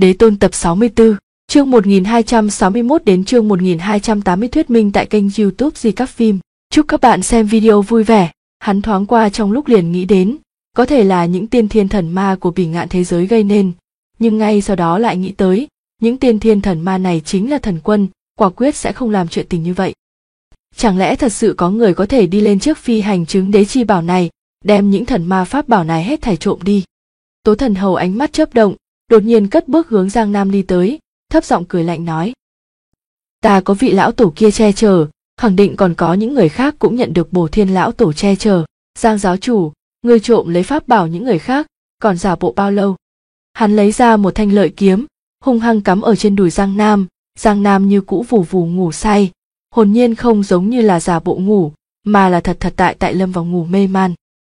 Đế Tôn tập 64, chương 1261 đến chương 1280 thuyết minh tại kênh YouTube Di Các Phim. Chúc các bạn xem video vui vẻ. Hắn thoáng qua trong lúc liền nghĩ đến, có thể là những tiên thiên thần ma của bỉ ngạn thế giới gây nên, nhưng ngay sau đó lại nghĩ tới, những tiên thiên thần ma này chính là thần quân, quả quyết sẽ không làm chuyện tình như vậy. Chẳng lẽ thật sự có người có thể đi lên trước phi hành chứng đế chi bảo này, đem những thần ma pháp bảo này hết thảy trộm đi? Tố Thần Hầu ánh mắt chớp động, đột nhiên cất bước hướng Giang Nam đi tới, thấp giọng cười lạnh nói: Ta có vị lão tổ kia che chở, khẳng định còn có những người khác cũng nhận được Bổ Thiên lão tổ che chở. Giang giáo chủ, ngươi trộm lấy pháp bảo những người khác, còn giả bộ bao lâu? Hắn lấy ra một thanh lợi kiếm, hung hăng cắm ở trên đùi Giang Nam. Giang Nam như cũ vù vù ngủ say, hồn nhiên không giống như là giả bộ ngủ, mà là thật tại lâm vào ngủ mê man.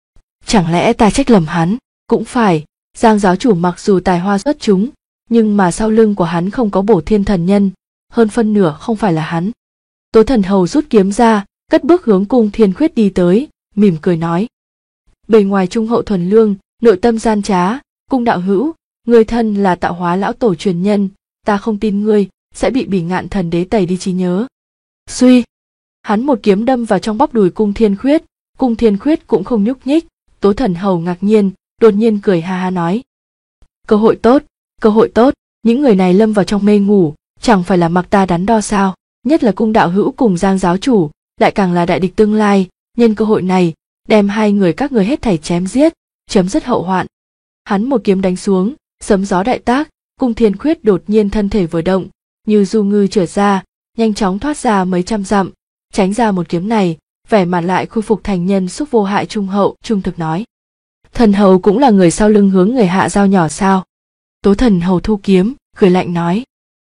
Chẳng lẽ ta trách lầm hắn? Cũng phải, Giang giáo chủ mặc dù tài hoa xuất chúng, nhưng mà sau lưng của hắn không có Bổ Thiên thần nhân, hơn phân nửa không phải là hắn. Tố Thần Hầu rút kiếm ra, cất bước hướng Cung Thiên Khuyết đi tới, mỉm cười nói: Bề ngoài trung hậu thuần lương, nội tâm gian trá, Cung đạo hữu, người thân là tạo hóa lão tổ truyền nhân, ta không tin ngươi sẽ bị bỉ ngạn thần đế tẩy đi trí nhớ. Suy, hắn một kiếm đâm vào trong bắp đùi Cung Thiên Khuyết, Cung Thiên Khuyết cũng không nhúc nhích. Tố Thần Hầu ngạc nhiên, đột nhiên cười ha ha nói: cơ hội tốt, những người này lâm vào trong mê ngủ, chẳng phải là mặc ta đắn đo sao? Nhất là Cung đạo hữu cùng Giang giáo chủ, lại càng là đại địch tương lai, nhân cơ hội này, đem hai người các người hết thảy chém giết, chấm dứt hậu hoạn. Hắn một kiếm đánh xuống, sấm gió đại tác, Cung Thiên Khuyết đột nhiên thân thể vừa động, như du ngư trượt ra, nhanh chóng thoát ra mấy trăm dặm, tránh ra một kiếm này, vẻ mặt lại khôi phục thành nhân xúc vô hại trung hậu, trung thực nói: Thần Hầu cũng là người sau lưng hướng người hạ dao nhỏ sao? Tố Thần Hầu thu kiếm, cười lạnh nói: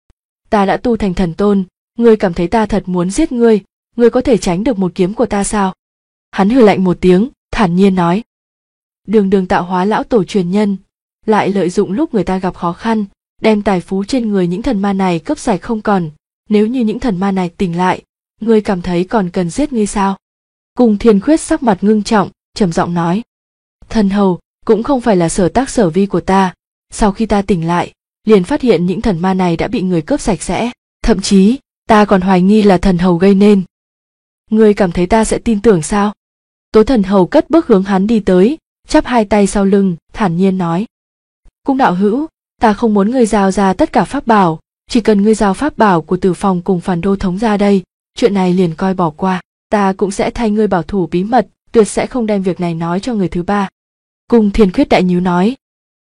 Ta đã tu thành thần tôn, ngươi cảm thấy ta thật muốn giết ngươi, ngươi có thể tránh được một kiếm của ta sao? Hắn hừ lạnh một tiếng, thản nhiên nói: Đường tạo hóa lão tổ truyền nhân, lại lợi dụng lúc người ta gặp khó khăn, đem tài phú trên người những thần ma này cướp sạch không còn. Nếu như những thần ma này tỉnh lại, ngươi cảm thấy còn cần giết ngươi sao? Cung Thiên Khuyết sắc mặt ngưng trọng, trầm giọng nói: Thần Hầu, cũng không phải là sở tác sở vi của ta, sau khi ta tỉnh lại, liền phát hiện những thần ma này đã bị người cướp sạch sẽ, thậm chí, ta còn hoài nghi là Thần Hầu gây nên. Ngươi cảm thấy ta sẽ tin tưởng sao? Tố Thần Hầu cất bước hướng hắn đi tới, chắp hai tay sau lưng, thản nhiên nói: Cung đạo hữu, ta không muốn ngươi giao ra tất cả pháp bảo, chỉ cần ngươi giao pháp bảo của Tử Phòng cùng Phản Đô thống ra đây, chuyện này liền coi bỏ qua, ta cũng sẽ thay ngươi bảo thủ bí mật, tuyệt sẽ không đem việc này nói cho người thứ ba. Cung Thiên Khuyết đại nhíu nói: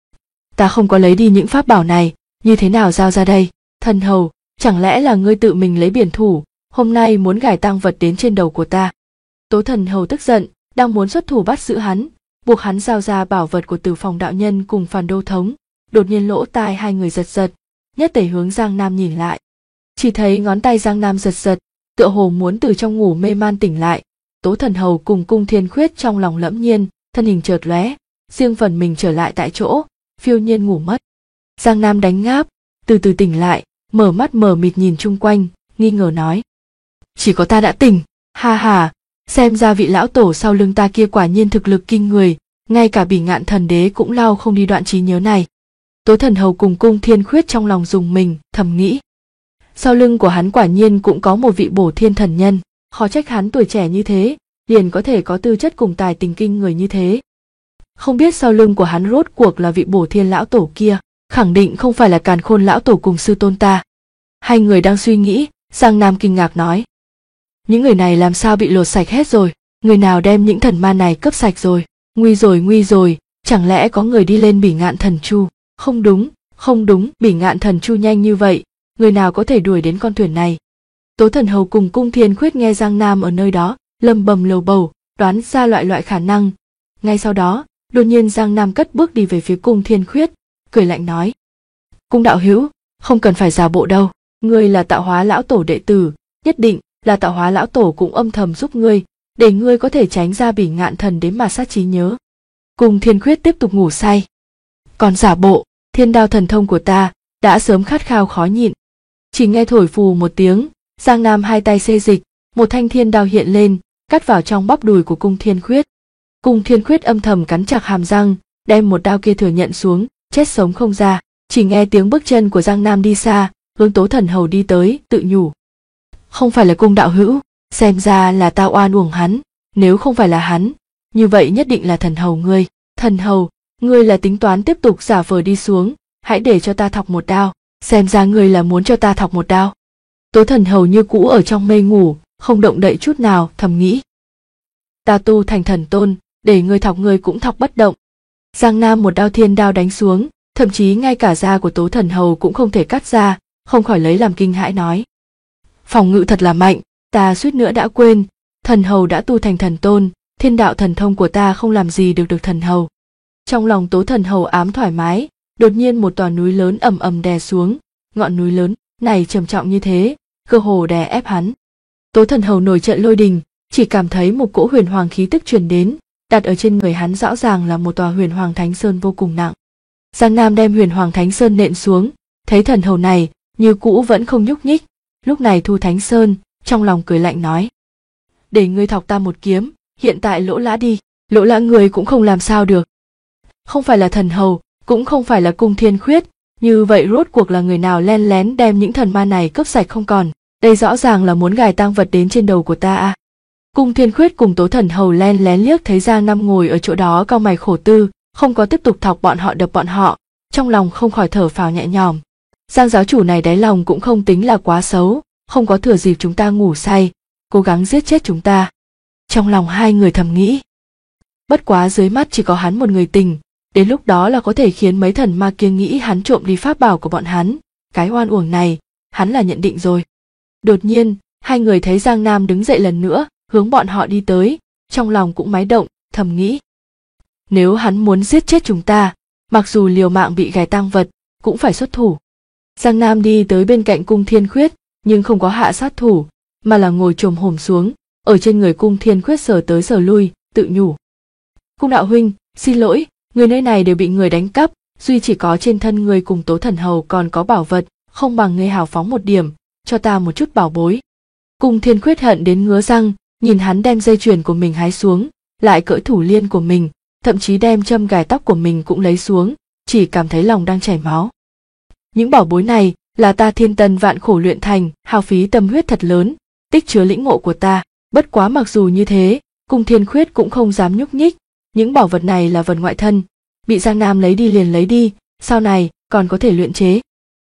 Ta không có lấy đi những pháp bảo này, như thế nào giao ra đây? Thần Hầu, chẳng lẽ là ngươi tự mình lấy biển thủ, hôm nay muốn gài tang vật đến trên đầu của ta? Tố Thần Hầu tức giận, đang muốn xuất thủ bắt giữ hắn, buộc hắn giao ra bảo vật của Tử Phòng đạo nhân cùng Phản Đô thống. Đột nhiên lỗ tai hai người giật, nhất tề hướng Giang Nam nhìn lại. Chỉ thấy ngón tay Giang Nam giật, tựa hồ muốn từ trong ngủ mê man tỉnh lại. Tố Thần Hầu cùng Cung Thiên Khuyết trong lòng lẫm nhiên, thân hình chợt lóe, riêng phần mình trở lại tại chỗ, phiêu nhiên ngủ mất. Giang Nam đánh ngáp, từ từ tỉnh lại, mở mắt mờ mịt nhìn chung quanh, nghi ngờ nói: Chỉ có ta đã tỉnh, ha ha, xem ra vị lão tổ sau lưng ta kia quả nhiên thực lực kinh người, ngay cả bỉ ngạn thần đế cũng lau không đi đoạn trí nhớ này. Tố Thần Hầu cùng Cung Thiên Khuyết trong lòng rùng mình, thầm nghĩ: Sau lưng của hắn quả nhiên cũng có một vị Bổ Thiên thần nhân, khó trách hắn tuổi trẻ như thế, liền có thể có tư chất cùng tài tình kinh người như thế. Không biết sau lưng của hắn rốt cuộc là vị Bổ Thiên lão tổ kia, khẳng định không phải là Càn Khôn lão tổ cùng sư tôn ta. Hai người đang suy nghĩ, Giang Nam kinh ngạc nói: Những người này làm sao bị lột sạch hết rồi? Người nào đem những thần ma này cướp sạch rồi? Nguy rồi, chẳng lẽ có người đi lên bỉ ngạn thần chu? Không đúng, bỉ ngạn thần chu nhanh như vậy, người nào có thể đuổi đến con thuyền này? Tố Thần Hầu cùng Cung Thiên Khuyết nghe Giang Nam ở nơi đó lầm bầm lầu bầu, đoán ra loại khả năng. Ngay sau đó, đột nhiên Giang Nam cất bước đi về phía Cung Thiên Khuyết, cười lạnh nói: Cung đạo hữu, không cần phải giả bộ đâu, ngươi là tạo hóa lão tổ đệ tử, nhất định là tạo hóa lão tổ cũng âm thầm giúp ngươi, để ngươi có thể tránh ra bỉ ngạn thần đến mà sát trí nhớ. Cung Thiên Khuyết tiếp tục ngủ say. Còn giả bộ, thiên đao thần thông của ta đã sớm khát khao khó nhịn. Chỉ nghe thổi phù một tiếng, Giang Nam hai tay xê dịch, một thanh thiên đao hiện lên, cắt vào trong bắp đùi của Cung Thiên Khuyết. Cung Thiên Khuyết âm thầm cắn chặt hàm răng, đem một đao kia thừa nhận xuống, chết sống không ra. Chỉ nghe tiếng bước chân của Giang Nam đi xa, hướng Tố Thần Hầu đi tới, tự nhủ. Không phải là Cung đạo hữu, xem ra là ta oan uổng hắn, nếu không phải là hắn, như vậy nhất định là Thần Hầu ngươi. Thần Hầu, ngươi là tính toán tiếp tục giả vờ đi xuống, hãy để cho ta thọc một đao, xem ra ngươi là muốn cho ta thọc một đao. Tố Thần Hầu như cũ ở trong mê ngủ, không động đậy chút nào, thầm nghĩ. Ta tu thành thần tôn, để ngươi thọc ngươi cũng thọc bất động. Giang Nam một đao thiên đao đánh xuống, thậm chí ngay cả da của Tố Thần Hầu cũng không thể cắt ra, không khỏi lấy làm kinh hãi nói. Phòng ngự thật là mạnh, ta suýt nữa đã quên, Thần Hầu đã tu thành thần tôn, thiên đạo thần thông của ta không làm gì được Thần Hầu. Trong lòng Tố Thần Hầu ám thoải mái, đột nhiên một tòa núi lớn ầm ầm đè xuống, ngọn núi lớn này trầm trọng như thế, cơ hồ đè ép hắn. Tố Thần Hầu nổi trận lôi đình, chỉ cảm thấy một cỗ huyền hoàng khí tức truyền đến, đặt ở trên người hắn rõ ràng là một tòa huyền hoàng thánh sơn vô cùng nặng. Giang Nam đem huyền hoàng thánh sơn nện xuống, thấy Thần Hầu này như cũ vẫn không nhúc nhích, lúc này thu thánh sơn, trong lòng cười lạnh nói. Để ngươi thọc ta một kiếm, hiện tại lỗ lã đi, lỗ lã người cũng không làm sao được. Không phải là Thần Hầu, cũng không phải là Cung Thiên Khuyết, như vậy rốt cuộc là người nào len lén đem những thần ma này cướp sạch không còn, đây rõ ràng là muốn gài tang vật đến trên đầu của ta à. Cung Thiên Khuyết cùng Tố Thần Hầu len lén liếc thấy Giang Nam ngồi ở chỗ đó cau mày khổ tư, không có tiếp tục thọc bọn họ đập bọn họ, trong lòng không khỏi thở phào nhẹ nhõm. Giang giáo chủ này đáy lòng cũng không tính là quá xấu, không có thừa dịp chúng ta ngủ say, cố gắng giết chết chúng ta. Trong lòng hai người thầm nghĩ. Bất quá dưới mắt chỉ có hắn một người tình, đến lúc đó là có thể khiến mấy thần ma kia nghĩ hắn trộm đi pháp bảo của bọn hắn, cái oan uổng này, hắn là nhận định rồi. Đột nhiên, hai người thấy Giang Nam đứng dậy lần nữa, hướng bọn họ đi tới, trong lòng cũng máy động, thầm nghĩ. Nếu hắn muốn giết chết chúng ta, mặc dù liều mạng bị gài tang vật, cũng phải xuất thủ. Giang Nam đi tới bên cạnh Cung Thiên Khuyết, nhưng không có hạ sát thủ, mà là ngồi chồm hổm xuống, ở trên người Cung Thiên Khuyết sờ tới sờ lui, tự nhủ. Cung đạo huynh, xin lỗi, người nơi này đều bị người đánh cắp, duy chỉ có trên thân người cùng Tố Thần Hầu còn có bảo vật, không bằng người hào phóng một điểm, cho ta một chút bảo bối. Cung Thiên Khuyết hận đến ngứa răng, nhìn hắn đem dây chuyền của mình hái xuống, lại cởi thủ liên của mình, thậm chí đem châm gài tóc của mình cũng lấy xuống, chỉ cảm thấy lòng đang chảy máu. Những bảo bối này là ta thiên tân vạn khổ luyện thành, hao phí tâm huyết thật lớn, tích chứa lĩnh ngộ của ta, bất quá mặc dù như thế, Cung Thiên Khuyết cũng không dám nhúc nhích, những bảo vật này là vật ngoại thân, bị Giang Nam lấy đi liền lấy đi, sau này còn có thể luyện chế.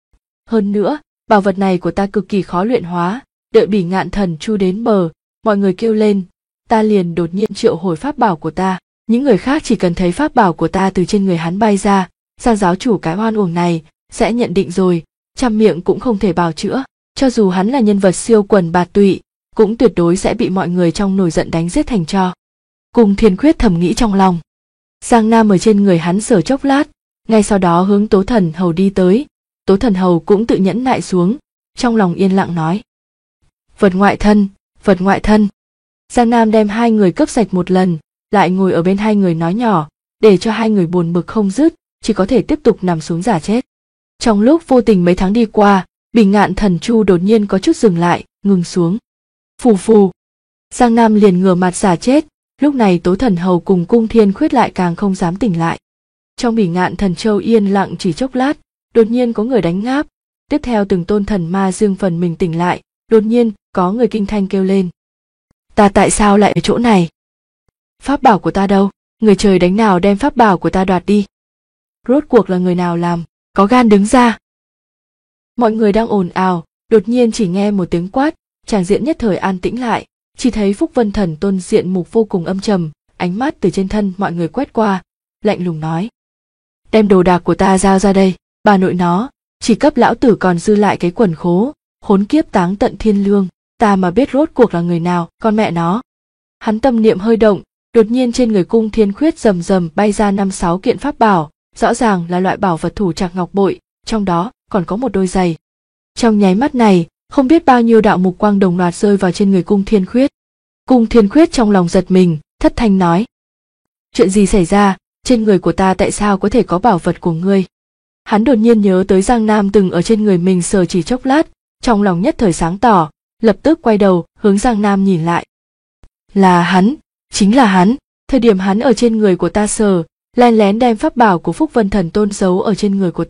Hơn nữa, bảo vật này của ta cực kỳ khó luyện hóa, đợi Bỉ Ngạn Thần Chu đến bờ, mọi người kêu lên, ta liền đột nhiên triệu hồi pháp bảo của ta, những người khác chỉ cần thấy pháp bảo của ta từ trên người hắn bay ra, Giang giáo chủ cái oan uổng này sẽ nhận định rồi, trăm miệng cũng không thể bào chữa, cho dù hắn là nhân vật siêu quần bạt tụy, cũng tuyệt đối sẽ bị mọi người trong nổi giận đánh giết thành tro. Cung Thiên Khuyết thầm nghĩ trong lòng. Giang Nam ở trên người hắn sờ chốc lát, ngay sau đó hướng Tố Thần Hầu đi tới, Tố Thần Hầu cũng tự nhẫn nại xuống, trong lòng yên lặng nói. Vật ngoại thân, vật ngoại thân. Giang Nam đem hai người cướp sạch một lần, lại ngồi ở bên hai người nói nhỏ, để cho hai người buồn bực không dứt, chỉ có thể tiếp tục nằm xuống giả chết. Trong lúc vô tình mấy tháng đi qua, Bỉ Ngạn Thần Chu đột nhiên có chút dừng lại, ngừng xuống. Phù phù. Giang Nam liền ngửa mặt giả chết, lúc này Tố Thần Hầu cùng Cung Thiên Khuyết lại càng không dám tỉnh lại. Trong Bỉ Ngạn Thần Châu yên lặng chỉ chốc lát, đột nhiên có người đánh ngáp, tiếp theo từng tôn thần ma riêng phần mình tỉnh lại, đột nhiên có người kinh thanh kêu lên. Ta tại sao lại ở chỗ này? Pháp bảo của ta đâu? Người trời đánh nào đem pháp bảo của ta đoạt đi? Rốt cuộc là người nào làm? Có gan đứng ra! Mọi người đang ồn ào, đột nhiên chỉ nghe một tiếng quát, tràng diện nhất thời an tĩnh lại, chỉ thấy Phúc Vân Thần Tôn diện mục vô cùng âm trầm, ánh mắt từ trên thân mọi người quét qua, lạnh lùng nói. Đem đồ đạc của ta giao ra đây, bà nội nó, chỉ cấp lão tử còn dư lại cái quần khố, khốn kiếp táng tận thiên lương, ta mà biết rốt cuộc là người nào, con mẹ nó. Hắn tâm niệm hơi động, đột nhiên trên người Cung Thiên Khuyết rầm rầm bay ra 5-6 kiện pháp bảo, rõ ràng là loại bảo vật thủ trạc ngọc bội, trong đó còn có một đôi giày. Trong nháy mắt này, không biết bao nhiêu đạo mục quang đồng loạt rơi vào trên người Cung Thiên Khuyết. Cung Thiên Khuyết trong lòng giật mình, thất thanh nói. Chuyện gì xảy ra, trên người của ta tại sao có thể có bảo vật của ngươi? Hắn đột nhiên nhớ tới Giang Nam từng ở trên người mình sờ chỉ chốc lát, trong lòng nhất thời sáng tỏ, lập tức quay đầu hướng Giang Nam nhìn lại. Là hắn, chính là hắn, thời điểm hắn ở trên người của ta sờ, len lén đem pháp bảo của Phúc Vân Thần Tôn giấu ở trên người của ta,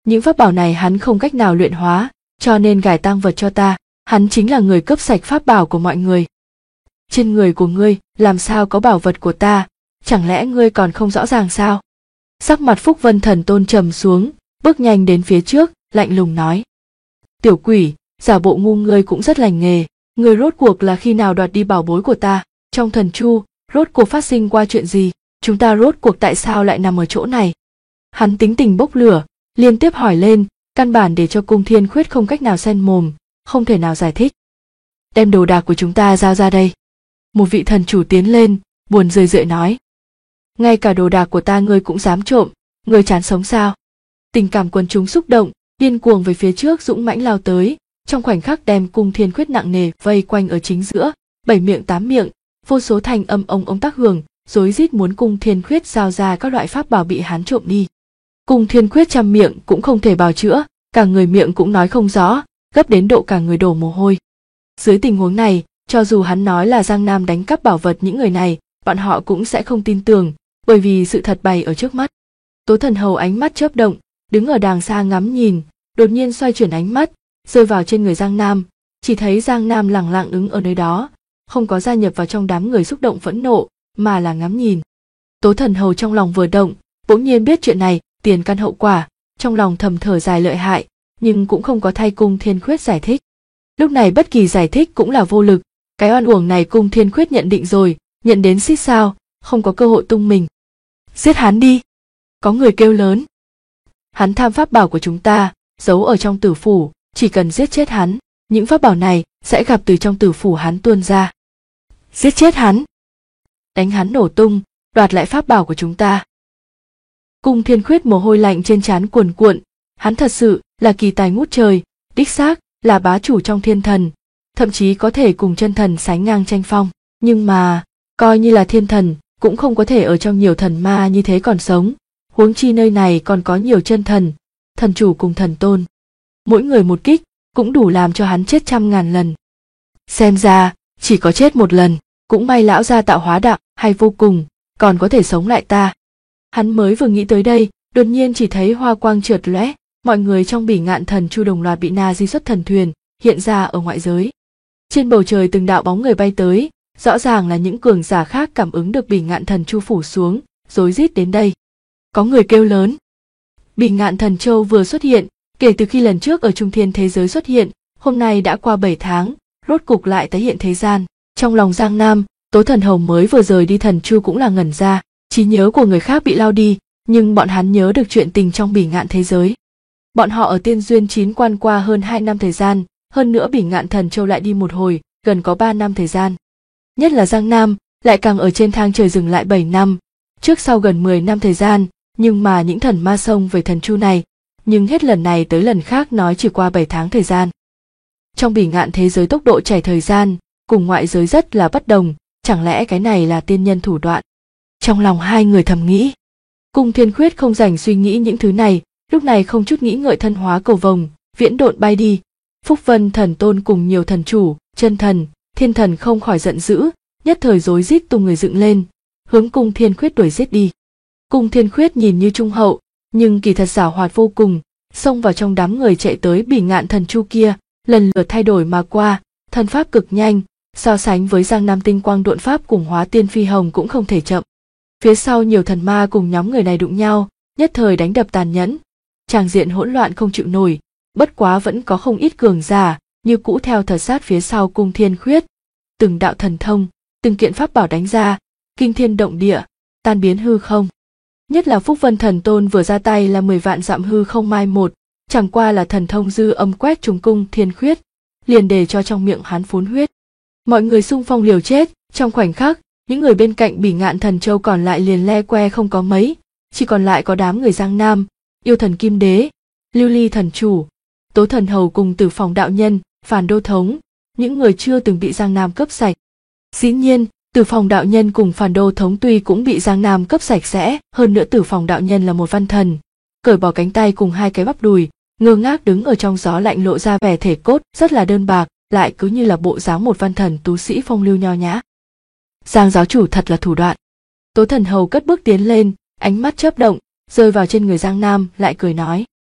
Những pháp bảo này hắn không cách nào luyện hóa, cho nên gài tang vật cho ta, hắn chính là người cướp sạch pháp bảo của mọi người. Trên người của ngươi làm sao có bảo vật của ta, chẳng lẽ ngươi còn không rõ ràng sao? Sắc mặt Phúc Vân Thần Tôn trầm xuống, bước nhanh đến phía trước, lạnh lùng nói. Tiểu quỷ, giả bộ ngu ngươi cũng rất lành nghề, ngươi rốt cuộc là khi nào đoạt đi bảo bối của ta, trong thần chu, rốt cuộc phát sinh qua chuyện gì, chúng ta rốt cuộc tại sao lại nằm ở chỗ này? Hắn tính tình bốc lửa, liên tiếp hỏi lên, căn bản để cho Cung Thiên Khuyết không cách nào xen mồm, không thể nào giải thích. Đem đồ đạc của chúng ta giao ra đây. Một vị thần chủ tiến lên, buồn rười rượi nói. Ngay cả đồ đạc của ta ngươi cũng dám trộm, ngươi chán sống sao? Tình cảm quần chúng xúc động, điên cuồng về phía trước dũng mãnh lao tới, trong khoảnh khắc đem Cung Thiên Khuyết nặng nề vây quanh ở chính giữa, 7 miệng 8 miệng, vô số thanh âm ông tác hưởng, rối rít muốn Cung Thiên Khuyết giao ra các loại pháp bảo bị hắn trộm đi. Cung Thiên Khuyết trăm miệng cũng không thể bào chữa, cả người miệng cũng nói không rõ, gấp đến độ cả người đổ mồ hôi. Dưới tình huống này, cho dù hắn nói là Giang Nam đánh cắp bảo vật những người này, bọn họ cũng sẽ không tin tưởng, bởi vì sự thật bày ở trước mắt. Tố Thần Hầu ánh mắt chớp động, đứng ở đàng xa ngắm nhìn, đột nhiên xoay chuyển ánh mắt, rơi vào trên người Giang Nam, chỉ thấy Giang Nam lẳng lặng đứng ở nơi đó, không có gia nhập vào trong đám người xúc động phẫn nộ, mà là ngắm nhìn. Tố Thần Hầu trong lòng vừa động, bỗng nhiên biết chuyện này tiền căn hậu quả, trong lòng thầm thở dài lợi hại, nhưng cũng không có thay Cung Thiên Khuyết giải thích. Lúc này bất kỳ giải thích cũng là vô lực, cái oan uổng này Cung Thiên Khuyết nhận định rồi, nhận đến xít sao, không có cơ hội tung mình. Giết hắn đi! Có người kêu lớn. Hắn tham pháp bảo của chúng ta, giấu ở trong tử phủ, chỉ cần giết chết hắn, những pháp bảo này sẽ gặp từ trong tử phủ hắn tuôn ra. Giết chết hắn! Đánh hắn nổ tung, đoạt lại pháp bảo của chúng ta. Cung Thiên Khuyết mồ hôi lạnh trên trán cuồn cuộn, hắn thật sự là kỳ tài ngút trời, đích xác là bá chủ trong thiên thần, thậm chí có thể cùng chân thần sánh ngang tranh phong, nhưng mà coi như là thiên thần cũng không có thể ở trong nhiều thần ma như thế còn sống, huống chi nơi này còn có nhiều chân thần, thần chủ cùng thần tôn, mỗi người một kích cũng đủ làm cho hắn chết 100.000 lần. Xem ra chỉ có chết một lần, cũng may lão gia tạo hóa đạo hay vô cùng, còn có thể sống lại ta. Hắn mới vừa nghĩ tới đây, đột nhiên chỉ thấy hoa quang chợt lóe, mọi người trong Bỉ Ngạn Thần Chu đồng loạt bị na di xuất thần thuyền, hiện ra ở ngoại giới. Trên bầu trời từng đạo bóng người bay tới, rõ ràng là những cường giả khác cảm ứng được Bỉ Ngạn Thần Chu phủ xuống, rối rít đến đây. Có người kêu lớn. Bỉ Ngạn Thần Châu vừa xuất hiện, kể từ khi lần trước ở Trung Thiên thế giới xuất hiện, hôm nay đã qua 7 tháng, rốt cục lại tái hiện thế gian. Trong lòng Giang Nam, Tố Thần Hầu mới vừa rời đi Thần Chu cũng là ngẩn ra, trí nhớ của người khác bị lao đi, nhưng bọn hắn nhớ được chuyện tình trong Bỉ Ngạn thế giới. Bọn họ ở Tiên Duyên 9 quan qua hơn 2 năm thời gian, hơn nữa Bỉ Ngạn Thần Châu lại đi một hồi, gần có 3 năm thời gian. Nhất là Giang Nam, lại càng ở trên thang trời dừng lại 7 năm, trước sau gần 10 năm thời gian, nhưng mà những thần ma xông về Thần Chu này, nhưng hết lần này tới lần khác nói chỉ qua 7 tháng thời gian. Trong Bỉ Ngạn thế giới tốc độ chảy thời gian, cùng ngoại giới rất là bất đồng, chẳng lẽ cái này là tiên nhân thủ đoạn? Trong lòng hai người thầm nghĩ. Cung Thiên Khuyết không rảnh suy nghĩ những thứ này, lúc này không chút nghĩ ngợi thân hóa cầu vồng, viễn độn bay đi. Phúc Vân Thần Tôn cùng nhiều thần chủ, chân thần, thiên thần không khỏi giận dữ, nhất thời rối rít tung người dựng lên, hướng Cung Thiên Khuyết đuổi giết đi. Cung Thiên Khuyết nhìn như trung hậu, nhưng kỳ thật giảo hoạt vô cùng, xông vào trong đám người chạy tới Bỉ Ngạn Thần Chu kia, lần lượt thay đổi mà qua, thân pháp cực nhanh, so sánh với Giang Nam tinh quang độn pháp cùng Hóa Tiên Phi Hồng cũng không thể chậm. Phía sau nhiều thần ma cùng nhóm người này đụng nhau, nhất thời đánh đập tàn nhẫn, tràng diện hỗn loạn không chịu nổi, bất quá vẫn có không ít cường giả, như cũ theo thật sát phía sau Cung Thiên Khuyết, từng đạo thần thông, từng kiện pháp bảo đánh ra, kinh thiên động địa, tan biến hư không. Nhất là Phúc Vân Thần Tôn vừa ra tay là 10 vạn dặm hư không mai một, chẳng qua là thần thông dư âm quét trúng Cung Thiên Khuyết, liền để cho trong miệng hắn phun huyết. Mọi người xung phong liều chết, trong khoảnh khắc, những người bên cạnh Bỉ Ngạn Thần Châu còn lại liền le que không có mấy, chỉ còn lại có đám người Giang Nam, Yêu Thần Kim Đế, Lưu Ly Thần Chủ, Tố Thần Hầu cùng Tử Phòng đạo nhân, Phàn Đô Thống, những người chưa từng bị Giang Nam cướp sạch. Dĩ nhiên, Tử Phòng đạo nhân cùng Phàn Đô Thống tuy cũng bị Giang Nam cướp sạch sẽ, hơn nữa Tử Phòng đạo nhân là một văn thần, cởi bỏ cánh tay cùng hai cái bắp đùi, ngơ ngác đứng ở trong gió lạnh lộ ra vẻ thể cốt rất là đơn bạc, lại cứ như là bộ dáng một văn thần tú sĩ phong lưu nho nhã. Giang giáo chủ thật là thủ đoạn. Tố Thần Hầu cất bước tiến lên, ánh mắt chớp động, rơi vào trên người Giang Nam, lại cười nói: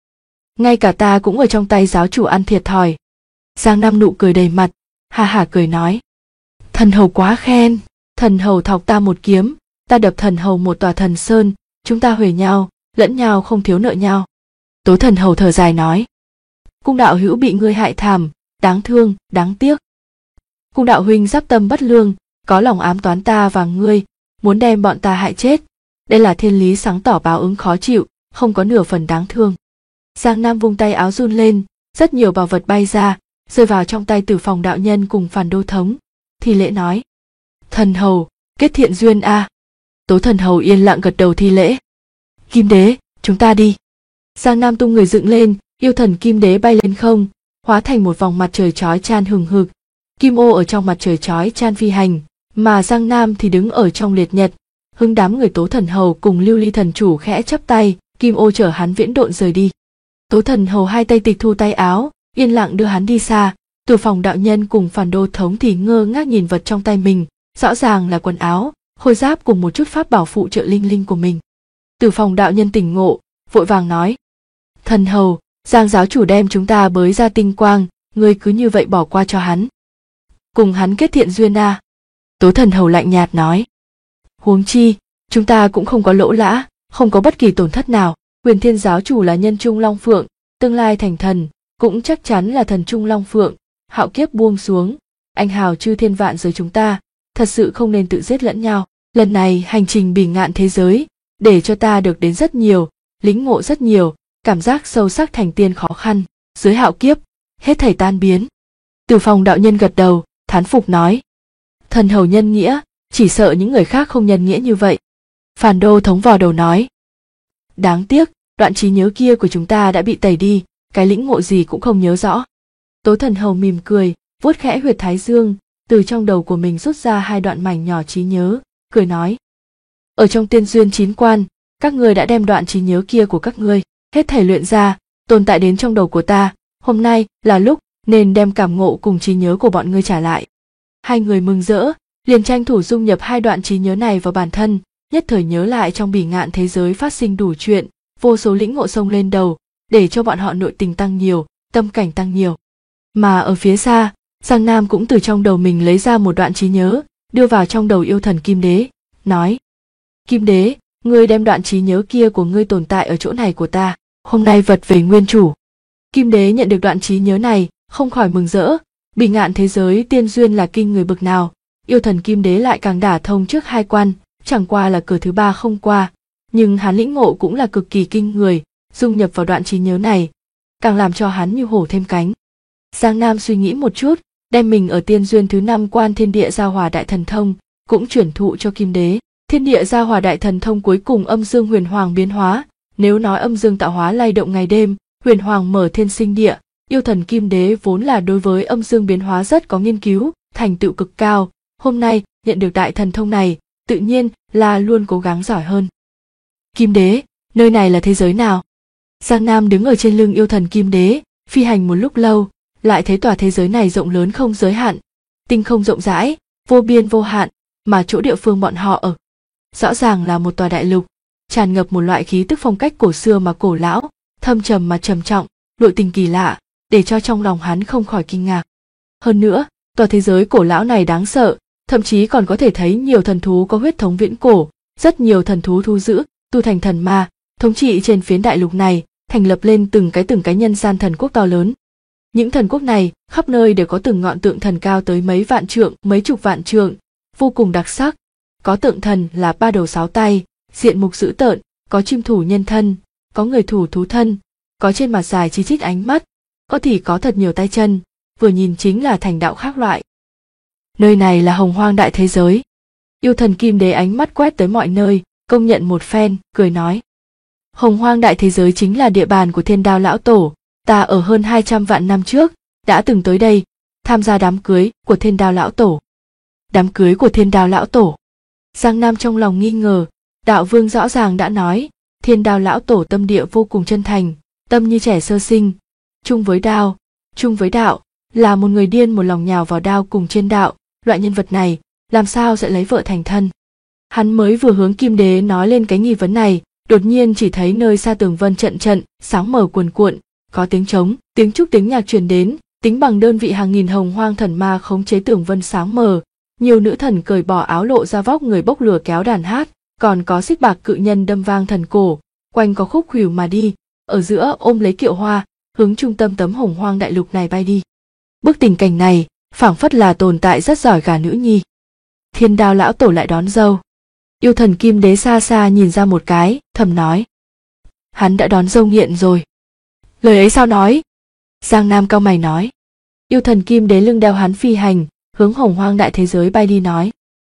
ngay cả ta cũng ở trong tay giáo chủ ăn thiệt thòi. Giang Nam nụ cười đầy mặt, ha hả cười nói. Thần hầu quá khen, thần hầu thọc ta một kiếm, ta đập thần hầu một tòa thần sơn, chúng ta huề nhau, lẫn nhau không thiếu nợ nhau. Tố thần hầu thở dài nói. Cung đạo hữu bị ngươi hại thảm, đáng thương, đáng tiếc. Cung đạo huynh giáp tâm bất lương, có lòng ám toán ta và ngươi, muốn đem bọn ta hại chết. Đây là thiên lý sáng tỏ báo ứng khó chịu, không có nửa phần đáng thương. Giang Nam vung tay áo run lên, rất nhiều bảo vật bay ra, rơi vào trong tay Tử Phòng đạo nhân cùng Phàn Đô thống. Thi lễ nói. Thần hầu, kết thiện duyên a. Tố thần hầu yên lặng gật đầu thi lễ. Kim đế, chúng ta đi. Giang Nam tung người dựng lên, yêu thần kim đế bay lên không, hóa thành một vòng mặt trời chói chan hừng hực. Kim ô ở trong mặt trời chói chan phi hành, mà Giang Nam thì đứng ở trong liệt nhật. Hứng đám người Tố thần hầu cùng Lưu Ly thần chủ khẽ chắp tay, Kim ô chở hắn viễn độn rời đi. Tố thần hầu hai tay tịch thu tay áo, yên lặng đưa hắn đi xa. Tử Phòng đạo nhân cùng Phàn Đô thống thì ngơ ngác nhìn vật trong tay mình, rõ ràng là quần áo, khôi giáp cùng một chút pháp bảo phụ trợ linh linh của mình. Tử Phòng đạo nhân tỉnh ngộ, vội vàng nói. Thần hầu, Giang giáo chủ đem chúng ta bới ra tinh quang, ngươi cứ như vậy bỏ qua cho hắn. Cùng hắn kết thiện duyên a. Tố thần hầu lạnh nhạt nói. Huống chi, chúng ta cũng không có lỗ lã, không có bất kỳ tổn thất nào. Huyền Thiên giáo chủ là nhân trung long phượng, tương lai thành thần, cũng chắc chắn là thần trung long phượng. Hạo kiếp buông xuống, anh hào chư thiên vạn giới chúng ta, thật sự không nên tự giết lẫn nhau. Lần này hành trình bỉ ngạn thế giới, để cho ta được đến rất nhiều, lĩnh ngộ rất nhiều, cảm giác sâu sắc thành tiên khó khăn. Dưới hạo kiếp, hết thảy tan biến. Tử Phòng đạo nhân gật đầu, thán phục nói. Thần hầu nhân nghĩa, chỉ sợ những người khác không nhân nghĩa như vậy. Phàn Đô thống vò đầu nói. Đáng tiếc, đoạn trí nhớ kia của chúng ta đã bị tẩy đi, cái lĩnh ngộ gì cũng không nhớ rõ. Tố thần hầu mỉm cười, vuốt khẽ huyệt thái dương, từ trong đầu của mình rút ra hai đoạn mảnh nhỏ trí nhớ, cười nói. Ở trong tiên duyên 9 quan, các ngươi đã đem đoạn trí nhớ kia của các ngươi, hết thảy luyện ra, tồn tại đến trong đầu của ta, hôm nay là lúc nên đem cảm ngộ cùng trí nhớ của bọn ngươi trả lại. Hai người mừng rỡ, liền tranh thủ dung nhập hai đoạn trí nhớ này vào bản thân, nhất thời nhớ lại trong bỉ ngạn thế giới phát sinh đủ chuyện, vô số lĩnh ngộ xông lên đầu, để cho bọn họ nội tình tăng nhiều, tâm cảnh tăng nhiều. Mà ở phía xa, Giang Nam cũng từ trong đầu mình lấy ra một đoạn trí nhớ, đưa vào trong đầu yêu thần Kim Đế, nói. Kim Đế, ngươi đem đoạn trí nhớ kia của ngươi tồn tại ở chỗ này của ta, hôm nay vật về nguyên chủ. Kim Đế nhận được đoạn trí nhớ này, không khỏi mừng rỡ, bỉ ngạn thế giới tiên duyên là kinh người bực nào, yêu thần Kim Đế lại càng đả thông trước hai quan, chẳng qua là cửa thứ ba không qua, nhưng hắn lĩnh ngộ cũng là cực kỳ kinh người, dung nhập vào đoạn trí nhớ này, càng làm cho hắn như hổ thêm cánh. Giang Nam suy nghĩ một chút, đem mình ở tiên duyên thứ 5 quan thiên địa giao hòa đại thần thông, cũng chuyển thụ cho Kim Đế. Thiên địa giao hòa đại thần thông cuối cùng âm dương huyền hoàng biến hóa, nếu nói âm dương tạo hóa lay động ngày đêm, huyền hoàng mở thiên sinh địa, yêu thần Kim Đế vốn là đối với âm dương biến hóa rất có nghiên cứu, thành tựu cực cao, hôm nay nhận được đại thần thông này, tự nhiên là luôn cố gắng giỏi hơn. Kim Đế, nơi này là thế giới nào? Giang Nam đứng ở trên lưng yêu thần Kim Đế, phi hành một lúc lâu, lại thấy tòa thế giới này rộng lớn không giới hạn, tinh không rộng rãi, vô biên vô hạn, mà chỗ địa phương bọn họ ở, rõ ràng là một tòa đại lục, tràn ngập một loại khí tức phong cách cổ xưa mà cổ lão, thâm trầm mà trầm trọng, nội tình kỳ lạ, để cho trong lòng hắn không khỏi kinh ngạc. Hơn nữa, tòa thế giới cổ lão này đáng sợ, thậm chí còn có thể thấy nhiều thần thú có huyết thống viễn cổ, rất nhiều thần thú thu giữ, tu thành thần ma, thống trị trên phiến đại lục này, thành lập lên từng cái nhân gian thần quốc to lớn. Những thần quốc này, khắp nơi đều có từng ngọn tượng thần cao tới mấy vạn trượng, mấy chục vạn trượng, vô cùng đặc sắc. Có tượng thần là 3 đầu 6 tay, diện mục dữ tợn, có chim thủ nhân thân, có người thủ thú thân, có trên mặt dài chi chít ánh mắt, có thì có thật nhiều tay chân, vừa nhìn chính là thành đạo khác loại. Nơi này là Hồng Hoang đại thế giới. Yêu thần Kim Đế ánh mắt quét tới mọi nơi, công nhận một phen, cười nói. Hồng Hoang đại thế giới chính là địa bàn của Thiên Đao lão tổ, ta ở hơn 200 vạn năm trước, đã từng tới đây, tham gia đám cưới của Thiên Đao lão tổ. Đám cưới của Thiên Đao lão tổ. Giang Nam trong lòng nghi ngờ, đạo vương rõ ràng đã nói, Thiên Đao lão tổ tâm địa vô cùng chân thành, tâm như trẻ sơ sinh, chung với đao, chung với đạo, là một người điên một lòng nhào vào đao cùng trên đạo, loại nhân vật này, làm sao sẽ lấy vợ thành thân. Hắn mới vừa hướng Kim Đế nói lên cái nghi vấn này, đột nhiên chỉ thấy nơi xa tường vân trận trận, sáng mờ cuồn cuộn, có tiếng trống, tiếng trúc, tiếng nhạc truyền đến, tính bằng đơn vị hàng nghìn hồng hoang thần ma khống chế tường vân sáng mờ, nhiều nữ thần cởi bỏ áo lộ ra vóc người bốc lửa kéo đàn hát, còn có xích bạc cự nhân đâm vang thần cổ, quanh có khúc khuỷu mà đi, ở giữa ôm lấy kiệu hoa, hướng trung tâm tấm hồng hoang đại lục này bay đi. Bức tình cảnh này, phảng phất là tồn tại rất giỏi gà nữ nhi. Thiên Đao lão tổ lại đón dâu. Yêu thần Kim Đế xa xa nhìn ra một cái, thầm nói: hắn đã đón dâu nghiện rồi. Lời ấy sao nói? Giang Nam cau mày nói. Yêu thần Kim Đế lưng đeo hắn phi hành, hướng hồng hoang đại thế giới bay đi nói: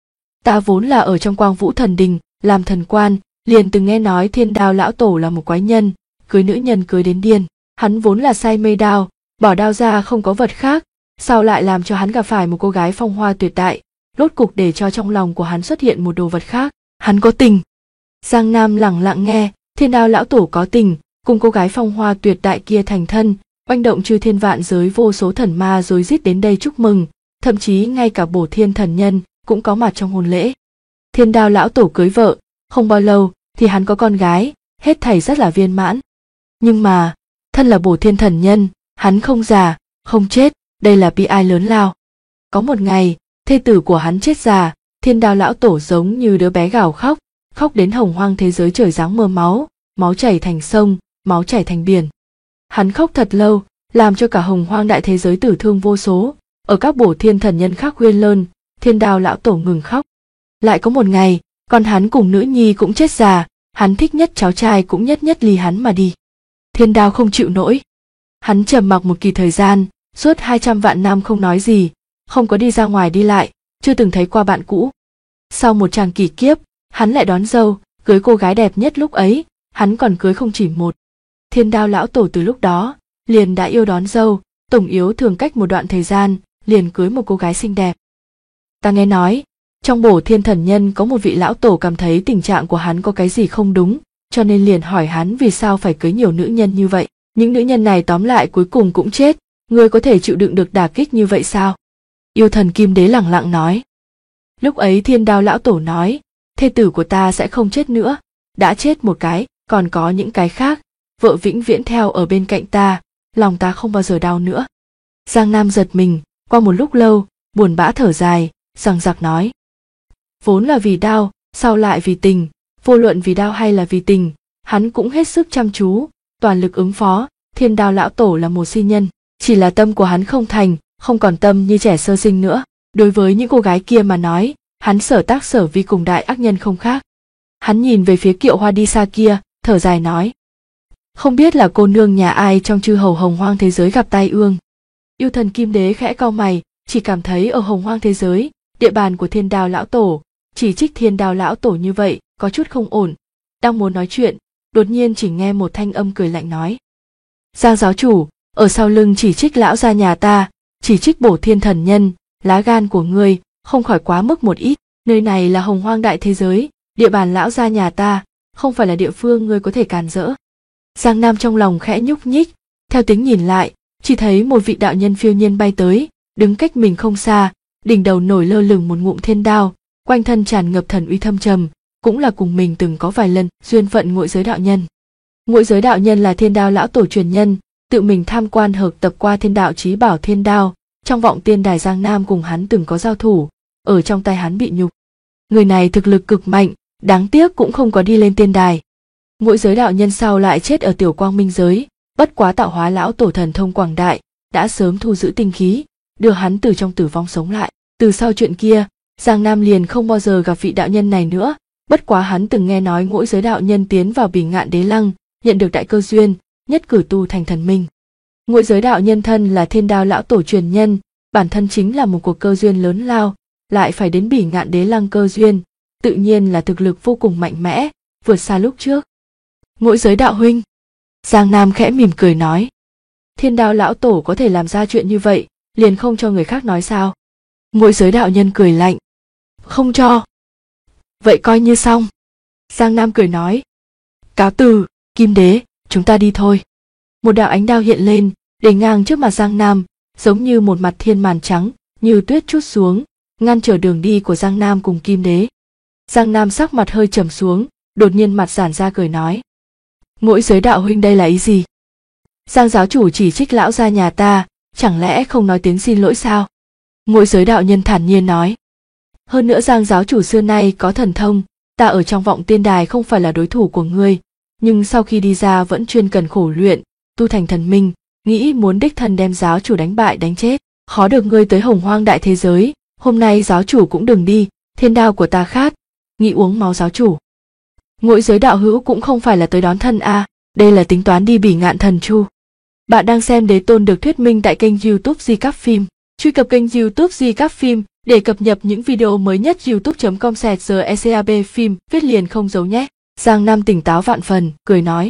ta vốn là ở trong Quang Vũ Thần Đình làm thần quan, liền từng nghe nói Thiên Đao lão tổ là một quái nhân, cưới nữ nhân cưới đến điên. Hắn vốn là say mê đao, bỏ đao ra không có vật khác, sao lại làm cho hắn gặp phải một cô gái phong hoa tuyệt đại, rốt cục để cho trong lòng của hắn xuất hiện một đồ vật khác. Hắn có tình. Giang Nam lẳng lặng nghe, Thiên Đao lão tổ có tình, cùng cô gái phong hoa tuyệt đại kia thành thân, oanh động chư thiên vạn giới, vô số thần ma rối rít đến đây chúc mừng, thậm chí ngay cả Bổ Thiên thần nhân cũng có mặt trong hôn lễ. Thiên Đao lão tổ cưới vợ, không bao lâu thì hắn có con gái, hết thảy rất là viên mãn. Nhưng mà, thân là Bổ Thiên thần nhân, hắn không già, không chết, đây là bi ai lớn lao. Có một ngày, thê tử của hắn chết già, Thiên Đao lão tổ giống như đứa bé gào khóc, khóc đến hồng hoang thế giới trời giáng mưa máu, máu chảy thành sông, máu chảy thành biển. Hắn khóc thật lâu, làm cho cả hồng hoang đại thế giới tử thương vô số. Ở các Bổ Thiên thần nhân khác khuyên lơn, Thiên Đao lão tổ ngừng khóc. Lại có một ngày, con hắn cùng nữ nhi cũng chết già, hắn thích nhất cháu trai cũng nhất nhất ly hắn mà đi. Thiên Đao không chịu nổi. Hắn trầm mặc một kỳ thời gian, suốt 200 vạn năm không nói gì, không có đi ra ngoài đi lại, chưa từng thấy qua bạn cũ. Sau một tràng kỳ kiếp, hắn lại đón dâu, cưới cô gái đẹp nhất lúc ấy, hắn còn cưới không chỉ một. Thiên Đao lão tổ từ lúc đó, liền đã yêu đón dâu, tổng yếu thường cách một đoạn thời gian, liền cưới một cô gái xinh đẹp. Ta nghe nói, trong Bổ Thiên thần nhân có một vị lão tổ cảm thấy tình trạng của hắn có cái gì không đúng, cho nên liền hỏi hắn vì sao phải cưới nhiều nữ nhân như vậy. Những nữ nhân này tóm lại cuối cùng cũng chết, ngươi có thể chịu đựng được đả kích như vậy sao? Yêu thần Kim Đế lẳng lặng nói. Lúc ấy Thiên Đao lão tổ nói, thê tử của ta sẽ không chết nữa, đã chết một cái, còn có những cái khác, vợ vĩnh viễn theo ở bên cạnh ta, lòng ta không bao giờ đau nữa. Giang Nam giật mình, qua một lúc lâu, buồn bã thở dài, dằng dặc nói. Vốn là vì đau, sau lại vì tình, vô luận vì đau hay là vì tình, hắn cũng hết sức chăm chú, toàn lực ứng phó. Thiên Đao lão tổ là một si nhân, chỉ là tâm của hắn không thành, không còn tâm như trẻ sơ sinh nữa. Đối với những cô gái kia mà nói, hắn sở tác sở vi cùng đại ác nhân không khác. Hắn nhìn về phía kiệu hoa đi xa kia, thở dài nói. Không biết là cô nương nhà ai trong chư hầu hồng hoang thế giới gặp tai ương. Yêu thần Kim Đế khẽ cau mày, chỉ cảm thấy ở hồng hoang thế giới, địa bàn của Thiên Đao lão tổ, chỉ trích Thiên Đao lão tổ như vậy, có chút không ổn. Đang muốn nói chuyện, đột nhiên chỉ nghe một thanh âm cười lạnh nói. Giang giáo chủ, ở sau lưng chỉ trích lão gia nhà ta, chỉ trích Bổ Thiên thần nhân, lá gan của ngươi không khỏi quá mức một ít. Nơi này là hồng hoang đại thế giới, địa bàn lão gia nhà ta, không phải là địa phương ngươi có thể càn rỡ. Giang Nam trong lòng khẽ nhúc nhích, theo tiếng nhìn lại, chỉ thấy một vị đạo nhân phiêu nhiên bay tới, đứng cách mình không xa, đỉnh đầu nổi lơ lửng một ngụm thiên đao, quanh thân tràn ngập thần uy thâm trầm, cũng là cùng mình từng có vài lần duyên phận Ngụy Giới đạo nhân. Ngụy Giới đạo nhân là Thiên Đao lão tổ truyền nhân, tự mình tham quan hợp tập qua thiên đạo chí bảo thiên đao, trong vọng tiên đài Giang Nam cùng hắn từng có giao thủ, ở trong tay hắn bị nhục. Người này thực lực cực mạnh, đáng tiếc cũng không có đi lên tiên đài. Ngụy Giới đạo nhân sau lại chết ở Tiểu Quang Minh giới, bất quá tạo hóa lão tổ thần thông quảng đại, đã sớm thu giữ tinh khí, đưa hắn từ trong tử vong sống lại. Từ sau chuyện kia, Giang Nam liền không bao giờ gặp vị đạo nhân này nữa, bất quá hắn từng nghe nói Ngũ Giới đạo nhân tiến vào Bỉ Ngạn Đế Lăng, nhận được đại cơ duyên, nhất cử tu thành thần minh. Ngũ Giới đạo nhân thân là Thiên Đao lão tổ truyền nhân, bản thân chính là một cuộc cơ duyên lớn lao, lại phải đến Bỉ Ngạn Đế Lăng cơ duyên, tự nhiên là thực lực vô cùng mạnh mẽ, vượt xa lúc trước. Ngũ Giới đạo huynh, Giang Nam khẽ mỉm cười nói. Thiên Đao lão tổ có thể làm ra chuyện như vậy, liền không cho người khác nói sao? Ngũ Giới đạo nhân cười lạnh. Không cho. Vậy coi như xong. Giang Nam cười nói. Cáo từ, Kim Đế, chúng ta đi thôi. Một đạo ánh đao hiện lên, để ngang trước mặt Giang Nam, giống như một mặt thiên màn trắng, như tuyết trút xuống, ngăn trở đường đi của Giang Nam cùng Kim Đế. Giang Nam sắc mặt hơi trầm xuống, đột nhiên mặt giãn ra cười nói. Ngũ Giới đạo huynh đây là ý gì? Giang giáo chủ chỉ trích lão gia nhà ta, chẳng lẽ không nói tiếng xin lỗi sao? Ngũ giới đạo nhân thản nhiên nói. Hơn nữa Giang giáo chủ xưa nay có thần thông, ta ở trong vọng tiên đài không phải là đối thủ của ngươi, nhưng sau khi đi ra vẫn chuyên cần khổ luyện, tu thành thần minh, nghĩ muốn đích thân đem giáo chủ đánh bại đánh chết, khó được ngươi tới Hồng Hoang đại thế giới, hôm nay giáo chủ cũng đừng đi, thiên đao của ta khát, nghĩ uống máu giáo chủ. Ngũ giới đạo hữu cũng không phải là tới đón thân a, đây là tính toán đi Bỉ Ngạn Thần Chu. Bạn đang xem Đế Tôn được thuyết minh tại kênh YouTube Di Các Phim. Truy cập kênh YouTube Di Các Phim để cập nhật những video mới nhất. youtube.com/secab phim viết liền không giấu nhé. Giang Nam tỉnh táo vạn phần, cười nói.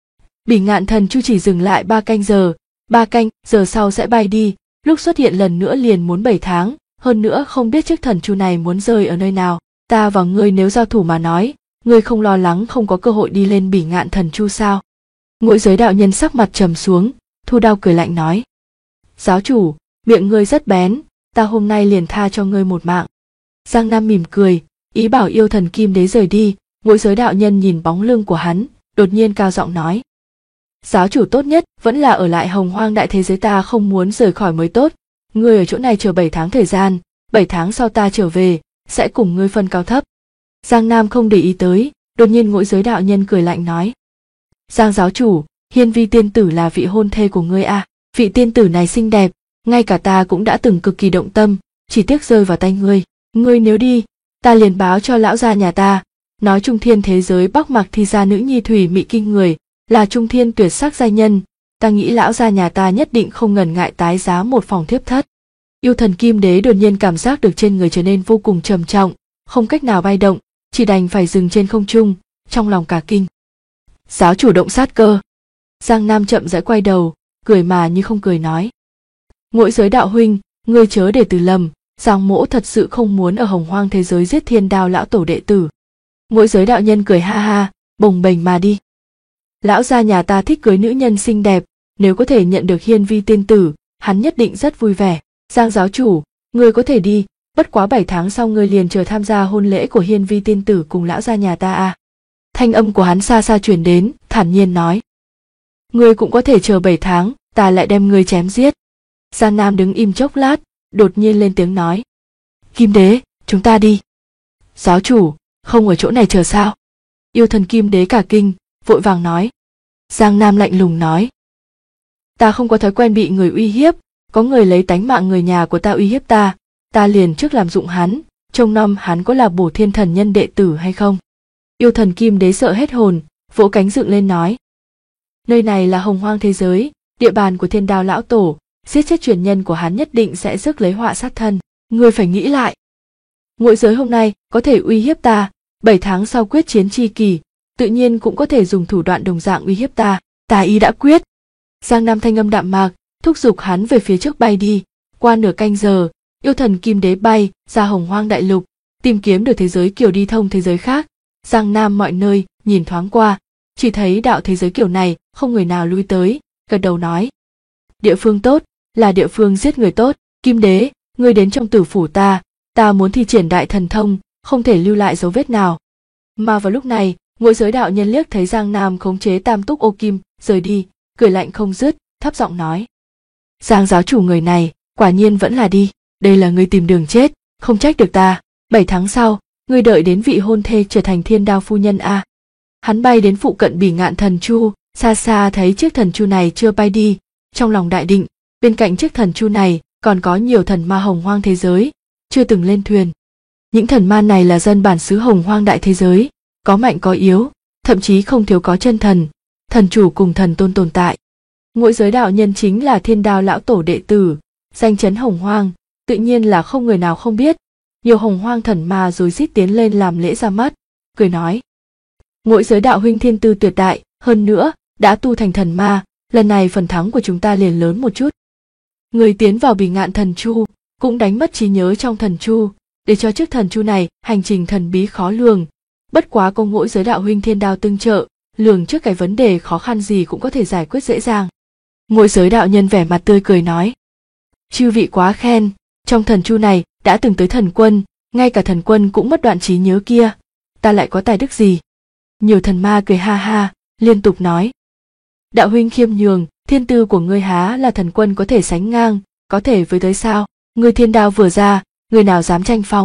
Bỉ Ngạn Thần Chu chỉ dừng lại 3 canh giờ, 3 canh giờ sau sẽ bay đi, lúc xuất hiện lần nữa liền muốn 7 tháng, hơn nữa không biết chiếc thần chu này muốn rơi ở nơi nào. Ta và ngươi nếu giao thủ mà nói, ngươi không lo lắng không có cơ hội đi lên Bỉ Ngạn Thần Chu sao? Ngũ giới đạo nhân sắc mặt trầm xuống, thu đao cười lạnh nói. Giáo chủ, miệng ngươi rất bén, ta hôm nay liền tha cho ngươi một mạng. Giang Nam mỉm cười, ý bảo yêu thần kim đế rời đi. Ngũ giới đạo nhân nhìn bóng lưng của hắn, đột nhiên cao giọng nói. Giáo chủ tốt nhất vẫn là ở lại Hồng Hoang đại thế giới, ta không muốn rời khỏi mới tốt. Ngươi ở chỗ này chờ 7 tháng thời gian, 7 tháng sau ta trở về, sẽ cùng ngươi phân cao thấp. Giang Nam không để ý tới, đột nhiên ngũ giới đạo nhân cười lạnh nói. Giang giáo chủ, Hiên Vi tiên tử là vị hôn thê của ngươi à, vị tiên tử này xinh đẹp, ngay cả ta cũng đã từng cực kỳ động tâm, chỉ tiếc rơi vào tay ngươi. Ngươi nếu đi, ta liền báo cho lão gia nhà ta, nói Trung Thiên thế giới Bắc Mạc Thi gia nữ nhi thủy mị kinh người, là Trung Thiên tuyệt sắc giai nhân, ta nghĩ lão gia nhà ta nhất định không ngần ngại tái giá một phòng thiếp thất. Yêu thần kim đế đột nhiên cảm giác được trên người trở nên vô cùng trầm trọng, không cách nào bay động, chỉ đành phải dừng trên không trung, trong lòng cả kinh. Giáo chủ động sát cơ. Giang Nam chậm rãi quay đầu, cười mà như không cười nói. Ngũ giới đạo huynh, ngươi chớ để từ lầm, Giang mỗ thật sự không muốn ở Hồng Hoang thế giới giết Thiên Đao lão tổ đệ tử. Ngũ giới đạo nhân cười ha ha, bồng bềnh mà đi. Lão gia nhà ta thích cưới nữ nhân xinh đẹp, nếu có thể nhận được Hiên Vi tiên tử, hắn nhất định rất vui vẻ. Giang giáo chủ, ngươi có thể đi, bất quá 7 tháng sau ngươi liền chờ tham gia hôn lễ của Hiên Vi tiên tử cùng lão gia nhà ta à. Thanh âm của hắn xa xa truyền đến, thản nhiên nói. Ngươi cũng có thể chờ 7 tháng, ta lại đem ngươi chém giết. Giang Nam đứng im chốc lát, đột nhiên lên tiếng nói. Kim đế, chúng ta đi. Giáo chủ, không ở chỗ này chờ sao? Yêu thần kim đế cả kinh, vội vàng nói. Giang Nam lạnh lùng nói. Ta không có thói quen bị người uy hiếp, có người lấy tánh mạng người nhà của ta uy hiếp ta, ta liền trước làm dụng hắn, trông nom hắn có là Bổ Thiên thần nhân đệ tử hay không. Yêu thần kim đế sợ hết hồn, vỗ cánh dựng lên nói. Nơi này là Hồng Hoang thế giới, địa bàn của Thiên Đao lão tổ, giết chết truyền nhân của hắn nhất định sẽ rước lấy họa sát thân, ngươi phải nghĩ lại. Ngũ giới hôm nay có thể uy hiếp ta, 7 tháng sau quyết chiến chi kỳ, tự nhiên cũng có thể dùng thủ đoạn đồng dạng uy hiếp ta, ta ý đã quyết. Giang Nam thanh âm đạm mạc, thúc giục hắn về phía trước bay đi. Qua nửa canh giờ, yêu thần kim đế bay ra Hồng Hoang đại lục, tìm kiếm được thế giới kiểu đi thông thế giới khác. Giang Nam mọi nơi nhìn thoáng qua, chỉ thấy đạo thế giới kiểu này không người nào lui tới, gật đầu nói. Địa phương tốt, là địa phương giết người tốt. Kim đế, ngươi đến trong tử phủ ta muốn thi triển đại thần thông, không thể lưu lại dấu vết nào. Mà vào lúc này, ngũ giới đạo nhân liếc thấy Giang Nam khống chế Tam Túc Ô Kim rời đi, cười lạnh không dứt, thấp giọng nói. Giang giáo chủ người này, quả nhiên vẫn là đi, đây là ngươi tìm đường chết, không trách được ta. 7 tháng sau, ngươi đợi đến vị hôn thê trở thành Thiên Đao phu nhân a. Hắn bay đến phụ cận Bỉ Ngạn Thần Chu, xa xa thấy chiếc thần chu này chưa bay đi, trong lòng đại định, bên cạnh chiếc thần chu này còn có nhiều thần ma Hồng Hoang thế giới, chưa từng lên thuyền. Những thần ma này là dân bản xứ Hồng Hoang đại thế giới, có mạnh có yếu, thậm chí không thiếu có chân thần, thần chủ cùng thần tôn tồn tại. Ngũ giới đạo nhân chính là Thiên Đao lão tổ đệ tử, danh chấn Hồng Hoang, tự nhiên là không người nào không biết. Nhiều Hồng Hoang thần ma rối rít tiến lên làm lễ ra mắt, cười nói. Ngũ giới đạo huynh thiên tư tuyệt đại, hơn nữa đã tu thành thần ma, lần này phần thắng của chúng ta liền lớn một chút. Người tiến vào Bỉ Ngạn Thần Chu, cũng đánh mất trí nhớ trong thần chu, để cho chiếc thần chu này hành trình thần bí khó lường. Bất quá công ngũ giới đạo huynh Thiên Đao tương trợ, lường trước cái vấn đề khó khăn gì cũng có thể giải quyết dễ dàng. Ngũ giới đạo nhân vẻ mặt tươi cười nói. Chư vị quá khen, trong thần chu này đã từng tới thần quân, ngay cả thần quân cũng mất đoạn trí nhớ kia, ta lại có tài đức gì? Nhiều thần ma cười ha ha, liên tục nói. Đạo huynh khiêm nhường, Thiên tư của ngươi há là thần quân có thể sánh ngang, có thể với tới sao? Ngươi thiên đao vừa ra, người nào dám tranh phong?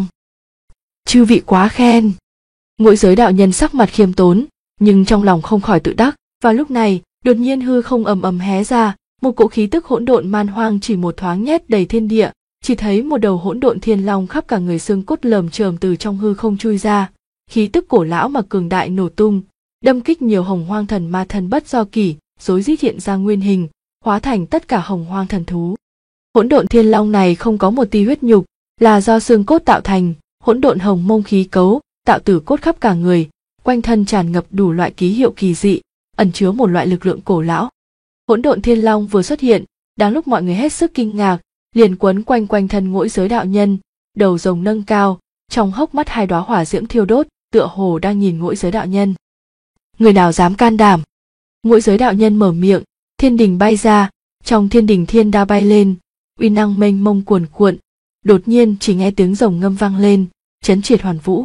Chư vị quá khen. Ngũ giới đạo nhân sắc mặt khiêm tốn, nhưng trong lòng không khỏi tự đắc. Vào lúc này, đột nhiên hư không ầm ầm hé ra, một cỗ khí tức hỗn độn man hoang chỉ một thoáng nhét đầy thiên địa, chỉ thấy một đầu hỗn độn thiên long khắp cả người xương cốt lởm chởm từ trong hư không chui ra, khí tức cổ lão mà cường đại nổ tung, đâm kích nhiều hồng hoang thần ma thần bất do kỷ, rối rít hiện ra nguyên hình, hóa thành tất cả hồng hoang thần thú. Hỗn độn thiên long này không có một tia huyết nhục, là do xương cốt tạo thành, hỗn độn hồng mông khí cấu, tạo tử cốt khắp cả người, quanh thân tràn ngập đủ loại ký hiệu kỳ dị, ẩn chứa một loại lực lượng cổ lão. Hỗn độn thiên long vừa xuất hiện, đang lúc mọi người hết sức kinh ngạc, liền quấn quanh quanh thân Ngũ giới đạo nhân, đầu rồng nâng cao, trong hốc mắt hai đóa hỏa diễm thiêu đốt, tựa hồ đang nhìn Ngũ giới đạo nhân. Người nào dám can đảm? Ngũ giới đạo nhân mở miệng, thiên đình bay ra, trong thiên đình thiên đao bay lên, uy năng mênh mông cuồn cuộn, đột nhiên chỉ nghe tiếng rồng ngâm vang lên, chấn triệt hoàn vũ.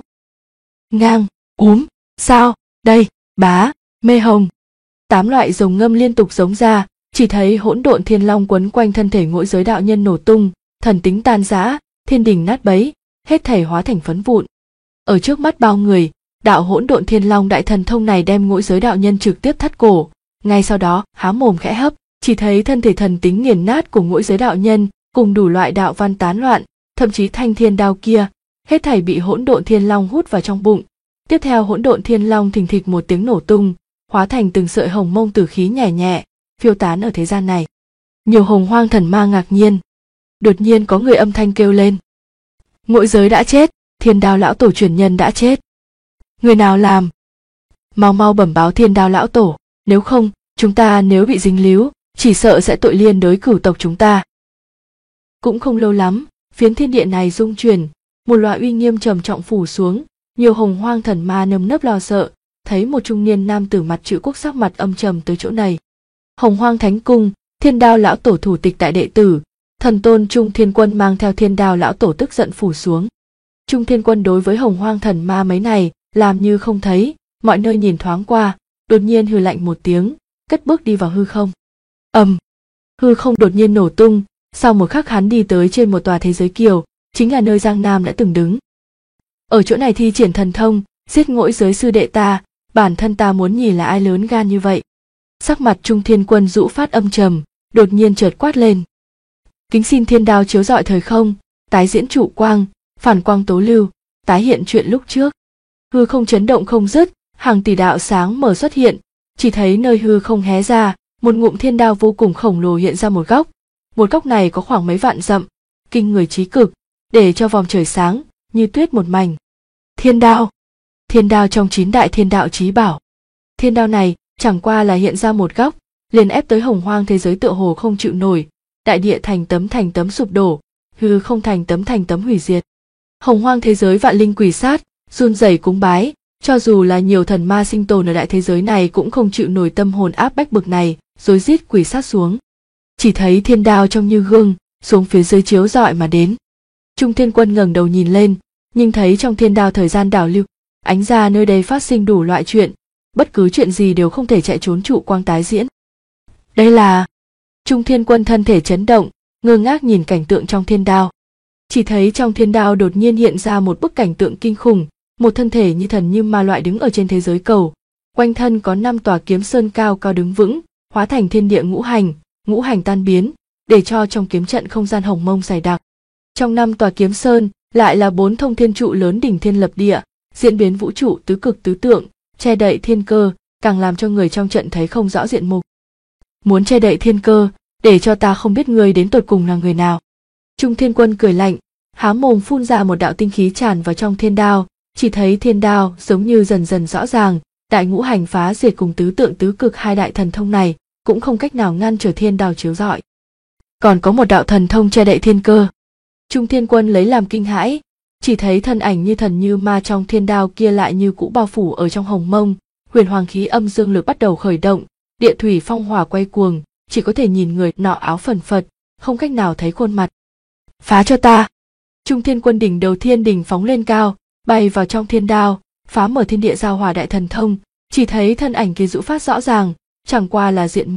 Ngang, sao, đây, bá, mê hồng. 8 loại rồng ngâm liên tục giống ra, chỉ thấy hỗn độn thiên long quấn quanh thân thể Ngũ giới đạo nhân nổ tung, thần tính tan rã, thiên đình nát bấy, hết thảy hóa thành phấn vụn. Ở trước mắt bao người, đạo hỗn độn thiên long đại thần thông này đem Ngũ giới đạo nhân trực tiếp thắt cổ, ngay sau đó há mồm khẽ hấp, chỉ thấy thân thể thần tính nghiền nát của Ngũ giới đạo nhân cùng đủ loại đạo văn tán loạn, thậm chí thanh thiên đao kia, hết thảy bị hỗn độn thiên long hút vào trong bụng. Tiếp theo hỗn độn thiên long thình thịch một tiếng nổ tung, hóa thành từng sợi hồng mông tử khí nhẹ nhẹ, phiêu tán ở thế gian này. Nhiều hồng hoang thần ma ngạc nhiên. Đột nhiên có người âm thanh kêu lên. Ngũ giới đã chết, thiên đao lão tổ truyền nhân đã chết. Người nào làm? Mau mau bẩm báo thiên đao lão tổ, nếu không, chúng ta nếu bị dính líu, chỉ sợ sẽ tội liên đới cửu tộc chúng ta. Cũng không lâu lắm, phiến thiên địa này rung chuyển, một loại uy nghiêm trầm trọng phủ xuống, nhiều hồng hoang thần ma nơm nớp lo sợ, thấy một trung niên nam tử mặt chữ quốc sắc mặt âm trầm tới chỗ này. Hồng hoang thánh cung, thiên đao lão tổ thủ tịch đại đệ tử, thần tôn Trung Thiên Quân mang theo thiên đao lão tổ tức giận phủ xuống. Trung Thiên Quân đối với hồng hoang thần ma mấy này làm như không thấy, mọi nơi nhìn thoáng qua, đột nhiên hừ lạnh một tiếng, cất bước đi vào hư không. Hư không đột nhiên nổ tung, sau một khắc hắn đi tới trên một tòa thế giới kiều, chính là nơi Giang Nam đã từng đứng. Ở chỗ này thi triển thần thông, giết Ngũ giới sư đệ ta, bản thân ta muốn nhìn là ai lớn gan như vậy. Sắc mặt Trung Thiên Quân rũ phát âm trầm, đột nhiên chợt quát lên. Kính xin thiên đao chiếu rọi thời không, tái diễn trụ quang, phản quang tố lưu, tái hiện chuyện lúc trước. Hư không chấn động không dứt, hàng tỷ đạo sáng mở xuất hiện, chỉ thấy nơi hư không hé ra, một ngụm thiên đao vô cùng khổng lồ hiện ra một góc này có khoảng mấy vạn dặm, kinh người trí cực, để cho vòng trời sáng như tuyết một mảnh. Thiên đao trong 9 đại thiên đạo chí bảo. Thiên đao này chẳng qua là hiện ra một góc, liền ép tới hồng hoang thế giới tựa hồ không chịu nổi, đại địa thành tấm sụp đổ, hư không thành tấm hủy diệt. Hồng hoang thế giới vạn linh quỷ sát, run rẩy cúng bái, cho dù là nhiều thần ma sinh tồn ở đại thế giới này cũng không chịu nổi tâm hồn áp bách bực này, rối rít quỷ sát xuống. Chỉ thấy thiên đao trong như gương, xuống phía dưới chiếu rọi mà đến. Trung Thiên Quân ngẩng đầu nhìn lên, nhưng thấy trong thiên đao thời gian đảo lưu, ánh ra nơi đây phát sinh đủ loại chuyện, bất cứ chuyện gì đều không thể chạy trốn trụ quang tái diễn. Đây là... Trung Thiên Quân thân thể chấn động, ngơ ngác nhìn cảnh tượng trong thiên đao. Chỉ thấy trong thiên đao đột nhiên hiện ra một bức cảnh tượng kinh khủng, một thân thể như thần như ma loại đứng ở trên thế giới cầu, quanh thân có 5 tòa kiếm sơn cao cao đứng vững, hóa thành thiên địa ngũ hành tan biến, để cho trong kiếm trận không gian hồng mông dày đặc. Trong 5 tòa kiếm sơn lại là 4 thông thiên trụ lớn đỉnh thiên lập địa, diễn biến vũ trụ tứ cực tứ tượng, che đậy thiên cơ, càng làm cho người trong trận thấy không rõ diện mục. Muốn che đậy thiên cơ, để cho ta không biết ngươi đến tột cùng là người nào. Trung Thiên Quân cười lạnh, há mồm phun ra một đạo tinh khí tràn vào trong thiên đao, chỉ thấy thiên đao giống như dần dần rõ ràng, đại ngũ hành phá diệt cùng tứ tượng tứ cực hai đại thần thông này cũng không cách nào ngăn trở thiên đao chiếu rọi. Còn có một đạo thần thông che đậy thiên cơ. Trung Thiên Quân lấy làm kinh hãi, chỉ thấy thân ảnh như thần như ma trong thiên đao kia lại như cũ bao phủ ở trong hồng mông, huyền hoàng khí âm dương lực bắt đầu khởi động, địa thủy phong hỏa quay cuồng, chỉ có thể nhìn người nọ áo phần phật, không cách nào thấy khuôn mặt. Phá cho ta! Trung Thiên Quân đỉnh đầu thiên đỉnh phóng lên cao, bay vào trong thiên đao, phá mở thiên địa giao hòa đại thần thông, chỉ thấy thân ảnh kia rũ phát rõ ràng, chẳng qua là diện mục,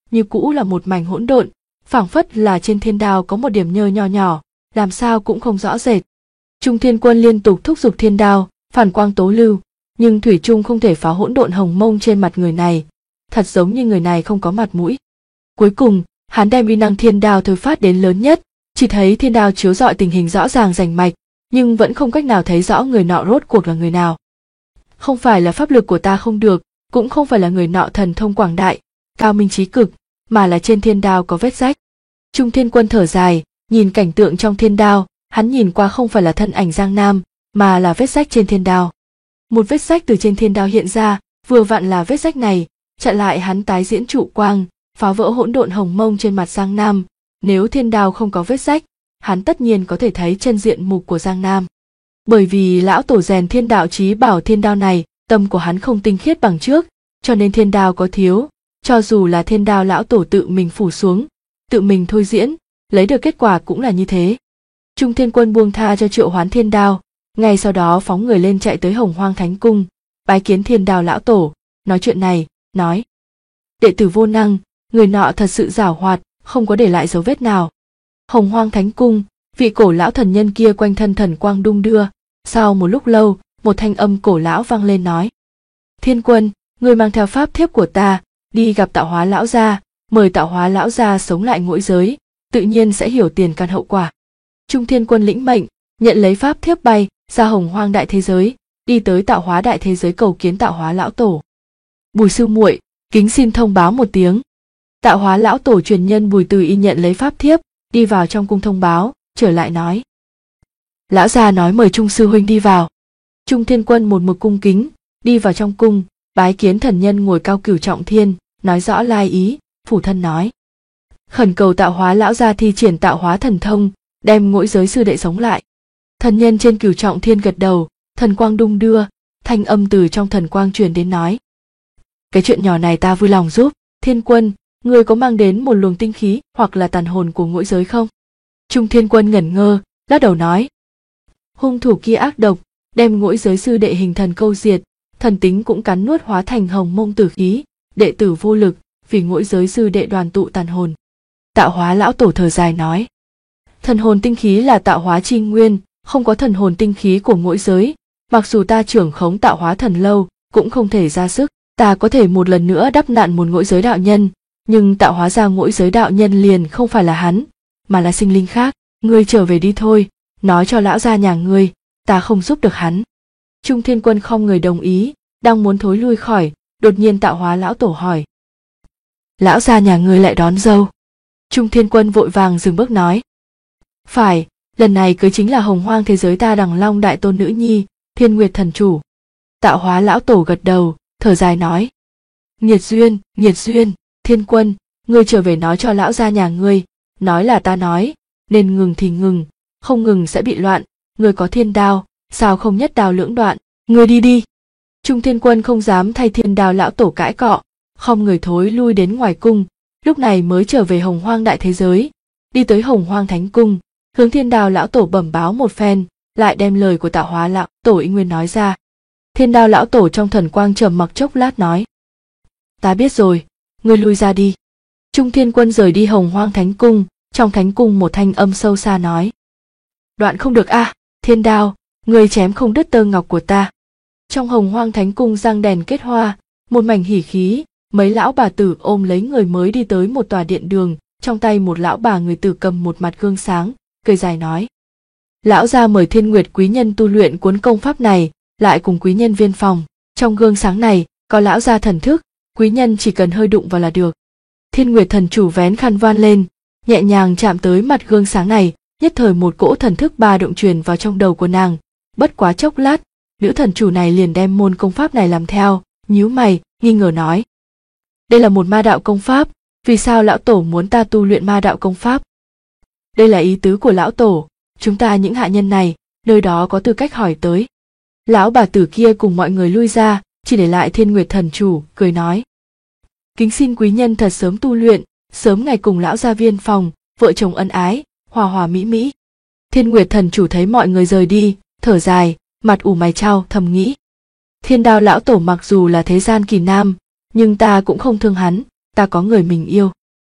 như cũ là một mảnh hỗn độn, phảng phất là trên thiên đao có một điểm nhơ nho nhỏ, làm sao cũng không rõ rệt. Trung Thiên Quân liên tục thúc giục thiên đao, phản quang tố lưu, nhưng thủy chung không thể phá hỗn độn hồng mông trên mặt người này, thật giống như người này không có mặt mũi. Cuối cùng, hắn đem uy năng thiên đao thôi phát đến lớn nhất, chỉ thấy thiên đao chiếu rọi tình hình rõ ràng rành mạch, nhưng vẫn không cách nào thấy rõ người nọ rốt cuộc là người nào. Không phải là pháp lực của ta không được, cũng không phải là người nọ thần thông quảng đại, cao minh trí cực, mà là trên thiên đao có vết rách. Trung Thiên Quân thở dài, nhìn cảnh tượng trong thiên đao, hắn nhìn qua không phải là thân ảnh Giang Nam, mà là vết rách trên thiên đao. Một vết rách từ trên thiên đao hiện ra, vừa vặn là vết rách này, chặn lại hắn tái diễn trụ quang, phá vỡ hỗn độn hồng mông trên mặt Giang Nam. Nếu thiên đao không có vết rách, hắn tất nhiên có thể thấy chân diện mục của Giang Nam. Bởi vì lão tổ rèn thiên đạo chí bảo thiên đao này, tâm của hắn không tinh khiết bằng trước, cho nên thiên đao có thiếu, cho dù là thiên đao lão tổ tự mình phủ xuống, tự mình thôi diễn, lấy được kết quả cũng là như thế. Trung Thiên Quân buông tha cho triệu hoán thiên đao, ngay sau đó phóng người lên chạy tới Hồng Hoang Thánh Cung, bái kiến thiên đao lão tổ, nói chuyện này, nói: đệ tử vô năng, người nọ thật sự giảo hoạt, không có để lại dấu vết nào. Hồng Hoang Thánh Cung, vị cổ lão thần nhân kia quanh thân thần quang đung đưa, sau một lúc lâu, một thanh âm cổ lão vang lên nói: Thiên Quân, người mang theo pháp thiếp của ta, đi gặp Tạo Hóa lão gia, mời Tạo Hóa lão gia sống lại ngũ giới, tự nhiên sẽ hiểu tiền căn hậu quả. Trung Thiên Quân lĩnh mệnh, nhận lấy pháp thiếp bay ra Hồng Hoang đại thế giới, đi tới Tạo Hóa đại thế giới cầu kiến Tạo Hóa lão tổ. Bùi sư muội, kính xin thông báo một tiếng. Tạo Hóa lão tổ truyền nhân Bùi Từ Y nhận lấy pháp thiếp, đi vào trong cung thông báo, trở lại nói: lão gia nói mời Trung sư huynh đi vào. Trung Thiên Quân một mực cung kính, đi vào trong cung, bái kiến thần nhân ngồi cao cửu trọng thiên, nói rõ lai ý, phủ thân nói: khẩn cầu Tạo Hóa lão gia thi triển tạo hóa thần thông, đem ngũ giới sư đệ sống lại. Thần nhân trên cửu trọng thiên gật đầu, thần quang đung đưa, thanh âm từ trong thần quang truyền đến nói: cái chuyện nhỏ này ta vui lòng giúp. Thiên Quân, người có mang đến một luồng tinh khí hoặc là tàn hồn của ngũ giới không? Trung Thiên Quân ngẩn ngơ, lắc đầu nói: hung thủ kia ác độc, đem ngũ giới sư đệ hình thần câu diệt, thần tính cũng cắn nuốt hóa thành hồng mông tử khí, đệ tử vô lực, vì ngũ giới sư đệ đoàn tụ tàn hồn. Tạo Hóa lão tổ thở dài nói: thần hồn tinh khí là tạo hóa chi nguyên, không có thần hồn tinh khí của ngũ giới, mặc dù ta trưởng khống tạo hóa thần lâu, cũng không thể ra sức. Ta có thể một lần nữa đắp nạn một ngũ giới đạo nhân, nhưng tạo hóa ra ngũ giới đạo nhân liền không phải là hắn, mà là sinh linh khác. Ngươi trở về đi thôi, nói cho lão gia nhà ngươi, ta không giúp được hắn. Trung Thiên Quân không người đồng ý, đang muốn thối lui khỏi, đột nhiên Tạo Hóa lão tổ hỏi: lão gia nhà ngươi lại đón dâu? Trung Thiên Quân vội vàng dừng bước nói: phải, lần này cưới chính là Hồng Hoang thế giới ta Đằng Long đại tôn nữ nhi, Thiên Nguyệt thần chủ. Tạo Hóa lão tổ gật đầu, thở dài nói: nghiệt duyên, nghiệt duyên. Thiên Quân, ngươi trở về nói cho lão gia nhà ngươi, nói là ta nói, nên ngừng thì ngừng, không ngừng sẽ bị loạn. Ngươi có thiên đao, sao không nhất đao lưỡng đoạn? Ngươi đi đi. Trung Thiên Quân không dám thay thiên đao lão tổ cãi cọ, không người thối lui đến ngoài cung, lúc này mới trở về Hồng Hoang đại thế giới, đi tới Hồng Hoang Thánh Cung, hướng thiên đao lão tổ bẩm báo một phen, lại đem lời của Tạo Hóa lão tổ ý nguyên nói ra. Thiên đao lão tổ trong thần quang trầm mặc chốc lát nói: ta biết rồi, ngươi lui ra đi. Trung Thiên Quân rời đi Hồng Hoang Thánh Cung, trong Thánh Cung một thanh âm sâu xa nói: đoạn không được a, thiên đao, ngươi chém không đứt tơ ngọc của ta. Trong Hồng Hoang Thánh Cung răng đèn kết hoa, một mảnh hỉ khí, mấy lão bà tử ôm lấy người mới đi tới một tòa điện đường, trong tay một lão bà người tử cầm một mặt gương sáng, cười dài nói: lão gia mời Thiên Nguyệt quý nhân tu luyện cuốn công pháp này, lại cùng quý nhân viên phòng. Trong gương sáng này có lão gia thần thức, quý nhân chỉ cần hơi đụng vào là được. Thiên Nguyệt thần chủ vén khăn voan lên, nhẹ nhàng chạm tới mặt gương sáng này, nhất thời một cỗ thần thức ba động truyền vào trong đầu của nàng. Bất quá chốc lát, nữ thần chủ này liền đem môn công pháp này làm theo, nhíu mày, nghi ngờ nói: đây là một ma đạo công pháp, vì sao lão tổ muốn ta tu luyện ma đạo công pháp? Đây là ý tứ của lão tổ, chúng ta những hạ nhân này, nơi đó có tư cách hỏi tới. Lão bà tử kia cùng mọi người lui ra, chỉ để lại Thiên Nguyệt thần chủ, cười nói: kính xin quý nhân thật sớm tu luyện, sớm ngày cùng lão gia viên phòng, vợ chồng ân ái, hòa hòa mỹ mỹ. Thiên Nguyệt thần chủ thấy mọi người rời đi, thở dài, mặt ủ mày chau, thầm nghĩ: thiên đao lão tổ mặc dù là thế gian kỳ nam, nhưng ta cũng không thương hắn, ta có người mình yêu.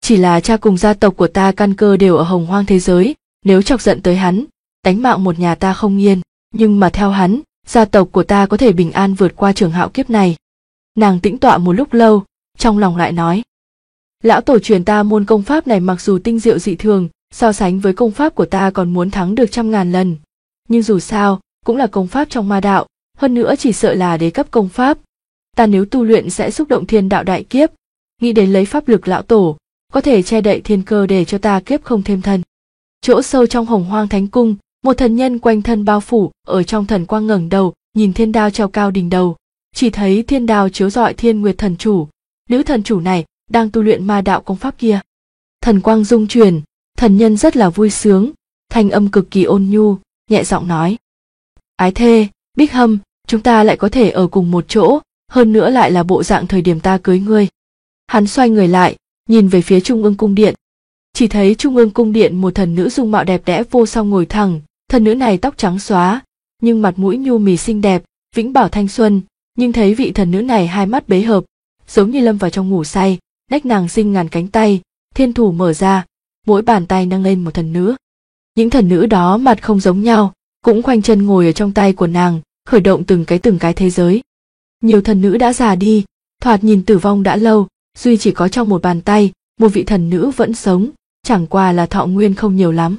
Chỉ là cha cùng gia tộc của ta căn cơ đều ở Hồng Hoang thế giới, nếu chọc giận tới hắn, đánh mạng một nhà ta không yên, nhưng mà theo hắn, gia tộc của ta có thể bình an vượt qua trường hạo kiếp này. Nàng tĩnh tọa một lúc lâu, trong lòng lại nói: lão tổ truyền ta môn công pháp này mặc dù tinh diệu dị thường, so sánh với công pháp của ta còn muốn thắng được 100.000 lần, nhưng dù sao cũng là công pháp trong ma đạo, hơn nữa chỉ sợ là đế cấp công pháp. Ta nếu tu luyện sẽ xúc động thiên đạo đại kiếp, nghĩ đến lấy pháp lực lão tổ có thể che đậy thiên cơ để cho ta kiếp không thêm thân. Chỗ sâu trong Hồng Hoang Thánh Cung, một thần nhân quanh thân bao phủ ở trong thần quang ngẩng đầu nhìn thiên đao treo cao đỉnh đầu, chỉ thấy thiên đao chiếu rọi thiên nguyệt thần chủ, nữ thần chủ này đang tu luyện ma đạo công pháp kia. Thần quang dung chuyển, thần nhân rất là vui sướng, thanh âm cực kỳ ôn nhu, nhẹ giọng nói: ái thê, Bích Hâm, chúng ta lại có thể ở cùng một chỗ, hơn nữa lại là bộ dạng thời điểm ta cưới ngươi. Hắn xoay người lại, nhìn về phía Trung ương cung điện. Chỉ thấy Trung ương cung điện một thần nữ dung mạo đẹp đẽ vô song ngồi thẳng, thần nữ này tóc trắng xóa, nhưng mặt mũi nhu mì xinh đẹp, vĩnh bảo thanh xuân, nhưng thấy vị thần nữ này hai mắt bế hợp, giống như lâm vào trong ngủ say, nách nàng sinh ngàn cánh tay, thiên thủ mở ra, mỗi bàn tay nâng lên một thần nữ. Những thần nữ đó mặt không giống nhau, cũng khoanh chân ngồi ở trong tay của nàng, khởi động từng cái thế giới. Nhiều thần nữ đã già đi, thoạt nhìn tử vong đã lâu, duy chỉ có trong một bàn tay, một vị thần nữ vẫn sống, chẳng qua là thọ nguyên không nhiều lắm.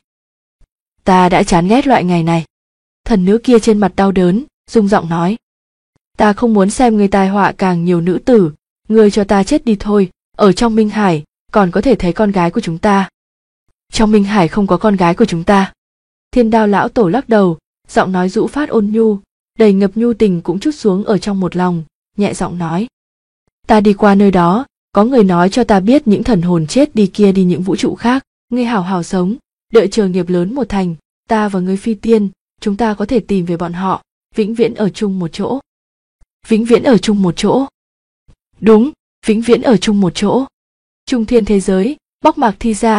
Ta đã chán ghét loại ngày này. Thần nữ kia trên mặt đau đớn, rung giọng nói: ta không muốn xem người tai họa càng nhiều nữ tử, ngươi cho ta chết đi thôi, ở trong Minh Hải còn có thể thấy con gái của chúng ta. Trong Minh Hải không có con gái của chúng ta. Thiên đao lão tổ lắc đầu, giọng nói rũ phát ôn nhu, đầy ngập nhu tình cũng trút xuống ở trong một lòng, nhẹ giọng nói: ta đi qua nơi đó, có người nói cho ta biết những thần hồn chết đi kia đi những vũ trụ khác, ngươi hảo hảo sống, đợi chờ nghiệp lớn một thành, ta và ngươi phi tiên, chúng ta có thể tìm về bọn họ, vĩnh viễn ở chung một chỗ. Vĩnh viễn ở chung một chỗ. Đúng, vĩnh viễn ở chung một chỗ. Trung thiên thế giới, Bắc Mạc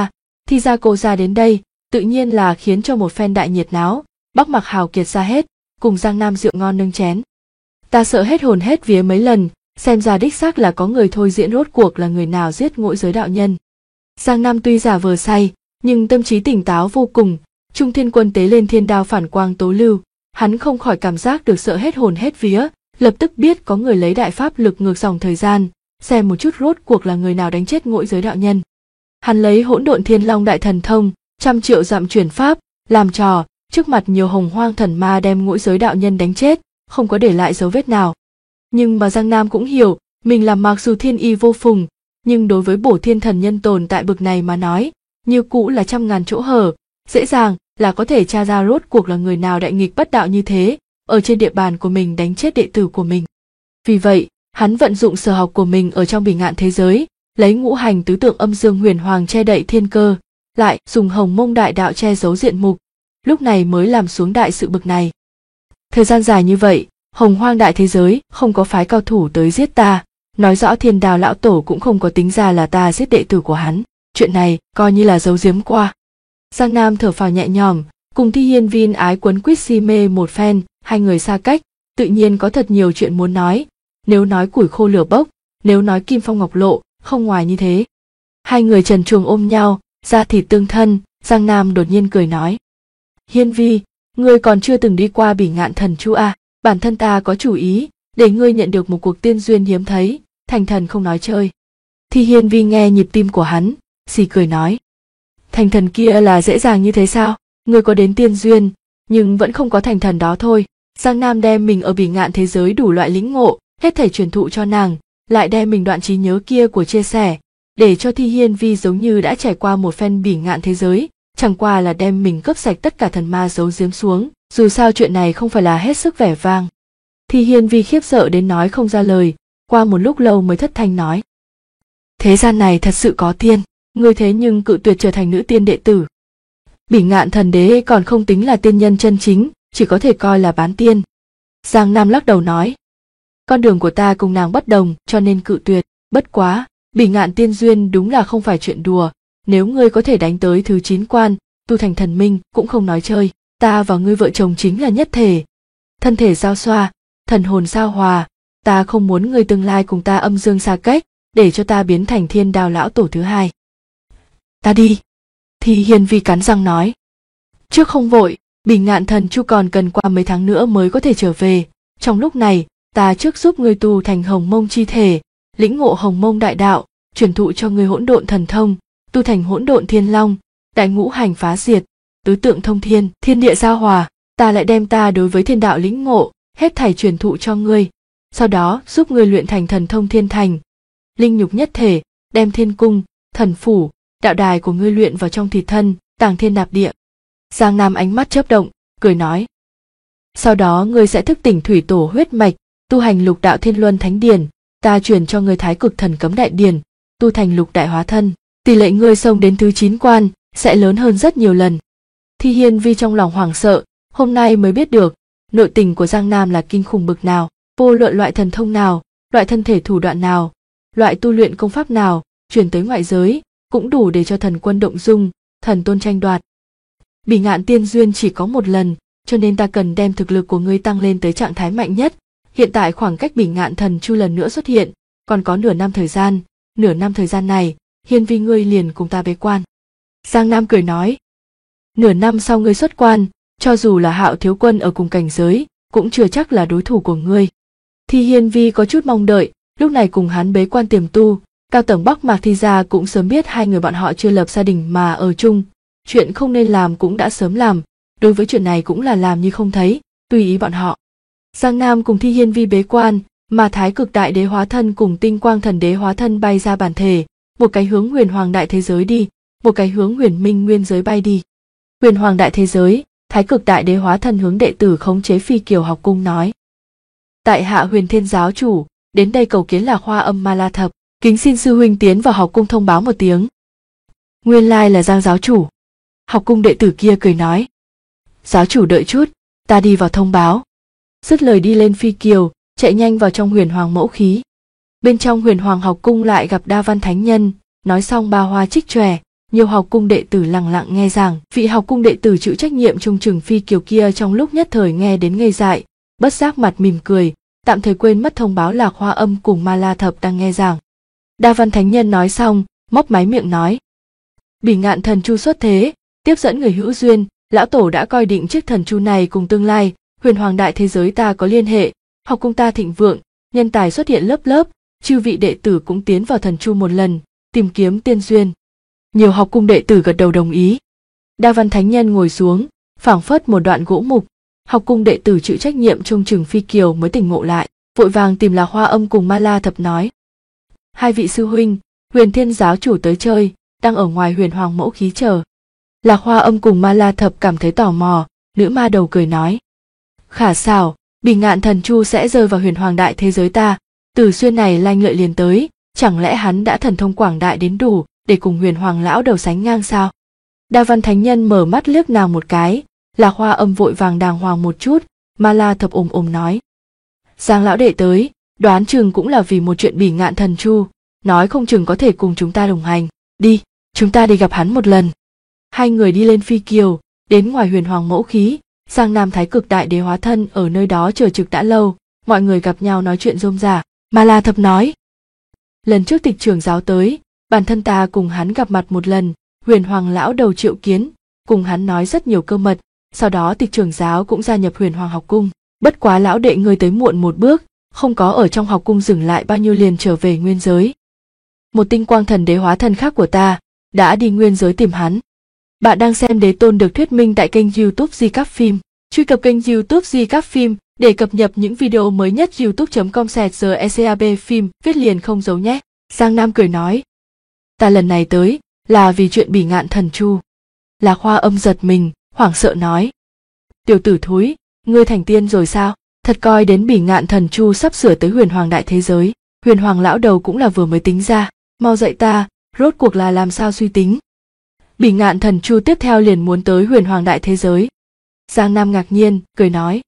Thi gia cô ra đến đây, tự nhiên là khiến cho một phen đại nhiệt náo, Bắc Mạc hào kiệt ra hết, cùng Giang Nam rượu ngon nâng chén. Ta sợ hết hồn hết vía mấy lần, xem ra đích xác là có người thôi diễn rốt cuộc là người nào giết ngũ giới đạo nhân. Giang Nam tuy giả vờ say, nhưng tâm trí tỉnh táo vô cùng, Trung Thiên Quân tế lên thiên đao phản quang tố lưu, hắn không khỏi cảm giác được sợ hết hồn hết vía, lập tức biết có người lấy đại pháp lực ngược dòng thời gian, xem một chút rốt cuộc là người nào đánh chết ngũ giới đạo nhân. Hắn lấy hỗn độn thiên long đại thần thông, 100.000.000 dặm chuyển pháp, làm trò, trước mặt nhiều Hồng Hoang thần ma đem ngũ giới đạo nhân đánh chết, không có để lại dấu vết nào. Nhưng mà Giang Nam cũng hiểu, mình làm mặc dù thiên y vô phùng, nhưng đối với bổ thiên thần nhân tồn tại bực này mà nói, như cũ là 100.000 chỗ hở, dễ dàng là có thể tra ra rốt cuộc là người nào đại nghịch bất đạo như thế, ở trên địa bàn của mình đánh chết đệ tử của mình. Vì vậy, hắn vận dụng sở học của mình ở trong bỉ ngạn thế giới, lấy ngũ hành tứ tượng âm dương huyền hoàng che đậy thiên cơ, lại dùng hồng mông đại đạo che giấu diện mục, lúc này mới làm xuống đại sự bực này. Thời gian dài như vậy, Hồng Hoang đại thế giới không có phái cao thủ tới giết ta, nói rõ thiên đao lão tổ cũng không có tính ra là ta giết đệ tử của hắn, chuyện này coi như là giấu giếm qua. Giang Nam thở phào nhẹ nhõm, cùng Thi Hiên Vin ái quấn quýt si mê một phen, hai người xa cách, tự nhiên có thật nhiều chuyện muốn nói, nếu nói củi khô lửa bốc, nếu nói kim phong ngọc lộ, không ngoài như thế. Hai người trần truồng ôm nhau, da thịt tương thân, Giang Nam đột nhiên cười nói: Hiên Vi, ngươi còn chưa từng đi qua bỉ ngạn thần chu à, bản thân ta có chủ ý, để ngươi nhận được một cuộc tiên duyên hiếm thấy, thành thần không nói chơi. Thi Hiên Vi nghe nhịp tim của hắn, xì cười nói: thành thần kia là dễ dàng như thế sao, ngươi có đến tiên duyên, nhưng vẫn không có thành thần đó thôi. Giang Nam đem mình ở bỉ ngạn thế giới đủ loại lĩnh ngộ, hết thảy truyền thụ cho nàng, lại đem mình đoạn trí nhớ kia của chia sẻ, để cho Thi Hiên Vi giống như đã trải qua một phen bỉ ngạn thế giới, chẳng qua là đem mình cướp sạch tất cả thần ma giấu giếm xuống, dù sao chuyện này không phải là hết sức vẻ vang. Thi Hiên Vi khiếp sợ đến nói không ra lời, qua một lúc lâu mới thất thanh nói: thế gian này thật sự có tiên, ngươi thế nhưng cự tuyệt trở thành nữ tiên đệ tử. Bỉ ngạn thần đế còn không tính là tiên nhân chân chính, chỉ có thể coi là bán tiên. Giang Nam lắc đầu nói: con đường của ta cùng nàng bất đồng cho nên cự tuyệt, bất quá, bỉ ngạn tiên duyên đúng là không phải chuyện đùa, nếu ngươi có thể đánh tới thứ 9 quan, tu thành thần minh cũng không nói chơi, ta và ngươi vợ chồng chính là nhất thể. Thân thể giao xoa, thần hồn giao hòa, ta không muốn ngươi tương lai cùng ta âm dương xa cách, để cho ta biến thành thiên đao lão tổ thứ hai. Ta đi. Thi Hiên Vi cắn răng nói. Trước không vội, Bỉ Ngạn Thần Chu còn cần qua mấy tháng nữa mới có thể trở về. Trong lúc này, ta trước giúp ngươi tu thành Hồng Mông chi thể, lĩnh ngộ Hồng Mông đại đạo, truyền thụ cho ngươi hỗn độn thần thông, tu thành hỗn độn thiên long, đại ngũ hành phá diệt, tứ tượng thông thiên, thiên địa giao hòa. Ta lại đem ta đối với thiên đạo lĩnh ngộ, hết thảy truyền thụ cho ngươi. Sau đó giúp ngươi luyện thành thần thông thiên thành, linh nhục nhất thể, đem thiên cung, thần phủ, đạo đài của ngươi luyện vào trong thịt thân, tàng thiên nạp địa. Giang Nam ánh mắt chớp động, cười nói. Sau đó ngươi sẽ thức tỉnh thủy tổ huyết mạch, tu hành lục đạo thiên luân thánh điển, ta truyền cho ngươi thái cực thần cấm đại điển, tu thành lục đại hóa thân, tỷ lệ ngươi xông đến thứ 9 quan sẽ lớn hơn rất nhiều lần. Thi Hiên Vi trong lòng hoảng sợ, hôm nay mới biết được, nội tình của Giang Nam là kinh khủng bực nào, vô luận loại thần thông nào, loại thân thể thủ đoạn nào, loại tu luyện công pháp nào, truyền tới ngoại giới, cũng đủ để cho thần quân động dung, thần tôn tranh đoạt. Bỉ Ngạn tiên duyên chỉ có một lần, cho nên ta cần đem thực lực của ngươi tăng lên tới trạng thái mạnh nhất. Hiện tại khoảng cách Bỉ Ngạn Thần Chu lần nữa xuất hiện, còn có nửa năm thời gian này, Hiên Vi ngươi liền cùng ta bế quan. Giang Nam cười nói. Nửa năm sau ngươi xuất quan, cho dù là Hạo thiếu quân ở cùng cảnh giới, cũng chưa chắc là đối thủ của ngươi. Thi Hiên Vi có chút mong đợi, lúc này cùng hắn bế quan tiềm tu, cao tầng Bắc Mạc Thi gia cũng sớm biết hai người bọn họ chưa lập gia đình mà ở chung, chuyện không nên làm cũng đã sớm làm, đối với chuyện này cũng là làm như không thấy, tùy ý bọn họ. Giang Nam cùng Thi Hiên Vi bế quan, mà Thái Cực Đại Đế hóa thân cùng Tinh Quang Thần Đế hóa thân bay ra bản thể, một cái hướng Huyền Hoàng Đại thế giới đi, một cái hướng Huyền Minh Nguyên giới bay đi. Huyền Hoàng Đại thế giới, Thái Cực Đại Đế hóa thân hướng đệ tử khống chế Phi Kiều học cung nói. Tại hạ Huyền Thiên giáo chủ, đến đây cầu kiến Lạc Hoa Âm Ma La Thập, kính xin sư huynh tiến vào học cung thông báo một tiếng. Nguyên lai là Giang giáo chủ. Học cung đệ tử kia cười nói. Giáo chủ đợi chút, ta đi vào thông báo. Dứt lời đi lên Phi Kiều, chạy nhanh vào trong Huyền Hoàng mẫu khí. Bên trong Huyền Hoàng học cung lại gặp Đa Văn Thánh Nhân, nói xong ba hoa trích tròe, nhiều học cung đệ tử lặng lặng nghe giảng. Vị học cung đệ tử chịu trách nhiệm trông chừng Phi Kiều kia trong lúc nhất thời nghe đến ngây dại, bất giác mặt mỉm cười, tạm thời quên mất thông báo Lạc Hoa Âm cùng Ma La Thập đang nghe giảng. Đa Văn Thánh Nhân nói xong, móc máy miệng nói. Bỉ Ngạn Thần Chu xuất thế, tiếp dẫn người hữu duyên, lão tổ đã coi định chiếc thần chu này cùng tương lai, Huyền Hoàng Đại thế giới ta có liên hệ, học cung ta thịnh vượng, nhân tài xuất hiện lớp lớp, chư vị đệ tử cũng tiến vào thần chu một lần, tìm kiếm tiên duyên. Nhiều học cung đệ tử gật đầu đồng ý. Đa Văn Thánh Nhân ngồi xuống, phảng phất một đoạn gỗ mục, học cung đệ tử chịu trách nhiệm trông chừng Phi Kiều mới tỉnh ngộ lại, vội vàng tìm Lạc Hoa Âm cùng Ma La Thập nói. Hai vị sư huynh, Huyền Thiên giáo chủ tới chơi, đang ở ngoài Huyền Hoàng mẫu khí chờ. Lạc Hoa Âm cùng Ma La Thập cảm thấy tò mò, nữ ma đầu cười nói. Khả xảo, Bỉ Ngạn Thần Chu sẽ rơi vào Huyền Hoàng Đại thế giới ta, Từ Xuyên này lanh lợi liền tới, chẳng lẽ hắn đã thần thông quảng đại đến đủ để cùng Huyền Hoàng lão đầu sánh ngang sao? Đa Văn Thánh Nhân mở mắt liếc nàng một cái, Lạc Hoa Âm vội vàng đàng hoàng một chút, Ma La Thập ồm nói. Giang lão đệ tới, đoán chừng cũng là vì một chuyện Bỉ Ngạn Thần Chu, nói không chừng có thể cùng chúng ta đồng hành, đi, chúng ta đi gặp hắn một lần. Hai người đi lên Phi Kiều, đến ngoài Huyền Hoàng mẫu khí, Giang Nam Thái Cực Đại Đế hóa thân ở nơi đó chờ trực đã lâu, mọi người gặp nhau nói chuyện rôm rả. Ma La Thập nói. Lần trước Tịch trưởng giáo tới, bản thân ta cùng hắn gặp mặt một lần, Huyền Hoàng lão đầu triệu kiến, cùng hắn nói rất nhiều cơ mật, sau đó Tịch trưởng giáo cũng gia nhập Huyền Hoàng học cung. Bất quá lão đệ ngươi tới muộn một bước, không có ở trong học cung dừng lại bao nhiêu liền trở về nguyên giới. Một Tinh Quang Thần Đế hóa thân khác của ta đã đi nguyên giới tìm hắn. Bạn đang xem Đế Tôn được thuyết minh tại kênh YouTube Di Cáp Phim. Truy cập kênh YouTube Di Cáp Phim để cập nhật những video mới nhất. youtube.com/GECAB phim viết liền không giấu nhé. Giang Nam cười nói. Ta lần này tới là vì chuyện Bỉ Ngạn Thần Chu. Lạc Hoa Âm giật mình, hoảng sợ nói. Tiểu tử thúi, ngươi thành tiên rồi sao? Thật coi đến Bỉ Ngạn Thần Chu sắp sửa tới Huyền Hoàng Đại thế giới. Huyền Hoàng lão đầu cũng là vừa mới tính ra, mau dạy ta, rốt cuộc là làm sao suy tính. Bỉ Ngạn Thần Chu tiếp theo liền muốn tới Huyền Hoàng Đại thế giới. Giang Nam ngạc nhiên, cười nói.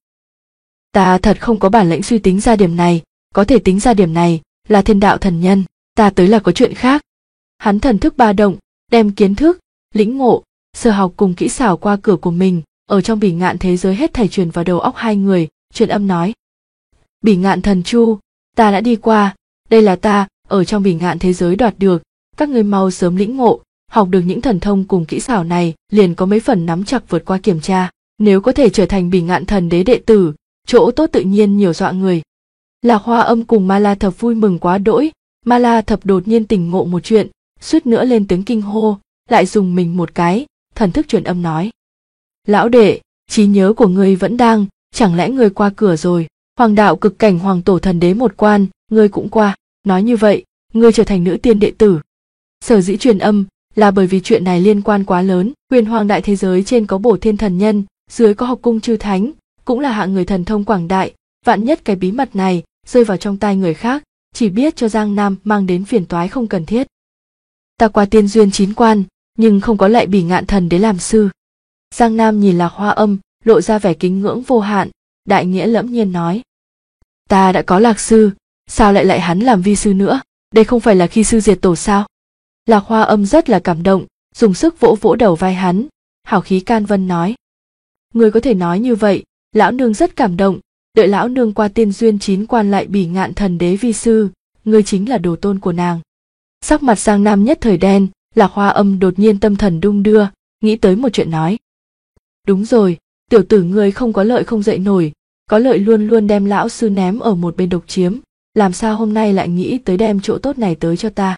Ta thật không có bản lĩnh suy tính ra điểm này, có thể tính ra điểm này là thiên đạo thần nhân, ta tới là có chuyện khác. Hắn thần thức ba động, đem kiến thức, lĩnh ngộ, sở học cùng kỹ xảo qua cửa của mình, ở trong Bỉ Ngạn thế giới hết thảy truyền vào đầu óc hai người, truyền âm nói. Bỉ Ngạn Thần Chu, ta đã đi qua, đây là ta ở trong Bỉ Ngạn thế giới đoạt được, các ngươi mau sớm lĩnh ngộ, học được những thần thông cùng kỹ xảo này liền có mấy phần nắm chặt vượt qua kiểm tra. Nếu có thể trở thành Bỉ Ngạn Thần Đế đệ tử, chỗ tốt tự nhiên nhiều dọa người. Lạc Hoa Âm cùng Ma La Thập vui mừng quá đỗi. Ma La Thập đột nhiên tỉnh ngộ một chuyện, suýt nữa lên tiếng kinh hô, lại dùng mình một cái, thần thức truyền âm nói: lão đệ, trí nhớ của ngươi vẫn đang, chẳng lẽ ngươi qua cửa rồi? Hoàng đạo cực cảnh hoàng tổ thần đế một quan, ngươi cũng qua. Nói như vậy, ngươi trở thành nữ tiên đệ tử. Sở dĩ truyền âm là bởi vì chuyện này liên quan quá lớn. Huyền hoàng đại thế giới trên có Bổ Thiên thần nhân, dưới có Học cung chư thánh, cũng là hạng người thần thông quảng đại. Vạn nhất cái bí mật này rơi vào trong tay người khác, chỉ biết cho Giang Nam mang đến phiền toái không cần thiết. Ta qua tiên duyên 9 quan, nhưng không có lại Bỉ Ngạn Thần Đế làm sư. Giang Nam nhìn Lạc Hoa Âm, lộ ra vẻ kính ngưỡng vô hạn, đại nghĩa lẫm nhiên nói: ta đã có Lạc sư, sao lại hắn làm vi sư nữa? Đây không phải là khi sư diệt tổ sao? Lạc Hoa Âm rất là cảm động, dùng sức vỗ vỗ đầu vai hắn, hào khí can vân nói: ngươi có thể nói như vậy, lão nương rất cảm động. Đợi lão nương qua tiên duyên 9 quan lại Bỉ Ngạn Thần Đế vi sư, ngươi chính là đồ tôn của nàng. Sắc mặt Giang Nam nhất thời đen. Lạc Hoa Âm đột nhiên tâm thần đung đưa, nghĩ tới một chuyện nói: đúng rồi, tiểu tử ngươi không có lợi không dậy nổi, có lợi luôn luôn đem lão sư ném ở một bên độc chiếm, làm sao hôm nay lại nghĩ tới đem chỗ tốt này tới cho ta?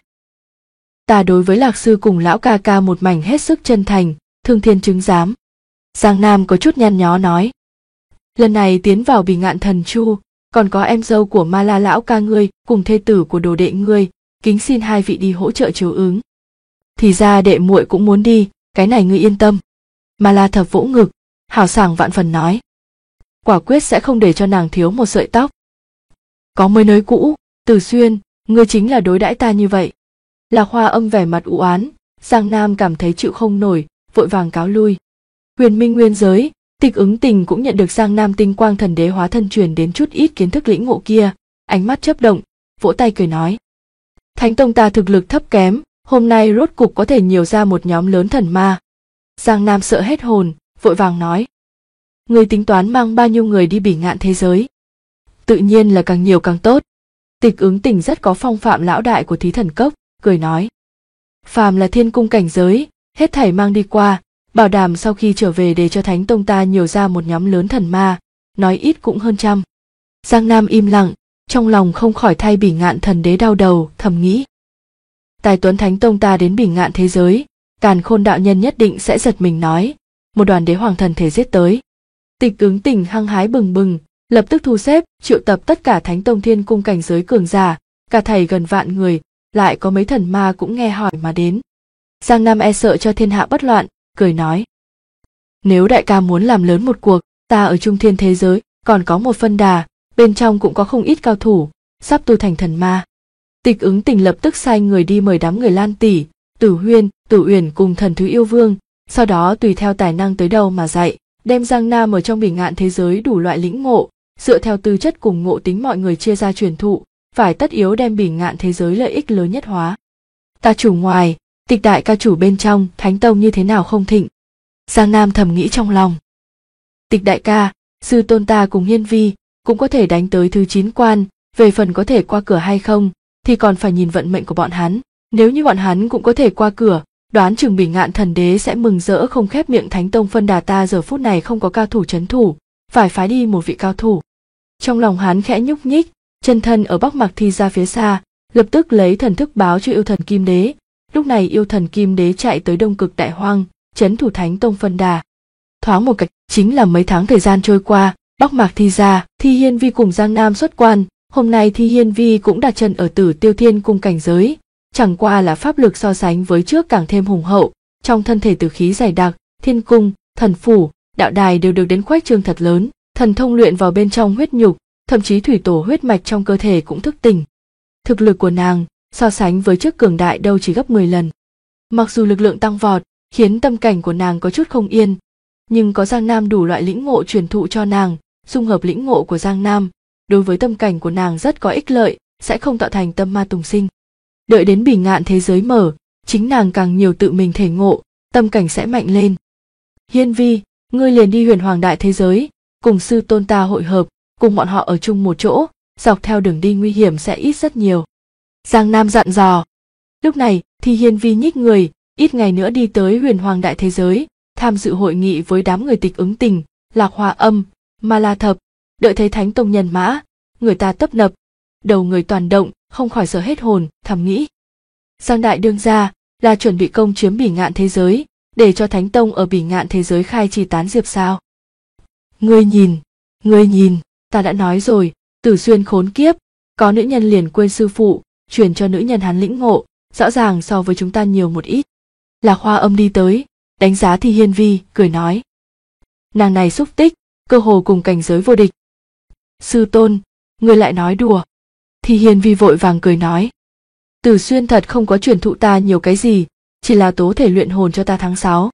Ta đối với Lạc sư cùng lão ca ca một mảnh hết sức chân thành, thương thiên chứng giám. Giang Nam có chút nhăn nhó nói: lần này tiến vào Bỉ Ngạn Thần Chu, còn có em dâu của Ma La lão ca ngươi cùng thê tử của đồ đệ ngươi, kính xin hai vị đi hỗ trợ chiếu ứng. Thì ra đệ muội cũng muốn đi, cái này ngươi yên tâm. Ma La Thập vỗ ngực, hào sảng vạn phần nói: quả quyết sẽ không để cho nàng thiếu một sợi tóc. Có mới nới cũ, Từ Xuyên, ngươi chính là đối đãi ta như vậy. Lạc Hoa Âm vẻ mặt u oán, Giang Nam cảm thấy chịu không nổi, vội vàng cáo lui. Huyền Minh nguyên giới, Tịch Ứng Tình cũng nhận được Giang Nam tinh quang thần đế hóa thân truyền đến chút ít kiến thức lĩnh ngộ kia, ánh mắt chớp động, vỗ tay cười nói: Thánh tông ta thực lực thấp kém, hôm nay rốt cục có thể nhiều ra một nhóm lớn thần ma. Giang Nam sợ hết hồn, vội vàng nói: ngươi tính toán mang bao nhiêu người đi Bỉ Ngạn thế giới? Tự nhiên là càng nhiều càng tốt. Tịch Ứng Tình rất có phong phạm lão đại của Thí Thần Cốc, cười nói: phàm là thiên cung cảnh giới, hết thảy mang đi qua, bảo đảm sau khi trở về để cho Thánh tông ta nhiều ra một nhóm lớn thần ma, nói ít cũng hơn 100. Giang Nam im lặng, trong lòng không khỏi thay Bỉ Ngạn Thần Đế đau đầu, thầm nghĩ: Tài tuấn Thánh tông ta đến Bỉ Ngạn thế giới, Càn Khôn đạo nhân nhất định sẽ giật mình nói, một đoàn đế hoàng thần thể giết tới. Tịch Ứng Tình hăng hái bừng bừng, lập tức thu xếp, triệu tập tất cả Thánh tông thiên cung cảnh giới cường giả, cả thầy gần vạn người, lại có mấy thần ma cũng nghe hỏi mà đến. Giang Nam e sợ cho thiên hạ bất loạn, cười nói: nếu đại ca muốn làm lớn một cuộc, ta ở Trung Thiên thế giới còn có một phân đà, bên trong cũng có không ít cao thủ, sắp tu thành thần ma. Tịch Ứng Tình lập tức sai người đi mời đám người Lan tỷ, Tử Huyên, Tử Uyển cùng Thần Thú Yêu Vương, sau đó tùy theo tài năng tới đâu mà dạy, đem Giang Nam ở trong Bỉ Ngạn thế giới đủ loại lĩnh ngộ, dựa theo tư chất cùng ngộ tính mọi người chia ra truyền thụ, phải tất yếu đem Bỉ Ngạn thế giới lợi ích lớn nhất hóa. Ta chủ ngoài, Tịch đại ca chủ bên trong, Thánh tông như thế nào không thịnh? Giang Nam thầm nghĩ trong lòng. Tịch đại ca, sư tôn ta cùng Hiên Vi cũng có thể đánh tới thứ 9 quan, về phần có thể qua cửa hay không thì còn phải nhìn vận mệnh của bọn hắn. Nếu như bọn hắn cũng có thể qua cửa, đoán chừng Bỉ Ngạn Thần Đế sẽ mừng rỡ không khép miệng. Thánh tông phân đà ta giờ phút này không có cao thủ trấn thủ, phải phái đi một vị cao thủ. Trong lòng hắn khẽ nhúc nhích, chân thân ở Bắc Mạc Thi ra phía xa, lập tức lấy thần thức báo cho yêu thần Kim Đế. Lúc này yêu thần Kim Đế chạy tới Đông Cực Đại Hoang, trấn thủ Thánh tông phân đà. Thoáng một cách chính là mấy tháng thời gian trôi qua, Bắc Mạc Thi ra, Thi Hiên Vi cùng Giang Nam xuất quan. Hôm nay Thi Hiên Vi cũng đặt chân ở Tử Tiêu Thiên cung cảnh giới, chẳng qua là pháp lực so sánh với trước càng thêm hùng hậu, trong thân thể tử khí dày đặc, thiên cung, thần phủ, đạo đài đều được đến khuếch trương thật lớn, thần thông luyện vào bên trong huyết nhục, thậm chí thủy tổ huyết mạch trong cơ thể cũng thức tỉnh. Thực lực của nàng so sánh với trước cường đại đâu chỉ gấp 10 lần. Mặc dù lực lượng tăng vọt, khiến tâm cảnh của nàng có chút không yên, nhưng có Giang Nam đủ loại lĩnh ngộ truyền thụ cho nàng, dung hợp lĩnh ngộ của Giang Nam, đối với tâm cảnh của nàng rất có ích lợi, sẽ không tạo thành tâm ma tùng sinh. Đợi đến Bỉ Ngạn thế giới mở, chính nàng càng nhiều tự mình thể ngộ, tâm cảnh sẽ mạnh lên. Hiên Vi, ngươi liền đi Huyền Hoàng đại thế giới, cùng sư tôn ta hội hợp, cùng bọn họ ở chung một chỗ, dọc theo đường đi nguy hiểm sẽ ít rất nhiều. Giang Nam dặn dò. Lúc này, Thi Hiên Vi nhích người, ít ngày nữa đi tới huyền hoàng đại thế giới, tham dự hội nghị với đám người Tịch Ứng Tình, Lạc Hoa Âm, Ma La Thập. Đợi thấy Thánh Tông nhân mã, người ta tấp nập, đầu người toàn động, không khỏi sợ hết hồn, thầm nghĩ. Giang đại đương gia là chuẩn bị công chiếm Bỉ Ngạn thế giới, để cho Thánh Tông ở Bỉ Ngạn thế giới khai chi tán diệp sao? Ngươi nhìn, ta đã nói rồi, Tử Xuyên khốn kiếp, có nữ nhân liền quên sư phụ, truyền cho nữ nhân hắn lĩnh ngộ, rõ ràng so với chúng ta nhiều một ít. Lạc Hoa Âm đi tới, đánh giá Thi Hiên Vi, cười nói. Nàng này xúc tích, cơ hồ cùng cảnh giới vô địch. Sư tôn, ngươi lại nói đùa. Thi Hiên Vi vội vàng cười nói. Tử Xuyên thật không có truyền thụ ta nhiều cái gì, chỉ là tố thể luyện hồn cho ta tháng 6.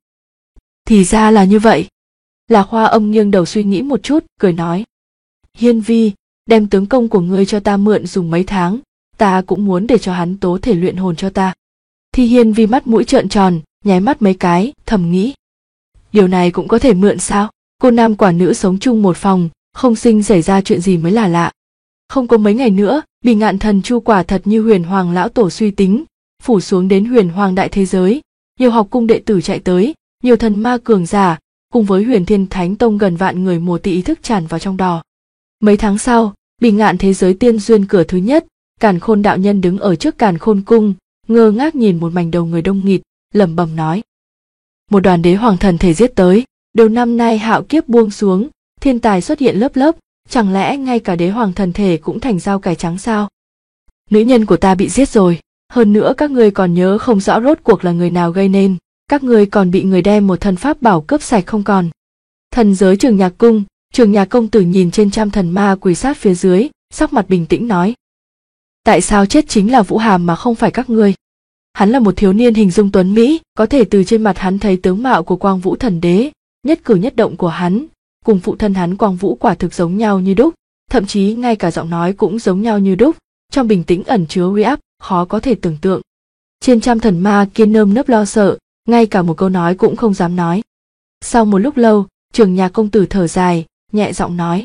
Thì ra là như vậy. Lạc Hoa Âm nghiêng đầu suy nghĩ một chút, cười nói. Hiên Vi, đem tướng công của ngươi cho ta mượn dùng mấy tháng, ta cũng muốn để cho hắn tố thể luyện hồn cho ta. Thi Hiên Vi mắt mũi trợn tròn, nháy mắt mấy cái, thầm nghĩ. Điều này cũng có thể mượn sao? Cô nam quả nữ sống chung một phòng, không sinh xảy ra chuyện gì mới là lạ. Không có mấy ngày nữa, Bỉ Ngạn thần chu quả thật như huyền hoàng lão tổ suy tính, phủ xuống đến huyền hoàng đại thế giới, nhiều học cung đệ tử chạy tới, nhiều thần ma cường giả, cùng với Huyền Thiên Thánh Tông gần vạn người mùa tị ý thức tràn vào trong đó. Mấy tháng sau, Bỉ Ngạn thế giới tiên duyên cửa thứ nhất, Càn Khôn đạo nhân đứng ở trước Càn Khôn cung, ngơ ngác nhìn một mảnh đầu người đông nghịt, lẩm bẩm nói. Một đoàn đế hoàng thần thể giết tới, đầu năm nay hạo kiếp buông xuống, thiên tài xuất hiện lớp lớp, chẳng lẽ ngay cả đế hoàng thần thể cũng thành dao cải trắng sao? Nữ nhân của ta bị giết rồi, hơn nữa các ngươi còn nhớ không rõ rốt cuộc là người nào gây nên, các ngươi còn bị người đem một thần pháp bảo cướp sạch không còn. Thần giới Trường Nhạc cung, Trường Nhạc công tử nhìn trên trăm thần ma quỳ sát phía dưới, sắc mặt bình tĩnh nói. Tại sao chết chính là Vũ Hàm mà không phải các ngươi? Hắn là một thiếu niên hình dung tuấn mỹ, có thể từ trên mặt hắn thấy tướng mạo của Quang Vũ thần đế, nhất cử nhất động của hắn, cùng phụ thân hắn Quang Vũ quả thực giống nhau như đúc, thậm chí ngay cả giọng nói cũng giống nhau như đúc, trong bình tĩnh ẩn chứa uy áp khó có thể tưởng tượng. Trên trăm thần ma kia nơm nớp lo sợ, ngay cả một câu nói cũng không dám nói. Sau một lúc lâu, Trường Nhạc công tử thở dài, nhẹ giọng nói.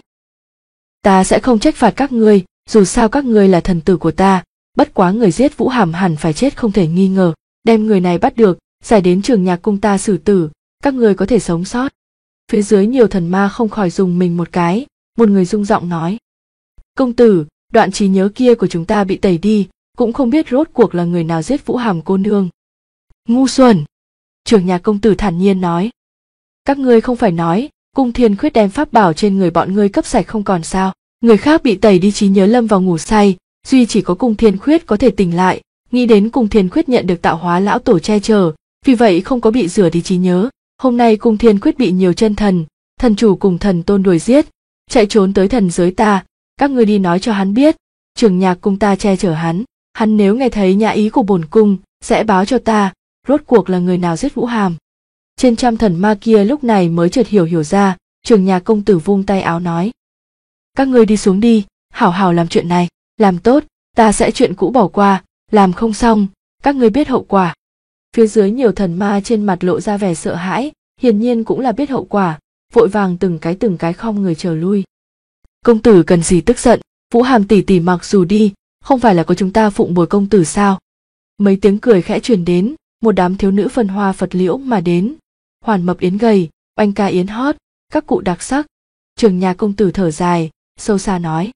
Ta sẽ không trách phạt các ngươi, dù sao các ngươi là thần tử của ta, bất quá người giết Vũ Hàm hẳn phải chết không thể nghi ngờ, đem người này bắt được, giải đến Trường Nhạc cung ta xử tử, các ngươi có thể sống sót. Phía dưới nhiều thần ma không khỏi dùng mình một cái, một người rung giọng nói. Công tử, đoạn trí nhớ kia của chúng ta bị tẩy đi, cũng không biết rốt cuộc là người nào giết Vũ Hàm cô nương. Ngu xuẩn! Trường Nhạc công tử thản nhiên nói. Các ngươi không phải nói, Cung Thiên Khuyết đem pháp bảo trên người bọn ngươi cấp sạch không còn sao, người khác bị tẩy đi trí nhớ lâm vào ngủ say, duy chỉ có Cung Thiên Khuyết có thể tỉnh lại, nghĩ đến Cung Thiên Khuyết nhận được tạo hóa lão tổ che chở, vì vậy không có bị rửa đi trí nhớ. Hôm nay Cung Thiên Khuyết bị nhiều chân thần, thần chủ cùng thần tôn đuổi giết, chạy trốn tới thần giới ta, các ngươi đi nói cho hắn biết, Trường Nhạc cung ta che chở hắn, hắn nếu nghe thấy nhã ý của bổn cung, sẽ báo cho ta, rốt cuộc là người nào giết Vũ Hàm. Trên trăm thần ma kia lúc này mới chợt hiểu ra, Trường Nhạc công tử vung tay áo nói. Các ngươi đi xuống đi, hảo hảo làm chuyện này, làm tốt, ta sẽ chuyện cũ bỏ qua, làm không xong, các ngươi biết hậu quả. Phía dưới nhiều thần ma trên mặt lộ ra vẻ sợ hãi, hiển nhiên cũng là biết hậu quả, vội vàng từng cái khom người chờ lui. Công tử cần gì tức giận, Vũ Hàm tỷ tỷ mặc dù đi, không phải là có chúng ta phụng bồi công tử sao? Mấy tiếng cười khẽ truyền đến, một đám thiếu nữ phân hoa phật liễu mà đến, hoàn mập yến gầy, oanh ca yến hót, các cụ đặc sắc. Trường Nhạc công tử thở dài, sâu xa nói.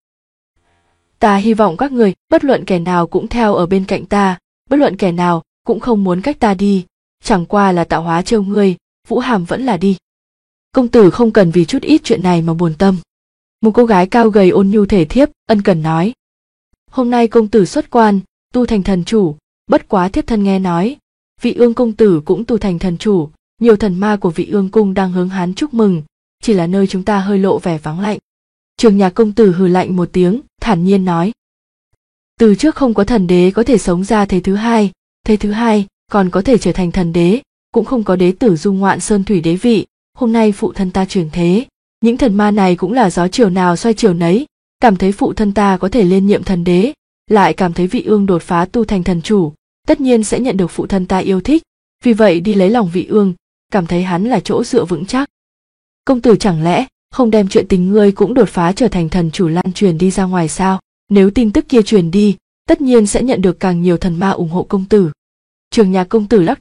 Ta hy vọng các người, bất luận kẻ nào cũng theo ở bên cạnh ta, bất luận kẻ nào cũng không muốn cách ta đi, chẳng qua là tạo hóa trêu ngươi, Vũ Hàm vẫn là đi. Công tử không cần vì chút ít chuyện này mà buồn tâm. Một cô gái cao gầy ôn nhu thể thiếp, ân cần nói. Hôm nay công tử xuất quan, tu thành thần chủ, bất quá thiếp thân nghe nói, Vị Ương công tử cũng tu thành thần chủ, nhiều thần ma của Vị Ương cung đang hướng hắn chúc mừng, chỉ là nơi chúng ta hơi lộ vẻ vắng lạnh. Trường Nhạc công tử hừ lạnh một tiếng, thản nhiên nói. Từ trước không có thần đế có thể sống ra thế thứ hai còn có thể trở thành thần đế, cũng không có đế tử dung ngoạn sơn thủy đế vị, hôm nay phụ thân ta chuyển thế, những thần ma này cũng là gió chiều nào xoay chiều nấy, cảm thấy phụ thân ta có thể lên nhiệm thần đế, lại cảm thấy Vị Ương đột phá tu thành thần chủ, tất nhiên sẽ nhận được phụ thân ta yêu thích, vì vậy đi lấy lòng Vị Ương, cảm thấy hắn là chỗ dựa vững chắc. Công tử chẳng lẽ không đem chuyện tình ngươi cũng đột phá trở thành thần chủ lan truyền đi ra ngoài sao? Nếu tin tức kia truyền đi, tất nhiên sẽ nhận được càng nhiều thần ma ủng hộ công tử. Trường Nhạc công tử lắc đầu,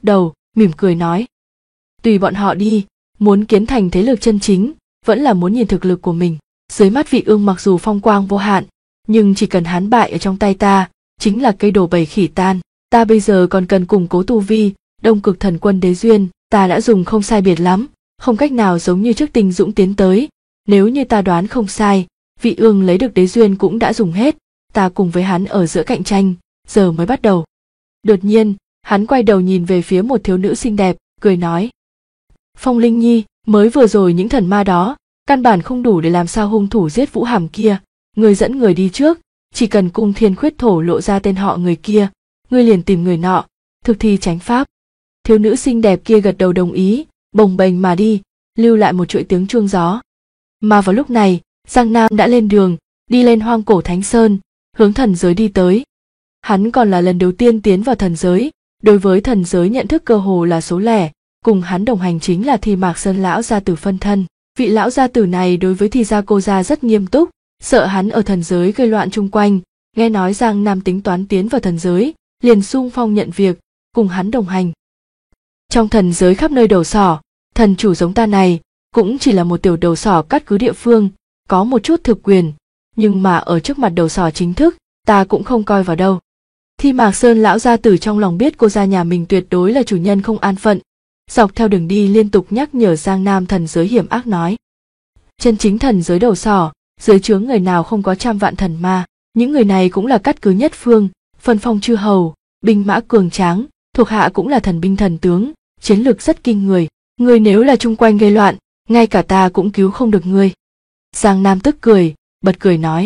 mỉm cười nói. Tùy bọn họ đi, muốn kiến thành thế lực chân chính, vẫn là muốn nhìn thực lực của mình. Dưới mắt Vị Ương mặc dù phong quang vô hạn, nhưng chỉ cần hắn bại ở trong tay ta, chính là cây đổ bầy khỉ tan. Ta bây giờ còn cần củng cố tu vi, Đông Cực Thần Quân Đế Duyên, ta đã dùng không sai biệt lắm, không cách nào giống như trước Tinh Dũng tiến tới. Nếu như ta đoán không sai, Vị Ương lấy được Đế Duyên cũng đã dùng hết, ta cùng với hắn ở giữa cạnh tranh, giờ mới bắt đầu. Đột nhiên, hắn quay đầu nhìn về phía một thiếu nữ xinh đẹp, cười nói. Phong Linh Nhi, mới vừa rồi những thần ma đó, căn bản không đủ để làm sao hung thủ giết Vũ Hàm kia. Ngươi dẫn người đi trước, chỉ cần Cung Thiên Khuyết thổ lộ ra tên họ người kia, ngươi liền tìm người nọ, thực thi chánh pháp. Thiếu nữ xinh đẹp kia gật đầu đồng ý, bồng bềnh mà đi, lưu lại một chuỗi tiếng chuông gió. Mà vào lúc này, Giang Nam đã lên đường, đi lên Hoang Cổ Thánh Sơn, hướng thần giới đi tới. Hắn còn là lần đầu tiên tiến vào thần giới, đối với thần giới nhận thức cơ hồ là số lẻ, cùng hắn đồng hành chính là Thi Mạc Sơn lão gia tử phân thân. Vị lão gia tử này đối với Thi gia cô gia rất nghiêm túc, sợ hắn ở thần giới gây loạn chung quanh, nghe nói Giang Nam tính toán tiến vào thần giới, liền xung phong nhận việc, cùng hắn đồng hành. Trong thần giới khắp nơi đầu sỏ, thần chủ giống ta này, cũng chỉ là một tiểu đầu sỏ cắt cứ địa phương, có một chút thực quyền, nhưng mà ở trước mặt đầu sỏ chính thức, ta cũng không coi vào đâu. Thi Mạc Sơn lão gia tử trong lòng biết cô gia nhà mình tuyệt đối là chủ nhân không an phận, dọc theo đường đi liên tục nhắc nhở Giang Nam thần giới hiểm ác nói. Chân chính thần giới đầu sỏ, dưới trướng người nào không có trăm vạn thần ma, những người này cũng là cắt cứ nhất phương, phân phong chư hầu, binh mã cường tráng, thuộc hạ cũng là thần binh thần tướng, chiến lược rất kinh người. Ngươi nếu là chung quanh gây loạn, ngay cả ta cũng cứu không được ngươi. Giang Nam tức cười, bật cười nói.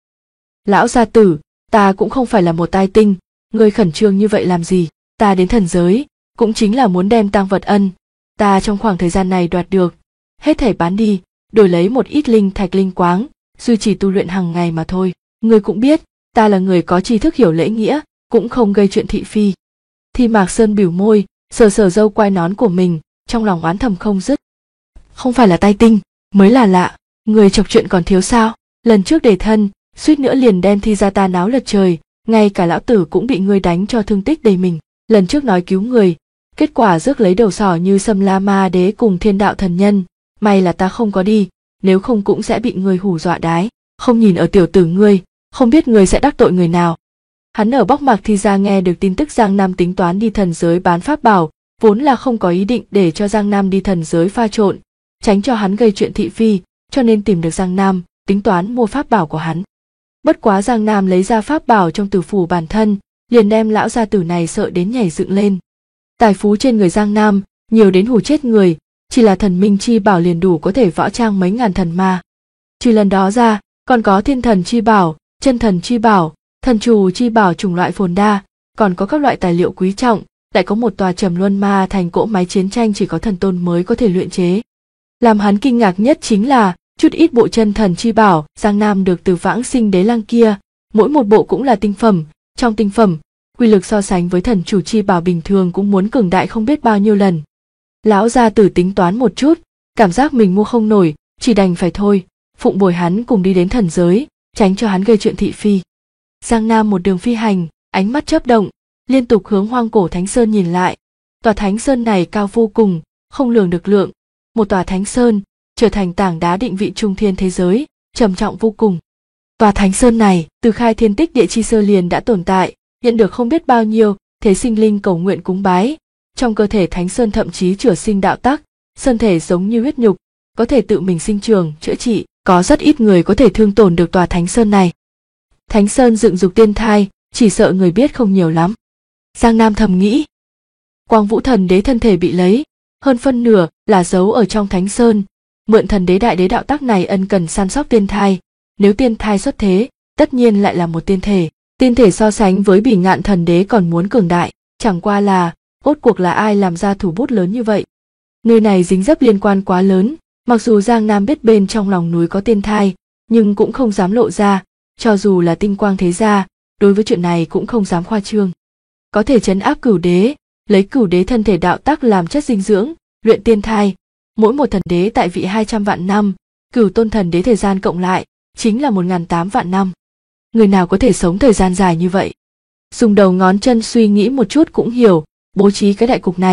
Lão gia tử, ta cũng không phải là một tai tinh, ngươi khẩn trương như vậy làm gì? Ta đến thần giới, cũng chính là muốn đem tang vật ân, ta trong khoảng thời gian này đoạt được, hết thảy bán đi, đổi lấy một ít linh thạch linh quáng, duy trì tu luyện hàng ngày mà thôi. Ngươi cũng biết, ta là người có tri thức hiểu lễ nghĩa, cũng không gây chuyện thị phi. Thi Mạc Sơn bỉu môi, sờ sờ râu quai nón của mình, trong lòng oán thầm không dứt. Không phải là tai tinh, mới là lạ, người chọc chuyện còn thiếu sao? Lần trước đề thân, suýt nữa liền đem Thi gia ta náo lật trời, ngay cả lão tử cũng bị ngươi đánh cho thương tích đầy mình. Lần trước nói cứu người, kết quả rước lấy đầu sỏ như Sâm La Ma Đế cùng Thiên Đạo Thần Nhân, may là ta không có đi, nếu không cũng sẽ bị người hù dọa đái. Không nhìn ở tiểu tử ngươi, không biết ngươi sẽ đắc tội người nào. Hắn ở Bắc Mạc Thi gia nghe được tin tức Giang Nam tính toán đi thần giới bán pháp bảo, vốn là không có ý định để cho Giang Nam đi thần giới pha trộn, tránh cho hắn gây chuyện thị phi, cho nên tìm được Giang Nam, tính toán mua pháp bảo của hắn. Bất quá Giang Nam lấy ra pháp bảo trong tử phủ bản thân, liền đem lão gia tử này sợ đến nhảy dựng lên. Tài phú trên người Giang Nam, nhiều đến hù chết người, chỉ là thần minh chi bảo liền đủ có thể võ trang mấy ngàn thần ma. Trừ lần đó ra, còn có thiên thần chi bảo, chân thần chi bảo, thần trù chi bảo chủng loại phồn đa, còn có các loại tài liệu quý trọng, lại có một tòa Trầm Luân Ma thành cỗ máy chiến tranh chỉ có thần tôn mới có thể luyện chế. Làm hắn kinh ngạc nhất chính là, chút ít bộ chân thần chi bảo Giang Nam được từ Vãng Sinh Đế Lăng kia, mỗi một bộ cũng là tinh phẩm, trong tinh phẩm, quy lực so sánh với thần chủ chi bảo bình thường cũng muốn cường đại không biết bao nhiêu lần. Lão gia tử tính toán một chút, cảm giác mình mua không nổi, chỉ đành phải thôi, phụng bồi hắn cùng đi đến thần giới, tránh cho hắn gây chuyện thị phi. Giang Nam một đường phi hành, ánh mắt chớp động, liên tục hướng Hoang Cổ Thánh Sơn nhìn lại. Tòa Thánh Sơn này cao vô cùng, không lường được lượng, một tòa Thánh Sơn trở thành tảng đá định vị trung thiên thế giới, trầm trọng vô cùng. Tòa Thánh Sơn này từ khai thiên tích địa chi sơ liền đã tồn tại, nhận được không biết bao nhiêu thế sinh linh cầu nguyện cúng bái. Trong cơ thể Thánh Sơn thậm chí chữa sinh đạo tắc, sơn thể giống như huyết nhục, có thể tự mình sinh trường, chữa trị, có rất ít người có thể thương tổn được tòa Thánh Sơn này. Thánh Sơn dựng dục tiên thai, chỉ sợ người biết không nhiều lắm. Giang Nam thầm nghĩ. Quang Vũ Thần Đế thân thể bị lấy, hơn phân nửa là giấu ở trong Thánh Sơn, mượn Thần Đế đại đế đạo tắc này ân cần săn sóc tiên thai, nếu tiên thai xuất thế, tất nhiên lại là một tiên thể. Tiên thể so sánh với Bỉ Ngạn Thần Đế còn muốn cường đại, chẳng qua là, rốt cuộc là ai làm ra thủ bút lớn như vậy. Nơi này dính dấp liên quan quá lớn, mặc dù Giang Nam biết bên trong lòng núi có tiên thai, nhưng cũng không dám lộ ra, cho dù là Tinh Quang thế gia, đối với chuyện này cũng không dám khoa trương. Có thể trấn áp Cửu Đế, lấy Cửu Đế thân thể đạo tắc làm chất dinh dưỡng, luyện tiên thai, mỗi một thần đế tại vị 200 vạn năm, Cửu Tôn Thần Đế thời gian cộng lại, chính là 1.800 vạn năm. Người nào có thể sống thời gian dài như vậy? Dùng đầu ngón chân suy nghĩ một chút cũng hiểu, bố trí cái đại cục này,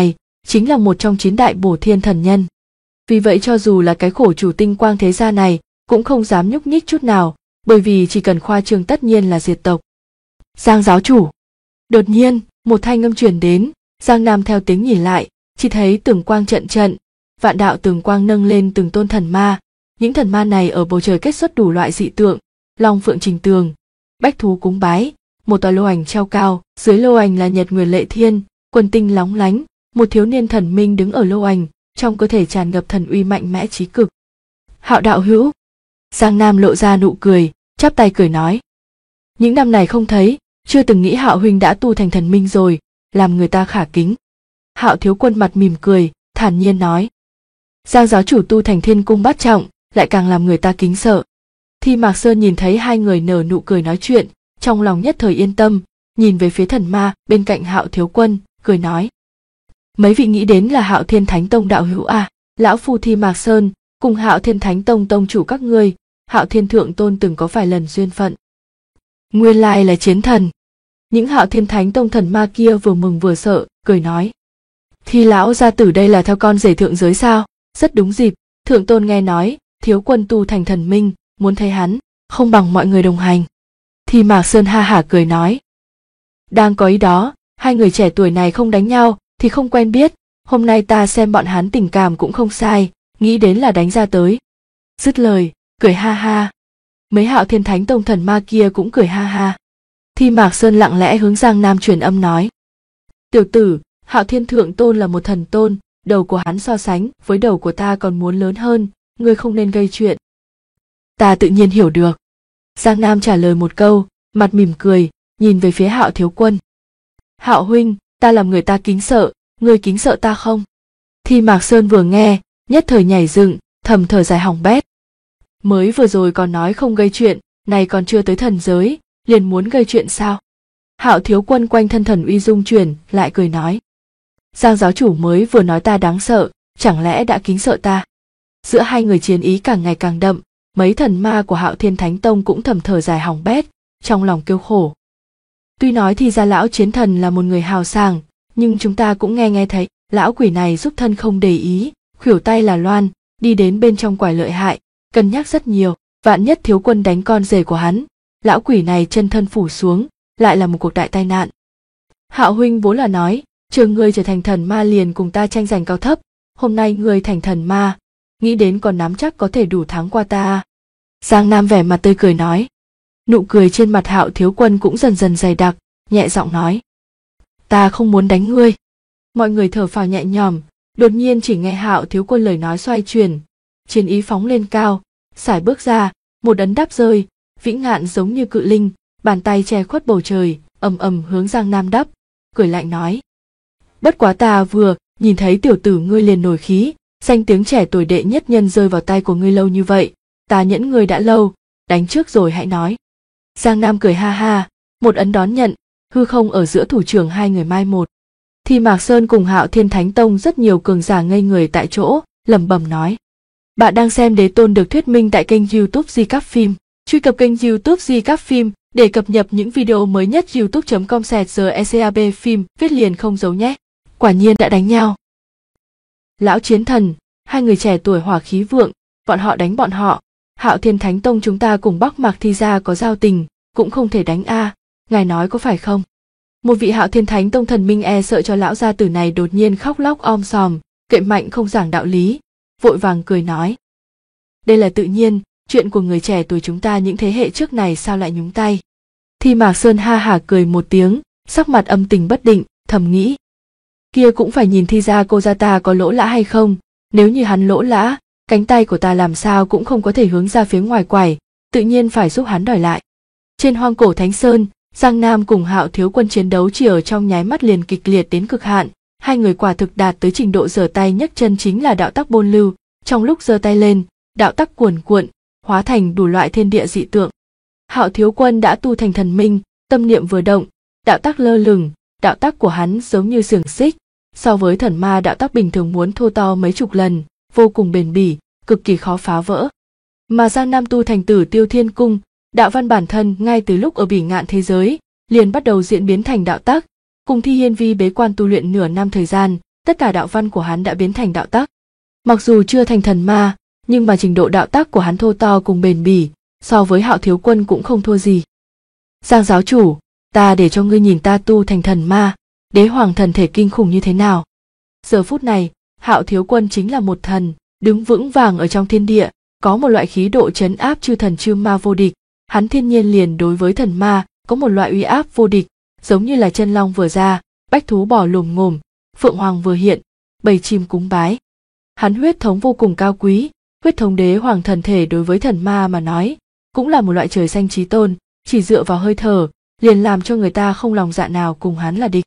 chính là một trong 9 đại bổ thiên thần nhân. Vì vậy cho dù là cái khổ chủ tinh quang thế gia này cũng không dám nhúc nhích chút nào, bởi vì chỉ cần khoa trương tất nhiên là diệt tộc. Giang giáo chủ. Đột nhiên, một thanh âm truyền đến, Giang Nam theo tiếng nhìn lại, chỉ thấy tường quang trận trận, vạn đạo tường quang nâng lên từng tôn thần ma. Những thần ma này ở bầu trời kết xuất đủ loại dị tượng, long phượng trình tường, bách thú cúng bái, một tòa lô ảnh treo cao, dưới lô ảnh là nhật nguyệt lệ thiên, quần tinh lóng lánh, một thiếu niên thần minh đứng ở lô ảnh, trong cơ thể tràn ngập thần uy mạnh mẽ chí cực. Hạo đạo hữu. Giang Nam lộ ra nụ cười, chắp tay cười nói. Những năm này không thấy, chưa từng nghĩ Hạo huynh đã tu thành thần minh rồi, làm người ta khả kính. Hạo thiếu quân mặt mỉm cười, thản nhiên nói. Giang giáo chủ tu thành thiên cung bát trọng, lại càng làm người ta kính sợ. Thi Mạc Sơn nhìn thấy hai người nở nụ cười nói chuyện, trong lòng nhất thời yên tâm, nhìn về phía thần ma bên cạnh Hạo thiếu quân, cười nói. Mấy vị nghĩ đến là Hạo Thiên Thánh Tông đạo hữu à? Lão phu Thi Mạc Sơn, cùng Hạo Thiên Thánh Tông tông chủ các ngươi, Hạo Thiên Thượng Tôn từng có vài lần duyên phận. Nguyên lai là chiến thần. Những Hạo Thiên Thánh Tông thần ma kia vừa mừng vừa sợ, cười nói. Thi lão gia tử đây là theo con rể thượng giới sao? Rất đúng dịp, Thượng Tôn nghe nói, thiếu quân tu thành thần minh, muốn thấy hắn, không bằng mọi người đồng hành. Thi Mạc Sơn ha hả cười nói. Đang có ý đó, hai người trẻ tuổi này không đánh nhau, thì không quen biết, hôm nay ta xem bọn hắn tình cảm cũng không sai, nghĩ đến là đánh ra tới. Dứt lời, cười ha ha. Mấy Hạo Thiên Thánh Tông thần ma kia cũng cười ha ha. Thi Mạc Sơn lặng lẽ hướng Giang Nam truyền âm nói. Tiểu tử, Hạo Thiên Thượng Tôn là một thần tôn, đầu của hắn so sánh với đầu của ta còn muốn lớn hơn, ngươi không nên gây chuyện. Ta tự nhiên hiểu được. Giang Nam trả lời một câu, mặt mỉm cười, nhìn về phía Hạo thiếu quân. Hạo huynh, ta làm người ta kính sợ, ngươi kính sợ ta không? Thi Mạc Sơn vừa nghe, nhất thời nhảy dựng, thầm thở dài hỏng bét. Mới vừa rồi còn nói không gây chuyện, này còn chưa tới thần giới, liền muốn gây chuyện sao? Hạo thiếu quân quanh thân thần uy dung chuyển, lại cười nói. Giang giáo chủ mới vừa nói ta đáng sợ, chẳng lẽ đã kính sợ ta? Giữa hai người chiến ý càng ngày càng đậm, mấy thần ma của Hạo Thiên Thánh Tông cũng thầm thở dài hỏng bét, trong lòng kêu khổ. Tuy nói thì ra lão chiến thần là một người hào sảng, nhưng chúng ta cũng nghe thấy, lão quỷ này giúp thân không để ý, khuỷu tay là loan, đi đến bên trong quải lợi hại, cân nhắc rất nhiều, vạn nhất thiếu quân đánh con rể của hắn, lão quỷ này chân thân phủ xuống, lại là một cuộc đại tai nạn. Hạo huynh vốn là nói, chờ ngươi trở thành thần ma liền cùng ta tranh giành cao thấp, hôm nay ngươi thành thần ma, nghĩ đến còn nắm chắc có thể đủ thắng qua ta. Giang Nam vẻ mặt tươi cười nói. Nụ cười trên mặt Hạo thiếu quân cũng dần dần dày đặc, nhẹ giọng nói. Ta không muốn đánh ngươi. Mọi người thở phào nhẹ nhõm, đột nhiên chỉ nghe Hạo thiếu quân lời nói xoay chuyển, chiến ý phóng lên cao, sải bước ra, một ấn đáp rơi, vĩ ngạn giống như cự linh, bàn tay che khuất bầu trời, ầm ầm hướng Giang Nam đắp, cười lạnh nói. Bất quá ta vừa nhìn thấy tiểu tử ngươi liền nổi khí, danh tiếng trẻ tuổi đệ nhất nhân rơi vào tay của ngươi lâu như vậy, ta nhẫn ngươi đã lâu, đánh trước rồi hãy nói. Giang Nam cười ha ha, một ấn đón nhận, hư không ở giữa thủ trưởng hai người mai một. Thi Mạc Sơn cùng Hạo Thiên Thánh Tông rất nhiều cường giả ngây người tại chỗ, lẩm bẩm nói. Bạn đang xem Đế Tôn được thuyết minh tại kênh YouTube Di Cáp Phim. Truy cập kênh YouTube Di Cáp Phim để cập nhật những video mới nhất. youtube.com/GECAB phim viết liền không giấu nhé. Quả nhiên đã đánh nhau. Lão chiến thần, hai người trẻ tuổi hỏa khí vượng, bọn họ đánh bọn họ. Hạo Thiên Thánh Tông chúng ta cùng Bắc Mạc Thi gia có giao tình, cũng không thể đánh a, ngài nói có phải không? Một vị Hạo Thiên Thánh Tông thần minh e sợ cho lão gia tử này đột nhiên khóc lóc om sòm, cậy mạnh không giảng đạo lý, vội vàng cười nói. Đây là tự nhiên, chuyện của người trẻ tuổi chúng ta những thế hệ trước này sao lại nhúng tay? Thi Mạc Sơn ha hả cười một tiếng, sắc mặt âm tình bất định, thầm nghĩ. Kia cũng phải nhìn Thi gia cô gia ta có lỗ lã hay không, nếu như hắn lỗ lã, cánh tay của ta làm sao cũng không có thể hướng ra phía ngoài quải, tự nhiên phải giúp hắn đòi lại. Trên hoang cổ Thánh Sơn, Giang Nam cùng Hạo thiếu quân chiến đấu chỉ ở trong nháy mắt liền kịch liệt đến cực hạn, hai người quả thực đạt tới trình độ giở tay nhấc chân chính là đạo tắc bôn lưu, trong lúc giơ tay lên, đạo tắc cuồn cuộn, hóa thành đủ loại thiên địa dị tượng. Hạo thiếu quân đã tu thành thần minh, tâm niệm vừa động, đạo tắc lơ lửng, đạo tắc của hắn giống như xiềng xích, so với thần ma đạo tắc bình thường muốn thô to mấy chục lần, vô cùng bền bỉ, cực kỳ khó phá vỡ. Mà Giang Nam tu thành Tử Tiêu Thiên Cung, đạo văn bản thân ngay từ lúc ở bỉ ngạn thế giới, liền bắt đầu diễn biến thành đạo tắc, cùng Thi Hiên Vi bế quan tu luyện nửa năm thời gian, tất cả đạo văn của hắn đã biến thành đạo tắc. Mặc dù chưa thành thần ma, nhưng mà trình độ đạo tắc của hắn thô to cùng bền bỉ, so với Hạo Thiếu Quân cũng không thua gì. Giang giáo chủ, ta để cho ngươi nhìn ta tu thành thần ma, đế hoàng thần thể kinh khủng như thế nào. Giờ phút này, Hạo Thiếu Quân chính là một thần, đứng vững vàng ở trong thiên địa, có một loại khí độ trấn áp chư thần chư ma vô địch. Hắn thiên nhiên liền đối với thần ma có một loại uy áp vô địch, giống như là chân long vừa ra, bách thú bò lồm ngồm, phượng hoàng vừa hiện, bầy chim cúng bái. Hắn huyết thống vô cùng cao quý, huyết thống đế hoàng thần thể đối với thần ma mà nói, cũng là một loại trời xanh chí tôn, chỉ dựa vào hơi thở, liền làm cho người ta không lòng dạ nào cùng hắn là địch.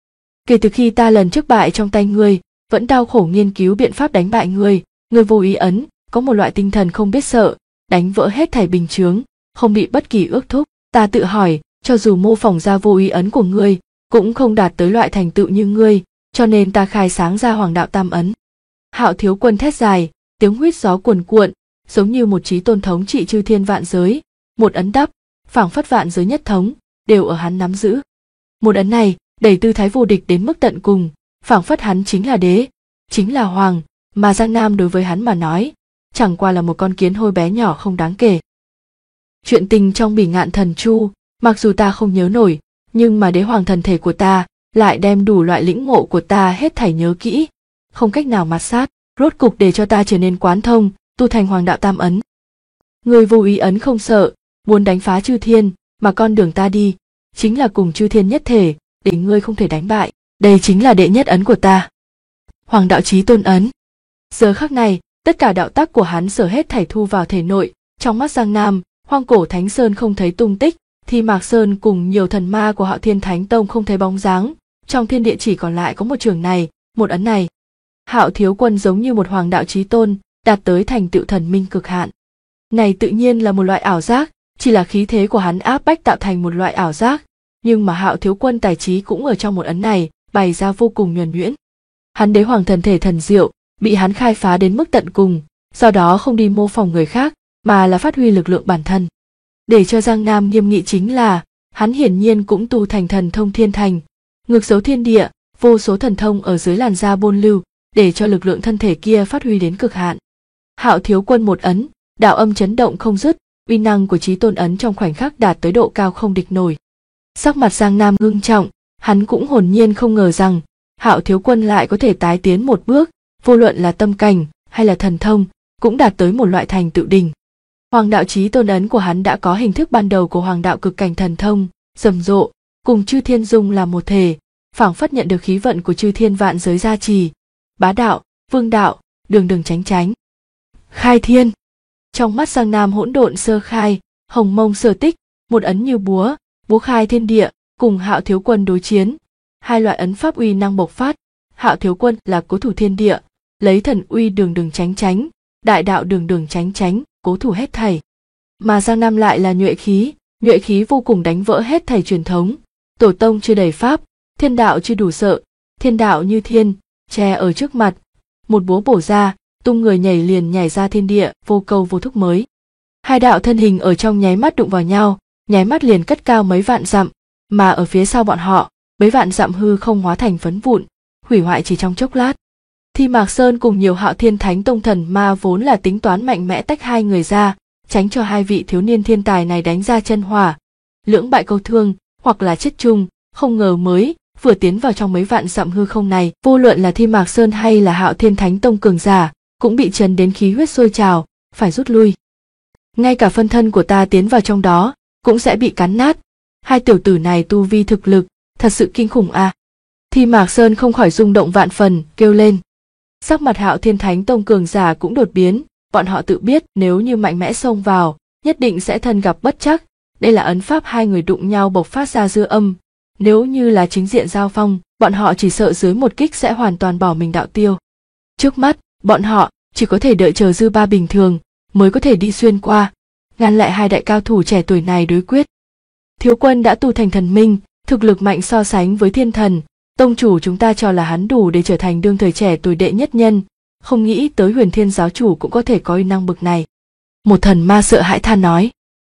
Kể từ khi ta lần trước bại trong tay ngươi, vẫn đau khổ nghiên cứu biện pháp đánh bại ngươi vô ý ấn, có một loại tinh thần không biết sợ, đánh vỡ hết thảy bình chướng, không bị bất kỳ ước thúc. Ta tự hỏi, cho dù mô phỏng ra vô ý ấn của ngươi, cũng không đạt tới loại thành tựu như ngươi, cho nên ta khai sáng ra Hoàng đạo tam ấn. Hạo Thiếu Quân thét dài, tiếng huýt gió cuồn cuộn, giống như một chí tôn thống trị chư thiên vạn giới, một ấn đắp, phảng phất vạn giới nhất thống, đều ở hắn nắm giữ. Một ấn này, đầy tư thái vô địch đến mức tận cùng, phảng phất hắn chính là đế, chính là hoàng, mà Giang Nam đối với hắn mà nói, chẳng qua là một con kiến hôi bé nhỏ không đáng kể. Chuyện tình trong Bỉ Ngạn Thần Chu, mặc dù ta không nhớ nổi, nhưng mà đế hoàng thần thể của ta lại đem đủ loại lĩnh ngộ của ta hết thảy nhớ kỹ, không cách nào mạt sát, rốt cục để cho ta trở nên quán thông, tu thành Hoàng đạo tam ấn. Người vô ý ấn không sợ, muốn đánh phá chư thiên, mà con đường ta đi, chính là cùng chư thiên nhất thể, để ngươi không thể đánh bại, đây chính là đệ nhất ấn của ta. Hoàng đạo chí tôn ấn. Giờ khắc này, tất cả đạo tắc của hắn sở hết thảy thu vào thể nội, trong mắt Giang Nam, Hoang Cổ Thánh Sơn không thấy tung tích, Thi Mạc Sơn cùng nhiều thần ma của Hạo Thiên Thánh Tông không thấy bóng dáng, trong thiên địa chỉ còn lại có một trường này, một ấn này. Hạo Thiếu Quân giống như một hoàng đạo chí tôn, đạt tới thành tựu thần minh cực hạn. Này tự nhiên là một loại ảo giác, chỉ là khí thế của hắn áp bách tạo thành một loại ảo giác, nhưng mà Hạo Thiếu Quân tài trí cũng ở trong một ấn này, bày ra vô cùng nhuần nhuyễn. Hắn đế hoàng thần thể thần diệu, bị hắn khai phá đến mức tận cùng, do đó không đi mô phỏng người khác, mà là phát huy lực lượng bản thân. Để cho Giang Nam nghiêm nghị chính là, hắn hiển nhiên cũng tu thành thần thông thiên thành, ngược dấu thiên địa, vô số thần thông ở dưới làn da bôn lưu, để cho lực lượng thân thể kia phát huy đến cực hạn. Hạo Thiếu Quân một ấn, đạo âm chấn động không dứt, uy năng của chí tôn ấn trong khoảnh khắc đạt tới độ cao không địch nổi. Sắc mặt Giang Nam ngưng trọng, hắn cũng hồn nhiên không ngờ rằng Hạo Thiếu Quân lại có thể tái tiến một bước, vô luận là tâm cảnh hay là thần thông, cũng đạt tới một loại thành tựu đỉnh. Hoàng đạo chí tôn ấn của hắn đã có hình thức ban đầu của hoàng đạo cực cảnh thần thông, rầm rộ, cùng chư thiên dung làm một thể, phảng phất nhận được khí vận của chư thiên vạn giới gia trì. Bá đạo, vương đạo, đường đường chánh chánh. Khai thiên. Trong mắt Giang Nam hỗn độn sơ khai, hồng mông sơ tích, một ấn như búa khai thiên địa, cùng Hạo Thiếu Quân đối chiến. Hai loại ấn pháp uy năng bộc phát. Hạo Thiếu Quân là cố thủ thiên địa, lấy thần uy đường đường chánh chánh, đại đạo đường đường chánh chánh, cố thủ hết thảy. Mà Giang Nam lại là nhuệ khí vô cùng đánh vỡ hết thảy truyền thống. Tổ tông chưa đầy pháp, thiên đạo chưa đủ sợ, thiên đạo như thiên, che ở trước mặt, một búa bổ ra, tung người nhảy liền nhảy ra thiên địa, vô câu vô thúc mới. Hai đạo thân hình ở trong nháy mắt đụng vào nhau, nháy mắt liền cất cao mấy vạn dặm, mà ở phía sau bọn họ, mấy vạn dặm hư không hóa thành phấn vụn, hủy hoại chỉ trong chốc lát. Thi Mạc Sơn cùng nhiều Hạo Thiên Thánh Tông thần ma vốn là tính toán mạnh mẽ tách hai người ra, tránh cho hai vị thiếu niên thiên tài này đánh ra chân hỏa, lưỡng bại câu thương, hoặc là chết chung, không ngờ mới vừa tiến vào trong mấy vạn dặm hư không này, vô luận là Thi Mạc Sơn hay là Hạo Thiên Thánh Tông cường giả, cũng bị chấn đến khí huyết sôi trào, phải rút lui. Ngay cả phân thân của ta tiến vào trong đó, cũng sẽ bị cắn nát. Hai tiểu tử này tu vi thực lực, thật sự kinh khủng a. Thi Mạc Sơn không khỏi rung động vạn phần, kêu lên. Sắc mặt Hạo Thiên Thánh Tông cường giả cũng đột biến, bọn họ tự biết nếu như mạnh mẽ xông vào, nhất định sẽ thân gặp bất trắc. Đây là ấn pháp hai người đụng nhau bộc phát ra dư âm. Nếu như là chính diện giao phong, bọn họ chỉ sợ dưới một kích sẽ hoàn toàn bỏ mình đạo tiêu. Trước mắt, bọn họ chỉ có thể đợi chờ dư ba bình thường, mới có thể đi xuyên qua, ngăn lại hai đại cao thủ trẻ tuổi này đối quyết. Thiếu Quân đã tu thành thần minh, thực lực mạnh so sánh với thiên thần, tông chủ chúng ta cho là hắn đủ để trở thành đương thời trẻ tuổi đệ nhất nhân, không nghĩ tới Huyền Thiên giáo chủ cũng có thể có uy năng bực này. Một thần ma sợ hãi than nói.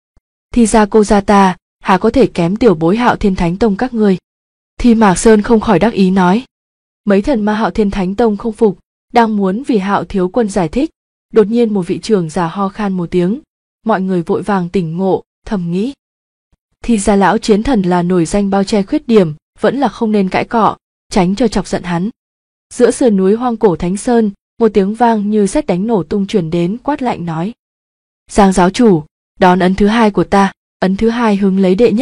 Thì ra cô gia ta, há có thể kém tiểu bối Hạo Thiên Thánh Tông các ngươi. Thi Mạc Sơn không khỏi đắc ý nói. Mấy thần ma Hạo Thiên Thánh Tông không phục, đang muốn vì Hạo thiếu quân giải thích, đột nhiên một vị trưởng giả ho khan một tiếng, mọi người vội vàng tỉnh ngộ, thầm nghĩ. Thì ra lão chiến thần là nổi danh bao che khuyết điểm, vẫn là không nên cãi cọ, tránh cho chọc giận hắn. Giữa sườn núi hoang cổ Thánh Sơn, một tiếng vang như sét đánh nổ tung truyền đến, quát lạnh nói: Giang giáo chủ, đón ấn thứ hai của ta. Ấn thứ hai hứng lấy đệ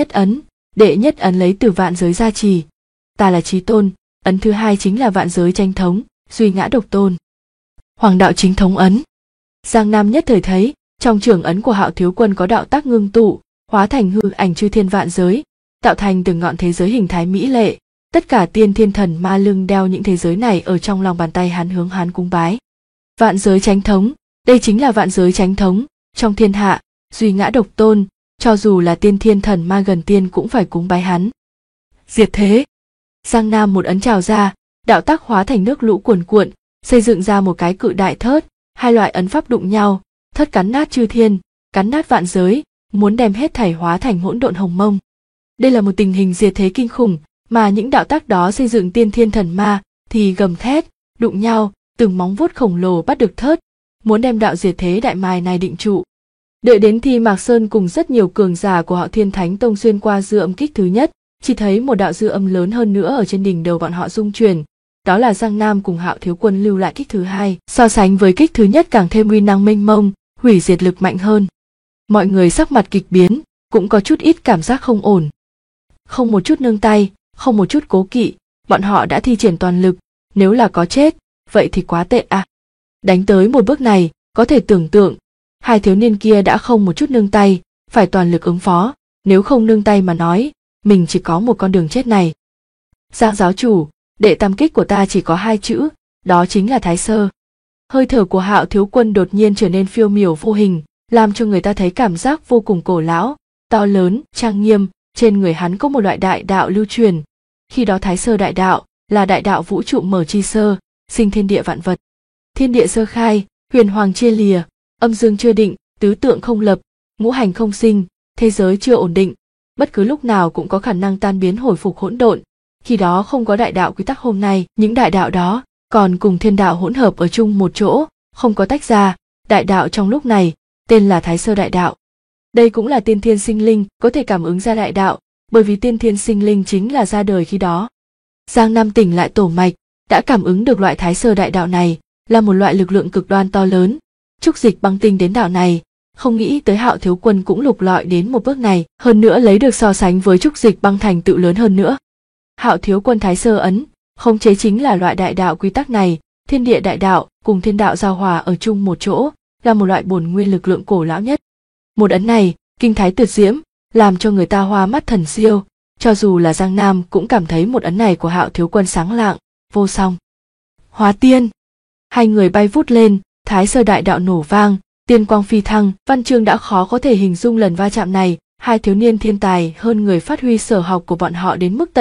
nhất ấn lấy từ vạn giới gia trì. Ta là chí tôn, ấn thứ hai chính là vạn giới tranh thống, duy ngã độc tôn. Hoàng đạo chính thống ấn. Giang Nam nhất thời thấy, trong trường ấn của Hạo thiếu quân có đạo tác ngưng tụ, hóa thành hư ảnh chư thiên vạn giới, tạo thành từng ngọn thế giới hình thái mỹ lệ. Tất cả tiên thiên thần ma lưng đeo những thế giới này ở trong lòng bàn tay hắn, hướng hắn cúng bái. Vạn giới chánh thống, đây chính là vạn giới chánh thống, trong thiên hạ, duy ngã độc tôn, cho dù là tiên thiên thần ma gần tiên cũng phải cúng bái hắn. Diệt thế. Giang Nam một ấn trào ra, đạo tác hóa thành nước lũ cuồn cuộn, xây dựng ra một cái cự đại thớt, hai loại ấn pháp đụng nhau, thớt cắn nát chư thiên, cắn nát vạn giới, muốn đem hết thảy hóa thành hỗn độn hồng mông. Đây là một tình hình diệt thế kinh khủng, mà những đạo tác đó xây dựng tiên thiên thần ma thì gầm thét, đụng nhau, từng móng vuốt khổng lồ bắt được thớt, muốn đem đạo diệt thế đại mài này định trụ. Đợi đến Thi Mạc Sơn cùng rất nhiều cường giả của Hạo Thiên Thánh Tông xuyên qua dư âm kích thứ nhất, chỉ thấy một đạo dư âm lớn hơn nữa ở trên đỉnh đầu bọn họ rung chuyển, đó là Giang Nam cùng Hạo thiếu quân lưu lại kích thứ hai, so sánh với kích thứ nhất càng thêm uy năng mênh mông, hủy diệt lực mạnh hơn. Mọi người sắc mặt kịch biến, cũng có chút ít cảm giác không ổn. Không một chút nương tay, không một chút cố kỵ, bọn họ đã thi triển toàn lực, nếu là có chết, vậy thì quá tệ à. Đánh tới một bước này, có thể tưởng tượng, hai thiếu niên kia đã không một chút nương tay, phải toàn lực ứng phó, nếu không nương tay mà nói, mình chỉ có một con đường chết này. Giang giáo chủ, đệ tam kích của ta chỉ có hai chữ, đó chính là Thái Sơ. Hơi thở của Hạo thiếu quân đột nhiên trở nên phiêu miểu vô hình, làm cho người ta thấy cảm giác vô cùng cổ lão, to lớn, trang nghiêm, trên người hắn có một loại đại đạo lưu truyền. Khi đó Thái Sơ đại đạo là đại đạo vũ trụ mở chi sơ, sinh thiên địa vạn vật. Thiên địa sơ khai, huyền hoàng chia lìa, âm dương chưa định, tứ tượng không lập, ngũ hành không sinh, thế giới chưa ổn định, bất cứ lúc nào cũng có khả năng tan biến hồi phục hỗn độn. Khi đó không có đại đạo quy tắc hôm nay, những đại đạo đó còn cùng thiên đạo hỗn hợp ở chung một chỗ, không có tách ra. Đại đạo trong lúc này tên là Thái Sơ đại đạo. Đây cũng là tiên thiên sinh linh có thể cảm ứng ra đại đạo, bởi vì tiên thiên sinh linh chính là ra đời khi đó. Giang Nam tỉnh lại tổ mạch, đã cảm ứng được loại Thái Sơ đại đạo này là một loại lực lượng cực đoan to lớn. Trúc Dịch Băng tinh đến đạo này, không nghĩ tới Hạo thiếu quân cũng lục lọi đến một bước này, hơn nữa lấy được so sánh với Trúc Dịch Băng thành tựu lớn hơn nữa. Hạo thiếu quân Thái Sơ ấn, khống chế chính là loại đại đạo quy tắc này, thiên địa đại đạo cùng thiên đạo giao hòa ở chung một chỗ, là một loại bổn nguyên lực lượng cổ lão nhất. Một ấn này, kinh thái tuyệt diễm, làm cho người ta hoa mắt thần siêu, cho dù là Giang Nam cũng cảm thấy một ấn này của Hạo thiếu quân sáng lạng, vô song. Hóa tiên. Hai người bay vút lên, Thái Sơ đại đạo nổ vang, tiên quang phi thăng, văn chương đã khó có thể hình dung lần va chạm này, hai thiếu niên thiên tài hơn người phát huy sở học của bọn họ đến mức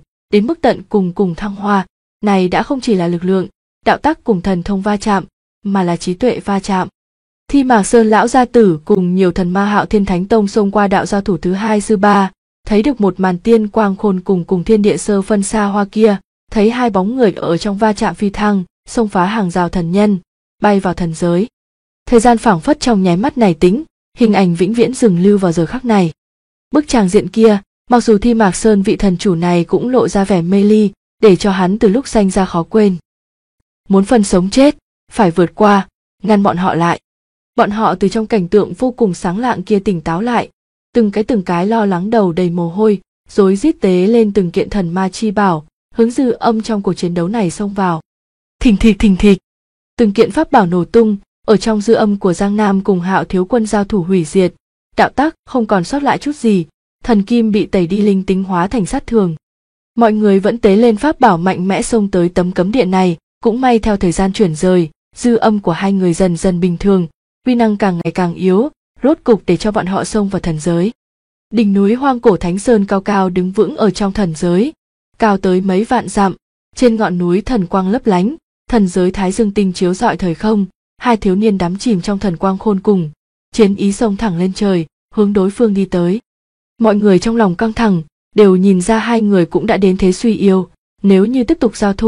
tận cùng cùng thăng hoa, này đã không chỉ là lực lượng, đạo tắc cùng thần thông va chạm, mà là trí tuệ va chạm. Thi Mạc Sơn lão gia tử cùng nhiều thần ma Hạo Thiên Thánh Tông xông qua đạo giao thủ thứ hai dư ba, thấy được một màn tiên quang khôn cùng thiên địa sơ phân xa hoa kia, thấy hai bóng người ở trong va chạm phi thăng, xông phá hàng rào thần nhân, bay vào thần giới. Thời gian phảng phất trong nháy mắt này tĩnh, hình ảnh vĩnh viễn dừng lưu vào giờ khắc này. Bức tràng diện kia, mặc dù Thi Mạc Sơn vị thần chủ này cũng lộ ra vẻ mê ly, để cho hắn từ lúc sanh ra khó quên. Muốn phân sống chết, phải vượt qua, ngăn bọn họ lại. Bọn họ từ trong cảnh tượng vô cùng sáng lạng kia tỉnh táo lại, từng cái lo lắng đầu đầy mồ hôi, rối rít tế lên từng kiện thần ma chi bảo, hướng dư âm trong cuộc chiến đấu này xông vào. Thình thịch, từng kiện pháp bảo nổ tung, ở trong dư âm của Giang Nam cùng Hạo thiếu quân giao thủ hủy diệt, đạo tắc không còn sót lại chút gì, thần kim bị tẩy đi linh tính hóa thành sát thường. Mọi người vẫn tế lên pháp bảo mạnh mẽ xông tới tấm cấm điện này, cũng may theo thời gian chuyển rời, dư âm của hai người dần dần bình thường, uy năng càng ngày càng yếu, rốt cục để cho bọn họ xông vào thần giới. Đỉnh núi hoang cổ Thánh Sơn cao cao đứng vững ở trong thần giới, cao tới mấy vạn dặm, trên ngọn núi thần quang lấp lánh, thần giới Thái Dương tinh chiếu rọi thời không, hai thiếu niên đắm chìm trong thần quang khôn cùng, chiến ý xông thẳng lên trời, hướng đối phương đi tới. Mọi người trong lòng căng thẳng, đều nhìn ra hai người cũng đã đến thế suy yếu, nếu như tiếp tục giao thủ,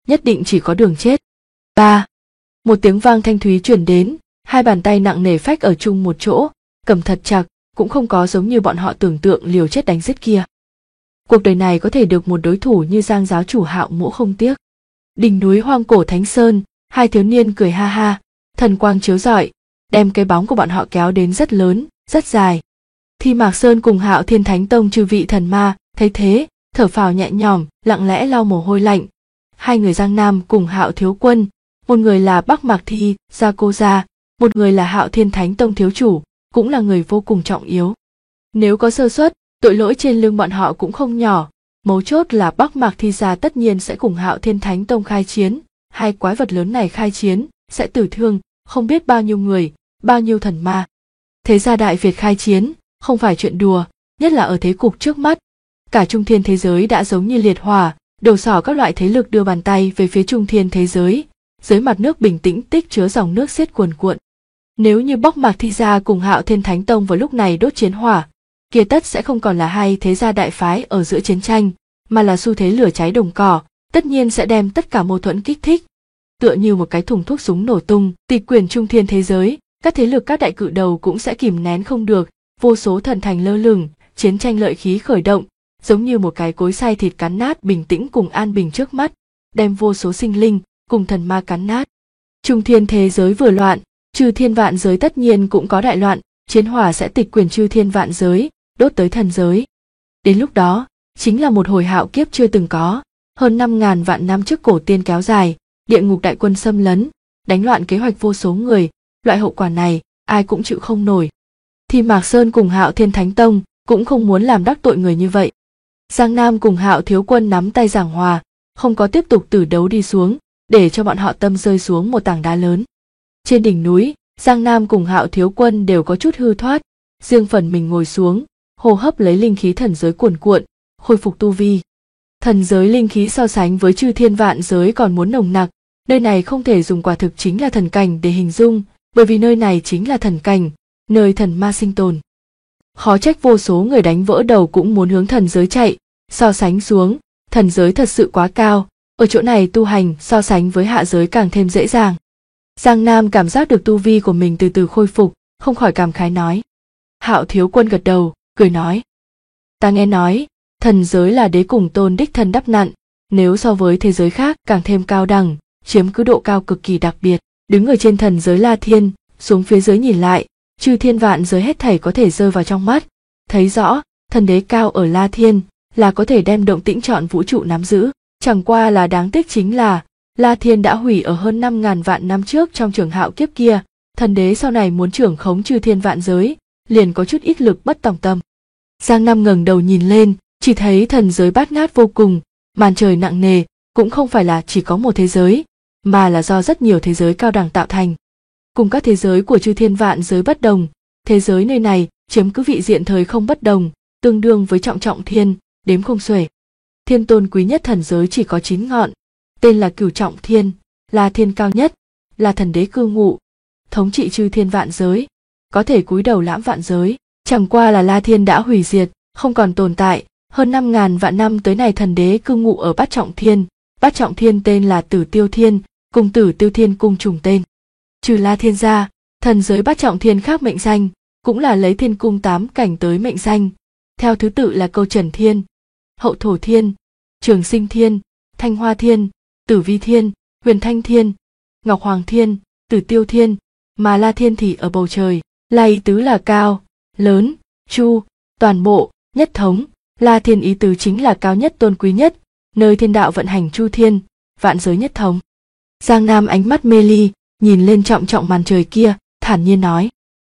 nhất định chỉ có đường chết. Ba. Một tiếng vang thanh thúy truyền đến, hai bàn tay nặng nề phách ở chung một chỗ, cầm thật chặt, cũng không có giống như bọn họ tưởng tượng liều chết đánh giết kia. Cuộc đời này có thể được một đối thủ như Giang giáo chủ Hạo Mỗ không tiếc. Đỉnh núi hoang cổ Thánh Sơn, hai thiếu niên cười ha ha, thần quang chiếu rọi, đem cái bóng của bọn họ kéo đến rất lớn, rất dài. Thi Mạc Sơn cùng Hạo Thiên Thánh Tông chư vị thần ma thấy thế, thở phào nhẹ nhõm, lặng lẽ lau mồ hôi lạnh. Hai người Giang Nam cùng Hạo thiếu quân, một người là Bắc Mạc Thi gia cô gia, một người là Hạo Thiên Thánh Tông thiếu chủ, cũng là người vô cùng trọng yếu. Nếu có sơ suất, tội lỗi trên lưng bọn họ cũng không nhỏ. Mấu chốt là Bắc Mạc Thi gia tất nhiên sẽ cùng Hạo Thiên Thánh Tông khai chiến, hai quái vật lớn này khai chiến sẽ tử thương không biết bao nhiêu người, bao nhiêu thần ma. Thế gia Đại Việt khai chiến không phải chuyện đùa, nhất là ở thế cục trước mắt. Cả trung thiên thế giới đã giống như liệt hỏa, đầu sỏ các loại thế lực đưa bàn tay về phía trung thiên thế giới, dưới mặt nước bình tĩnh tích chứa dòng nước xiết cuồn cuộn. Nếu như Bắc Mạc Thi gia cùng Hạo Thiên Thánh Tông vào lúc này đốt chiến hỏa, kia tất sẽ không còn là hai thế gia đại phái ở giữa chiến tranh, mà là xu thế lửa cháy đồng cỏ, tất nhiên sẽ đem tất cả mâu thuẫn kích thích. Tựa như một cái thùng thuốc súng nổ tung, tịch quyển trung thiên thế giới, các thế lực các đại cự đầu cũng sẽ kìm nén không được, vô số thần thành lơ lửng, chiến tranh lợi khí khởi động, giống như một cái cối xay thịt cắn nát bình tĩnh cùng an bình trước mắt, đem vô số sinh linh cùng thần ma cắn nát. Trung thiên thế giới vừa loạn, chư thiên vạn giới tất nhiên cũng có đại loạn, chiến hỏa sẽ tịch quyển chư thiên vạn giới, đốt tới thần giới. Đến lúc đó, chính là một hồi hạo kiếp chưa từng có, hơn 5.000 vạn năm trước cổ tiên kéo dài, địa ngục đại quân xâm lấn, đánh loạn kế hoạch vô số người, loại hậu quả này ai cũng chịu không nổi. Thì Mạc Sơn cùng Hạo Thiên Thánh Tông cũng không muốn làm đắc tội người như vậy. Giang Nam cùng Hạo thiếu quân nắm tay giảng hòa, không có tiếp tục tử đấu đi xuống, để cho bọn họ tâm rơi xuống một tảng đá lớn. Trên đỉnh núi, Giang Nam cùng Hạo thiếu quân đều có chút hư thoát, riêng phần mình ngồi xuống, hô hấp lấy linh khí thần giới cuồn cuộn, khôi phục tu vi. Thần giới linh khí so sánh với chư thiên vạn giới còn muốn nồng nặc, nơi này không thể dùng quả thực chính là thần cảnh để hình dung, bởi vì nơi này chính là thần cảnh, nơi thần ma sinh tồn. Khó trách vô số người đánh vỡ đầu cũng muốn hướng thần giới chạy, so sánh xuống, thần giới thật sự quá cao, ở chỗ này tu hành so sánh với hạ giới càng thêm dễ dàng. Giang Nam cảm giác được tu vi của mình từ từ khôi phục, không khỏi cảm khái nói. Hạo thiếu quân gật đầu, cười nói. Ta nghe nói, thần giới là đế cùng tôn đích thân đắp nặn, nếu so với thế giới khác càng thêm cao đẳng, chiếm cứ độ cao cực kỳ đặc biệt. Đứng ở trên thần giới La Thiên, xuống phía dưới nhìn lại, chư thiên vạn giới hết thảy có thể rơi vào trong mắt, thấy rõ, thần đế cao ở La Thiên là có thể đem động tĩnh trọn vũ trụ nắm giữ. Chẳng qua là đáng tiếc chính là La Thiên đã hủy ở hơn 5.000 vạn năm trước trong trường hạo kiếp kia, thần đế sau này muốn trưởng khống chư thiên vạn giới, liền có chút ít lực bất tòng tâm. Giang Nam ngẩng đầu nhìn lên, chỉ thấy thần giới bát ngát vô cùng, màn trời nặng nề, cũng không phải là chỉ có một thế giới, mà là do rất nhiều thế giới cao đẳng tạo thành. Cùng các thế giới của chư thiên vạn giới bất đồng, thế giới nơi này chiếm cứ vị diện thời không bất đồng, tương đương với trọng trọng thiên, đếm không xuể. Thiên tôn quý nhất thần giới chỉ có 9 ngọn, tên là Cửu Trọng Thiên, là thiên cao nhất, là thần đế cư ngụ, thống trị chư thiên vạn giới, có thể cúi đầu lãm vạn giới. Chẳng qua là La Thiên đã hủy diệt, không còn tồn tại, hơn 5.000 vạn năm tới này thần đế cư ngụ ở Bát Trọng Thiên. Bát Trọng Thiên tên là Tử Tiêu Thiên, cùng Tử Tiêu Thiên cùng trùng tên. Trừ La Thiên ra, thần giới Bát Trọng Thiên khác mệnh danh, cũng là lấy thiên cung 8 cảnh tới mệnh danh, theo thứ tự là Câu Trần Thiên, Hậu Thổ Thiên, Trường Sinh Thiên, Thanh Hoa Thiên, Tử Vi Thiên, Huyền Thanh Thiên, Ngọc Hoàng Thiên, Tử Tiêu Thiên, mà La Thiên thì ở bầu trời, là ý tứ là cao, lớn, chu, toàn bộ, nhất thống. La Thiên ý tứ chính là cao nhất tôn quý nhất, nơi thiên đạo vận hành chu thiên, vạn giới nhất thống. Giang Nam ánh mắt mê ly, nhìn lên trọng trọng màn trời kia, thản nhiên nói.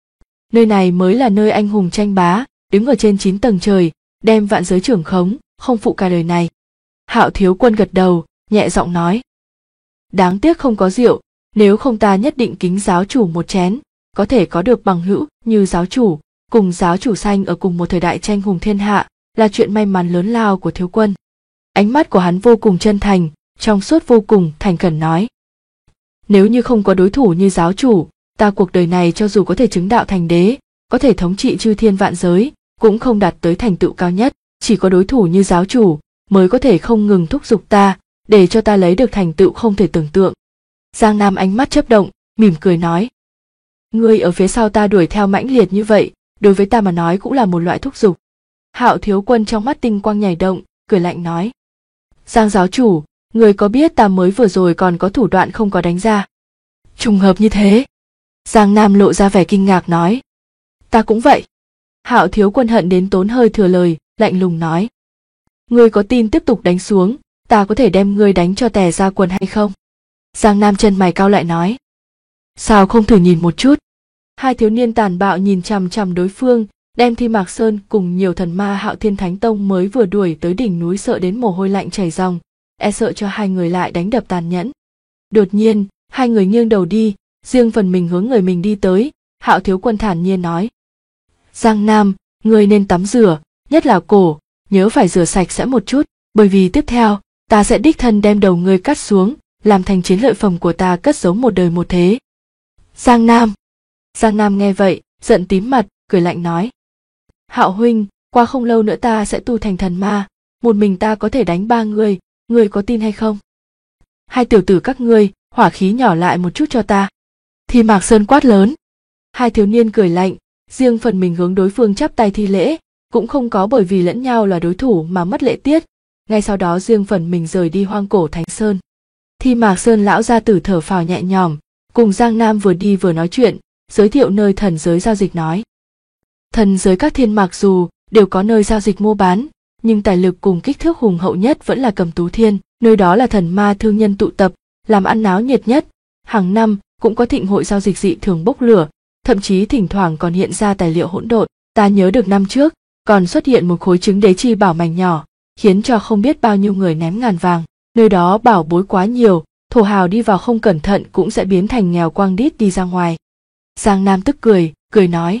Nơi này mới là nơi anh hùng tranh bá, đứng ở trên 9 tầng trời, đem vạn giới trưởng khống, không phụ cả đời này. Hạo thiếu quân gật đầu, nhẹ giọng nói. Đáng tiếc không có rượu, nếu không ta nhất định kính giáo chủ một chén, có thể có được bằng hữu như giáo chủ, cùng giáo chủ sanh ở cùng một thời đại tranh hùng thiên hạ, là chuyện may mắn lớn lao của thiếu quân. Ánh mắt của hắn vô cùng chân thành, trong suốt vô cùng thành khẩn nói. Nếu như không có đối thủ như giáo chủ, ta cuộc đời này cho dù có thể chứng đạo thành đế, có thể thống trị chư thiên vạn giới, cũng không đạt tới thành tựu cao nhất, chỉ có đối thủ như giáo chủ mới có thể không ngừng thúc giục ta, để cho ta lấy được thành tựu không thể tưởng tượng. Giang Nam ánh mắt chớp động, mỉm cười nói. Ngươi ở phía sau ta đuổi theo mãnh liệt như vậy, đối với ta mà nói cũng là một loại thúc giục. Hạo Thiếu Quân trong mắt tinh quang nhảy động, cười lạnh nói. Giang giáo chủ, ngươi có biết ta mới vừa rồi còn có thủ đoạn không có đánh ra? Trùng hợp như thế. Giang Nam lộ ra vẻ kinh ngạc nói. Ta cũng vậy. Hạo Thiếu Quân hận đến tốn hơi thừa lời, lạnh lùng nói. Ngươi có tin tiếp tục đánh xuống, ta có thể đem ngươi đánh cho tè ra quần hay không? Giang Nam chân mày cau lại nói. Sao không thử nhìn một chút? Hai thiếu niên tàn bạo nhìn chằm chằm đối phương, đem Thi Mạc Sơn cùng nhiều thần ma Hạo Thiên Thánh Tông mới vừa đuổi tới đỉnh núi sợ đến mồ hôi lạnh chảy ròng, e sợ cho hai người lại đánh đập tàn nhẫn. Đột nhiên, hai người nghiêng đầu đi, riêng phần mình hướng người mình đi tới. Hạo Thiếu Quân thản nhiên nói. Giang Nam, ngươi nên tắm rửa, nhất là cổ, nhớ phải rửa sạch sẽ một chút, bởi vì tiếp theo, ta sẽ đích thân đem đầu ngươi cắt xuống, làm thành chiến lợi phẩm của ta cất giấu một đời một thế. Giang Nam nghe vậy, giận tím mặt, cười lạnh nói. Hạo huynh, qua không lâu nữa ta sẽ tu thành thần ma, một mình ta có thể đánh 3 người, ngươi có tin hay không? Hai tiểu tử các ngươi, hỏa khí nhỏ lại một chút cho ta. Thi Mạc Sơn quát lớn. Hai thiếu niên cười lạnh, riêng phần mình hướng đối phương chắp tay thi lễ, cũng không có bởi vì lẫn nhau là đối thủ mà mất lễ tiết, ngay sau đó riêng phần mình rời đi Hoang Cổ Thánh Sơn. Thi Mạc Sơn lão gia tử thở phào nhẹ nhõm, cùng Giang Nam vừa đi vừa nói chuyện, giới thiệu nơi thần giới giao dịch nói. Thần giới các thiên mặc dù đều có nơi giao dịch mua bán, nhưng tài lực cùng kích thước hùng hậu nhất vẫn là Cầm Tú Thiên, nơi đó là thần ma thương nhân tụ tập, làm ăn náo nhiệt nhất, hàng năm cũng có thịnh hội giao dịch dị thường bốc lửa, thậm chí thỉnh thoảng còn hiện ra tài liệu hỗn độn. Ta nhớ được năm trước, còn xuất hiện một khối trứng đế chi bảo mảnh nhỏ, khiến cho không biết bao nhiêu người ném ngàn vàng. Nơi đó bảo bối quá nhiều, thổ hào đi vào không cẩn thận cũng sẽ biến thành nghèo quang đít đi ra ngoài. Giang Nam tức cười nói.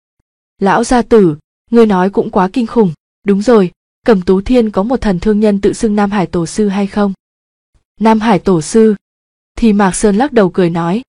Lão gia tử, ngươi nói cũng quá kinh khủng. Đúng rồi, Cầm Tú Thiên có một thần thương nhân tự xưng Nam Hải Tổ Sư hay không? Nam Hải Tổ Sư? Thì Mạc Sơn lắc đầu cười nói.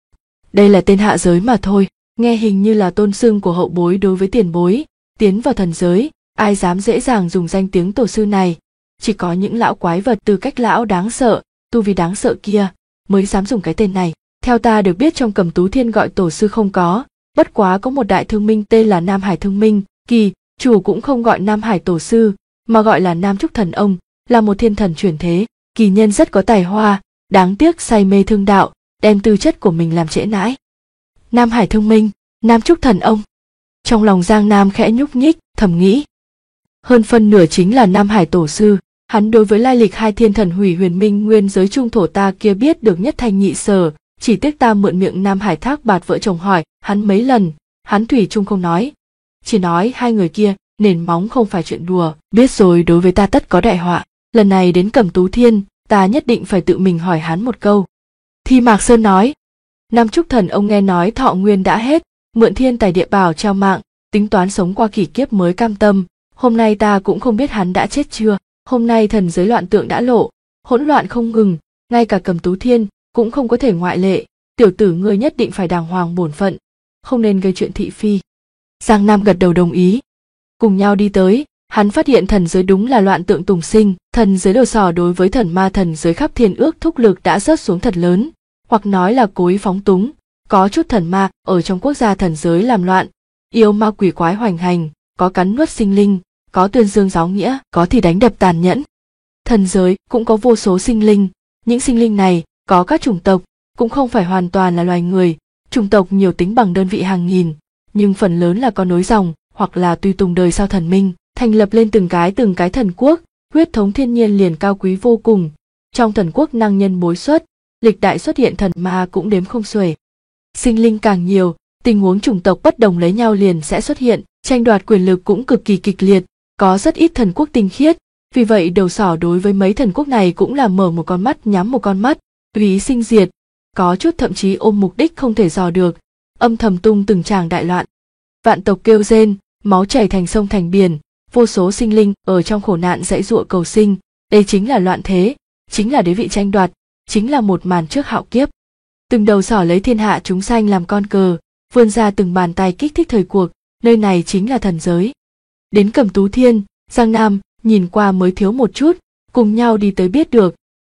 Đây là tên hạ giới mà thôi, nghe hình như là tôn xưng của hậu bối đối với tiền bối, tiến vào thần giới, ai dám dễ dàng dùng danh tiếng tổ sư này, chỉ có những lão quái vật tư cách lão đáng sợ, tu vi đáng sợ kia, mới dám dùng cái tên này. Theo ta được biết trong Cầm Tú Thiên gọi tổ sư không có, bất quá có một đại thương minh tên là Nam Hải Thương Minh, kỳ chủ cũng không gọi Nam Hải Tổ Sư, mà gọi là Nam Trúc Thần Ông, là một thiên thần chuyển thế, kỳ nhân rất có tài hoa, đáng tiếc say mê thương đạo, đem tư chất của mình làm trễ nãi. Nam Hải Thương Minh, Nam Trúc Thần Ông. Trong lòng Giang Nam khẽ nhúc nhích, thầm nghĩ. Hơn phân nửa chính là Nam Hải Tổ Sư, hắn đối với lai lịch hai thiên thần hủy huyền minh nguyên giới trung thổ ta kia biết được nhất thanh nhị sở, chỉ tiếc ta mượn miệng Nam Hải Thác Bạt vợ chồng hỏi hắn mấy lần, hắn thủy chung không nói, chỉ nói hai người kia nền móng không phải chuyện đùa, biết rồi đối với ta tất có đại họa, lần này đến Cầm Tú Thiên ta nhất định phải tự mình hỏi hắn một câu. Thi Mạc Sơn nói. Nam Trúc Thần Ông nghe nói thọ nguyên đã hết, mượn thiên tài địa bảo trao mạng, tính toán sống qua kỷ kiếp mới cam tâm, hôm nay ta cũng không biết hắn đã chết chưa. Hôm nay thần giới loạn tượng đã lộ, hỗn loạn không ngừng, ngay cả Cầm Tú Thiên cũng không có thể ngoại lệ, tiểu tử ngươi nhất định phải đàng hoàng bổn phận, không nên gây chuyện thị phi. Giang Nam gật đầu đồng ý. Cùng nhau đi tới, hắn phát hiện thần giới đúng là loạn tượng tùng sinh, thần giới đầu sỏ đối với thần ma thần giới khắp thiên ước thúc lực đã rớt xuống thật lớn, hoặc nói là cố ý phóng túng, có chút thần ma ở trong quốc gia thần giới làm loạn, yêu ma quỷ quái hoành hành, có cắn nuốt sinh linh, có tuyên dương giáo nghĩa, có thì đánh đập tàn nhẫn. Thần giới cũng có vô số sinh linh, những sinh linh này có các chủng tộc, cũng không phải hoàn toàn là loài người, chủng tộc nhiều tính bằng đơn vị hàng nghìn, nhưng phần lớn là có nối dòng hoặc là tùy tùng đời sau thần minh, thành lập lên từng cái thần quốc, huyết thống thiên nhiên liền cao quý vô cùng. Trong thần quốc năng nhân bối xuất, lịch đại xuất hiện thần ma cũng đếm không xuể. Sinh linh càng nhiều, tình huống chủng tộc bất đồng lấy nhau liền sẽ xuất hiện, tranh đoạt quyền lực cũng cực kỳ kịch liệt. Có rất ít thần quốc tinh khiết, vì vậy đầu sỏ đối với mấy thần quốc này cũng là mở một con mắt nhắm một con mắt, tùy ý sinh diệt, có chút thậm chí ôm mục đích không thể dò được, âm thầm tung từng tràng đại loạn. Vạn tộc kêu rên, máu chảy thành sông thành biển, vô số sinh linh ở trong khổ nạn giãy giụa cầu sinh, đây chính là loạn thế, chính là đế vị tranh đoạt, chính là một màn trước hạo kiếp. Từng đầu sỏ lấy thiên hạ chúng sanh làm con cờ, vươn ra từng bàn tay kích thích thời cuộc, nơi này chính là thần giới. Đến Cầm Tú Thiên, Giang Nam nhìn qua mới thiếu một chút, cùng nhau đi tới biết được,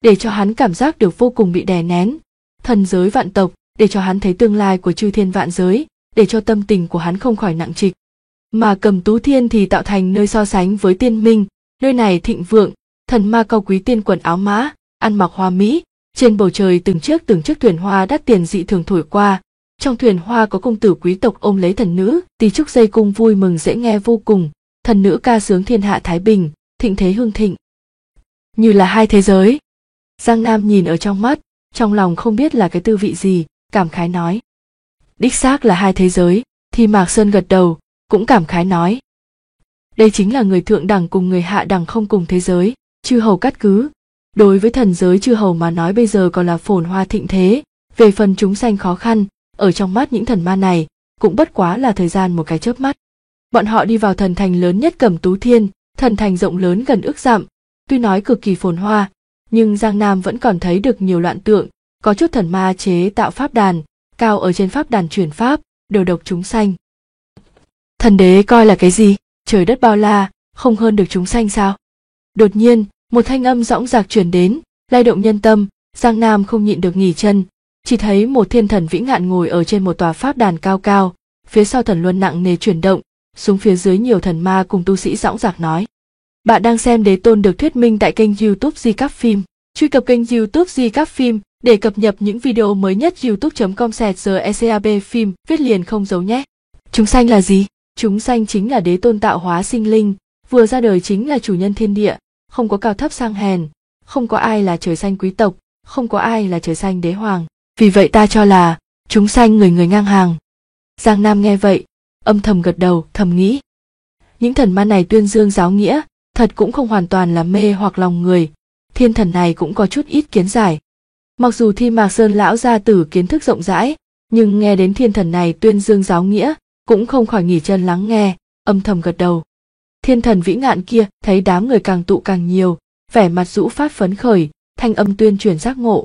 để cho hắn cảm giác được vô cùng bị đè nén. Thần giới vạn tộc, để cho hắn thấy tương lai của chư thiên vạn giới, để cho tâm tình của hắn không khỏi nặng trịch. Mà Cầm Tú Thiên thì tạo thành nơi so sánh với tiên minh, nơi này thịnh vượng, thần ma cao quý tiên quần áo mã, ăn mặc hoa mỹ, trên bầu trời từng chiếc thuyền hoa đắt tiền dị thường thổi qua. Trong thuyền hoa có công tử quý tộc ôm lấy thần nữ, tí trúc dây cung vui mừng dễ nghe vô cùng, thần nữ ca sướng thiên hạ thái bình, thịnh thế hưng thịnh. Như là hai thế giới. Giang Nam nhìn ở trong mắt, trong lòng không biết là cái tư vị gì, cảm khái nói. Đích xác là hai thế giới, thì Mạc Sơn gật đầu, cũng cảm khái nói. Đây chính là người thượng đẳng cùng người hạ đẳng không cùng thế giới, chư hầu cát cứ. Đối với thần giới chư hầu mà nói bây giờ còn là phồn hoa thịnh thế, về phần chúng sanh khó khăn, ở trong mắt những thần ma này, cũng bất quá là thời gian một cái chớp mắt. Bọn họ đi vào thần thành lớn nhất Cẩm Tú Thiên, thần thành rộng lớn gần ức dặm, tuy nói cực kỳ phồn hoa, nhưng Giang Nam vẫn còn thấy được nhiều loạn tượng, có chút thần ma chế tạo pháp đàn, cao ở trên pháp đàn truyền pháp, đầu độc chúng sanh. Thần đế coi là cái gì? Trời đất bao la, không hơn được chúng sanh sao? Đột nhiên, một thanh âm dõng dạc truyền đến, lay động nhân tâm, Giang Nam không nhịn được nghỉ chân, chỉ thấy một thiên thần vĩ ngạn ngồi ở trên một tòa pháp đàn cao cao, phía sau thần luân nặng nề chuyển động, xuống phía dưới nhiều thần ma cùng tu sĩ dõng dạc nói. Bạn đang xem Đế Tôn được thuyết minh tại kênh YouTube Di Các Phim. Truy cập kênh YouTube Di Các Phim để cập nhật những video mới nhất. youtube.com/secab phim viết liền không giấu nhé. Chúng sanh là gì? Chúng sanh chính là Đế Tôn tạo hóa sinh linh, vừa ra đời chính là chủ nhân thiên địa, không có cao thấp sang hèn, không có ai là trời xanh quý tộc, không có ai là trời xanh đế hoàng. Vì vậy ta cho là chúng sanh người người ngang hàng. Giang Nam nghe vậy, âm thầm gật đầu, thầm nghĩ. Những thần ma này tuyên dương giáo nghĩa, thật cũng không hoàn toàn là mê hoặc lòng người, thiên thần này cũng có chút ít kiến giải. Mặc dù Thi Mạc Sơn lão gia tử kiến thức rộng rãi, nhưng nghe đến thiên thần này tuyên dương giáo nghĩa, cũng không khỏi nghỉ chân lắng nghe, âm thầm gật đầu. Thiên thần vĩ ngạn kia thấy đám người càng tụ càng nhiều, vẻ mặt rũ phát phấn khởi, thanh âm tuyên truyền giác ngộ.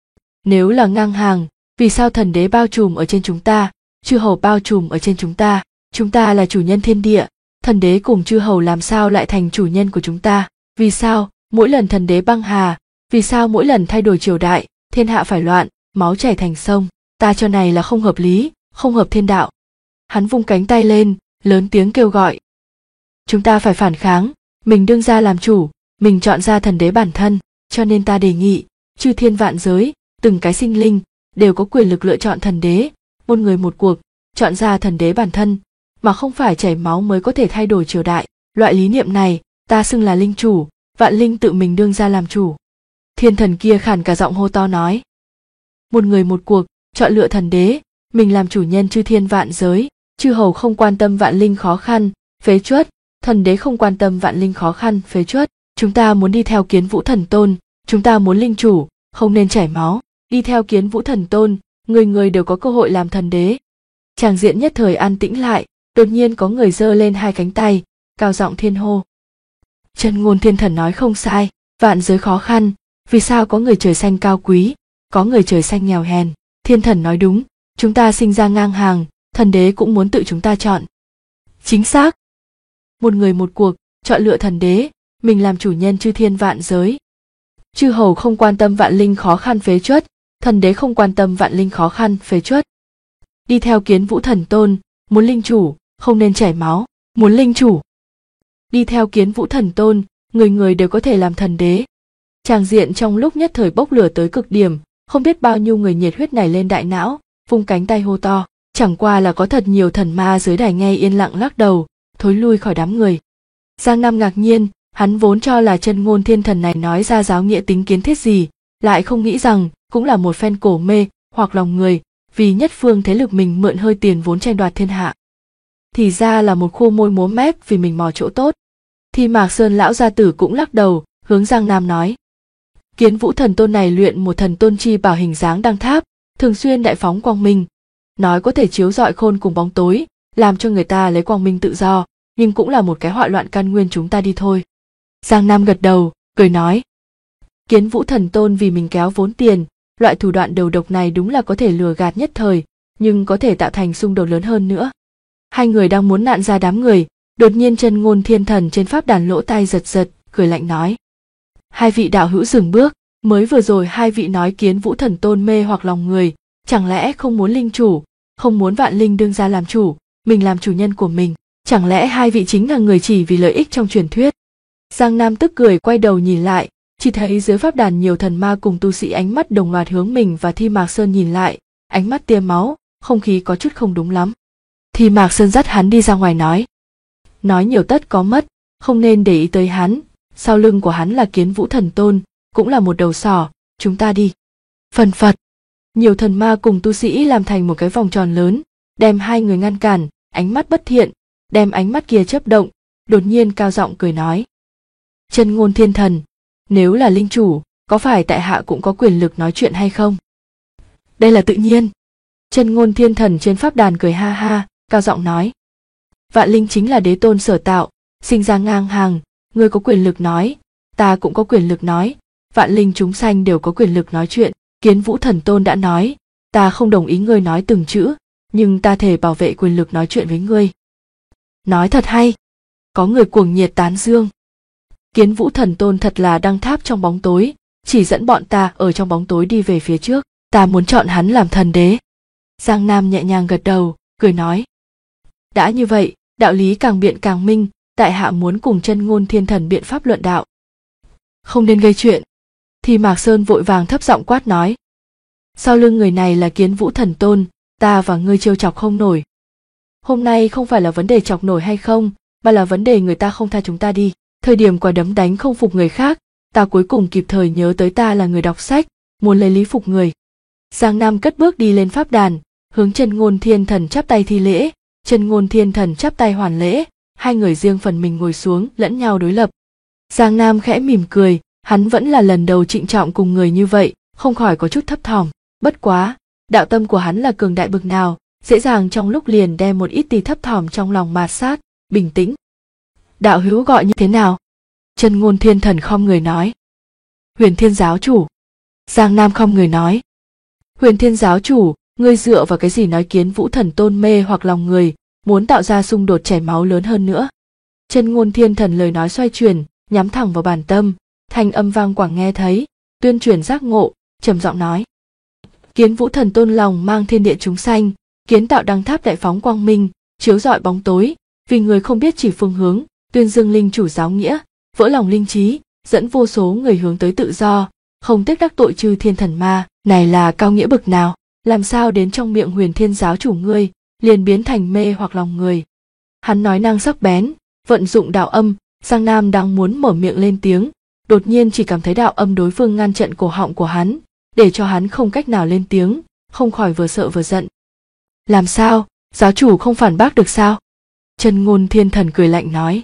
Nếu là ngang hàng, vì sao thần đế bao trùm ở trên chúng ta, chư hầu bao trùm ở trên chúng ta là chủ nhân thiên địa, thần đế cùng chư hầu làm sao lại thành chủ nhân của chúng ta, vì sao mỗi lần thần đế băng hà, vì sao mỗi lần thay đổi triều đại, thiên hạ phải loạn, máu chảy thành sông, ta cho này là không hợp lý, không hợp thiên đạo. Hắn vung cánh tay lên, lớn tiếng kêu gọi. Chúng ta phải phản kháng, mình đương ra làm chủ, mình chọn ra thần đế bản thân, cho nên ta đề nghị, chư thiên vạn giới, từng cái sinh linh, đều có quyền lực lựa chọn thần đế, một người một cuộc, chọn ra thần đế bản thân, mà không phải chảy máu mới có thể thay đổi triều đại. Loại lý niệm này, ta xưng là linh chủ, vạn linh tự mình đương ra làm chủ. Thiên thần kia khản cả giọng hô to nói. Một người một cuộc, chọn lựa thần đế, mình làm chủ nhân chư thiên vạn giới, chư hầu không quan tâm vạn linh khó khăn, phế truất, thần đế không quan tâm vạn linh khó khăn, phế truất. Chúng ta muốn đi theo Kiến Vũ Thần Tôn, chúng ta muốn linh chủ, không nên chảy máu, đi theo Kiến Vũ Thần Tôn, người người đều có cơ hội làm thần đế. Tràng diện nhất thời an tĩnh lại, đột nhiên có người giơ lên hai cánh tay, cao giọng thiên hô. Chân Ngôn Thiên Thần nói không sai, vạn giới khó khăn, vì sao có người trời xanh cao quý, có người trời xanh nghèo hèn. Thiên Thần nói đúng, chúng ta sinh ra ngang hàng, thần đế cũng muốn tự chúng ta chọn. Chính xác. Một người một cuộc, chọn lựa thần đế, mình làm chủ nhân chư thiên vạn giới. Chư hầu không quan tâm vạn linh khó khăn, phế truất, thần đế không quan tâm vạn linh khó khăn, phế truất. Đi theo Kiến Vũ Thần Tôn, muốn linh chủ, không nên chảy máu, muốn linh chủ. Đi theo Kiến Vũ Thần Tôn, người người đều có thể làm thần đế. Tràng diện trong lúc nhất thời bốc lửa tới cực điểm, không biết bao nhiêu người nhiệt huyết nảy lên đại não, vung cánh tay hô to. Chẳng qua là có thật nhiều thần ma dưới đài nghe yên lặng lắc đầu, thối lui khỏi đám người. Giang Nam ngạc nhiên, hắn vốn cho là Chân Ngôn Thiên Thần này nói ra giáo nghĩa tính kiến thiết gì, lại không nghĩ rằng cũng là một phen cổ mê hoặc lòng người, vì nhất phương thế lực mình mượn hơi tiền vốn tranh đoạt thiên hạ. Thì ra là một khô môi múa mép vì mình mò chỗ tốt. Thi Mạc Sơn lão gia tử cũng lắc đầu, hướng Giang Nam nói. Kiến Vũ Thần Tôn này luyện một thần tôn chi bảo hình dáng đăng tháp, thường xuyên đại phóng quang minh, nói có thể chiếu rọi khôn cùng bóng tối, làm cho người ta lấy quang minh tự do, nhưng cũng là một cái họa loạn căn nguyên chúng ta đi thôi. Giang Nam gật đầu, cười nói. Kiến Vũ Thần Tôn vì mình kéo vốn tiền, loại thủ đoạn đầu độc này đúng là có thể lừa gạt nhất thời, nhưng có thể tạo thành xung đột lớn hơn nữa. Hai người đang muốn nạn ra đám người, đột nhiên Chân Ngôn Thiên Thần trên pháp đàn lỗ tai giật giật, cười lạnh nói. Hai vị đạo hữu dừng bước, Mới vừa rồi hai vị nói Kiến Vũ Thần Tôn mê hoặc lòng người, chẳng lẽ không muốn linh chủ, không muốn vạn linh đương gia làm chủ, mình làm chủ nhân của mình, chẳng lẽ hai vị chính là người chỉ vì lợi ích trong truyền thuyết? Giang Nam tức cười quay đầu nhìn lại, chỉ thấy dưới pháp đàn nhiều thần ma cùng tu sĩ ánh mắt đồng loạt hướng mình và Thi Mạc Sơn nhìn lại, ánh mắt tia máu, không khí có chút không đúng lắm. Thi Mạc Sơn dắt hắn đi ra ngoài nói nhiều tất có mất, không nên để ý tới hắn, sau lưng của hắn là Kiến Vũ Thần Tôn, cũng là một đầu sỏ, chúng ta đi. Phần phật, nhiều thần ma cùng tu sĩ làm thành một cái vòng tròn lớn, đem hai người ngăn cản, ánh mắt bất thiện, đem ánh mắt kia chớp động, đột nhiên cao giọng cười nói. Chân Ngôn Thiên Thần, nếu là linh chủ, có phải tại hạ cũng có quyền lực nói chuyện hay không? Đây là tự nhiên. Chân Ngôn Thiên Thần trên pháp đàn cười ha ha, cao giọng nói. Vạn linh chính là đế tôn sở tạo, sinh ra ngang hàng, ngươi có quyền lực nói, ta cũng có quyền lực nói, vạn linh chúng sanh đều có quyền lực nói chuyện. Kiến Vũ Thần Tôn đã nói, ta không đồng ý ngươi nói từng chữ, nhưng ta thề bảo vệ quyền lực nói chuyện với ngươi. Nói thật hay. Có người cuồng nhiệt tán dương. Kiến Vũ Thần Tôn thật là đăng tháp trong bóng tối, chỉ dẫn bọn ta ở trong bóng tối đi về phía trước, ta muốn chọn hắn làm thần đế. Giang Nam nhẹ nhàng gật đầu, cười nói. Đã như vậy, đạo lý càng biện càng minh, tại hạ muốn cùng Chân Ngôn Thiên Thần biện pháp luận đạo. Không nên gây chuyện. Thì Mạc Sơn vội vàng thấp giọng quát nói. Sau lưng người này là Kiến Vũ Thần Tôn, ta và ngươi trêu chọc không nổi. Hôm nay không phải là vấn đề chọc nổi hay không, mà là vấn đề người ta không tha chúng ta đi. Thời điểm quả đấm đánh không phục người khác, ta cuối cùng kịp thời nhớ tới ta là người đọc sách, muốn lấy lý phục người. Giang Nam cất bước đi lên pháp đàn, hướng Chân Ngôn Thiên Thần chắp tay thi lễ, Chân Ngôn Thiên Thần chắp tay hoàn lễ, hai người riêng phần mình ngồi xuống lẫn nhau đối lập. Giang Nam khẽ mỉm cười, hắn vẫn là lần đầu trịnh trọng cùng người như vậy, không khỏi có chút thấp thỏm. Bất quá, đạo tâm của hắn là cường đại bực nào, dễ dàng trong lúc liền đem một ít tí thấp thỏm trong lòng mạt sát, bình tĩnh. Đạo hữu gọi như thế nào? Chân Ngôn Thiên Thần khom người nói. Huyền Thiên giáo chủ. Giang Nam khom người nói. Huyền Thiên giáo chủ, ngươi dựa vào cái gì nói Kiến Vũ Thần Tôn mê hoặc lòng người, muốn tạo ra xung đột chảy máu lớn hơn nữa? Chân Ngôn Thiên Thần lời nói xoay chuyển, nhắm thẳng vào bản tâm, thanh âm vang quảng nghe thấy, tuyên truyền giác ngộ, trầm giọng nói. Kiến Vũ Thần Tôn lòng mang thiên địa chúng sanh, kiến tạo đăng tháp đại phóng quang minh, chiếu rọi bóng tối, vì người không biết chỉ phương hướng, tuyên dương linh chủ giáo nghĩa, vỡ lòng linh trí, dẫn vô số người hướng tới tự do, không tiếc đắc tội chư thiên thần ma, này là cao nghĩa bực nào, làm sao đến trong miệng Huyền Thiên giáo chủ ngươi, liền biến thành mê hoặc lòng người. Hắn nói năng sắc bén, vận dụng đạo âm, Giang Nam đang muốn mở miệng lên tiếng, đột nhiên chỉ cảm thấy đạo âm đối phương ngăn chặn cổ họng của hắn, để cho hắn không cách nào lên tiếng, không khỏi vừa sợ vừa giận. Làm sao, giáo chủ không phản bác được sao? Chân Ngôn Thiên Thần cười lạnh nói.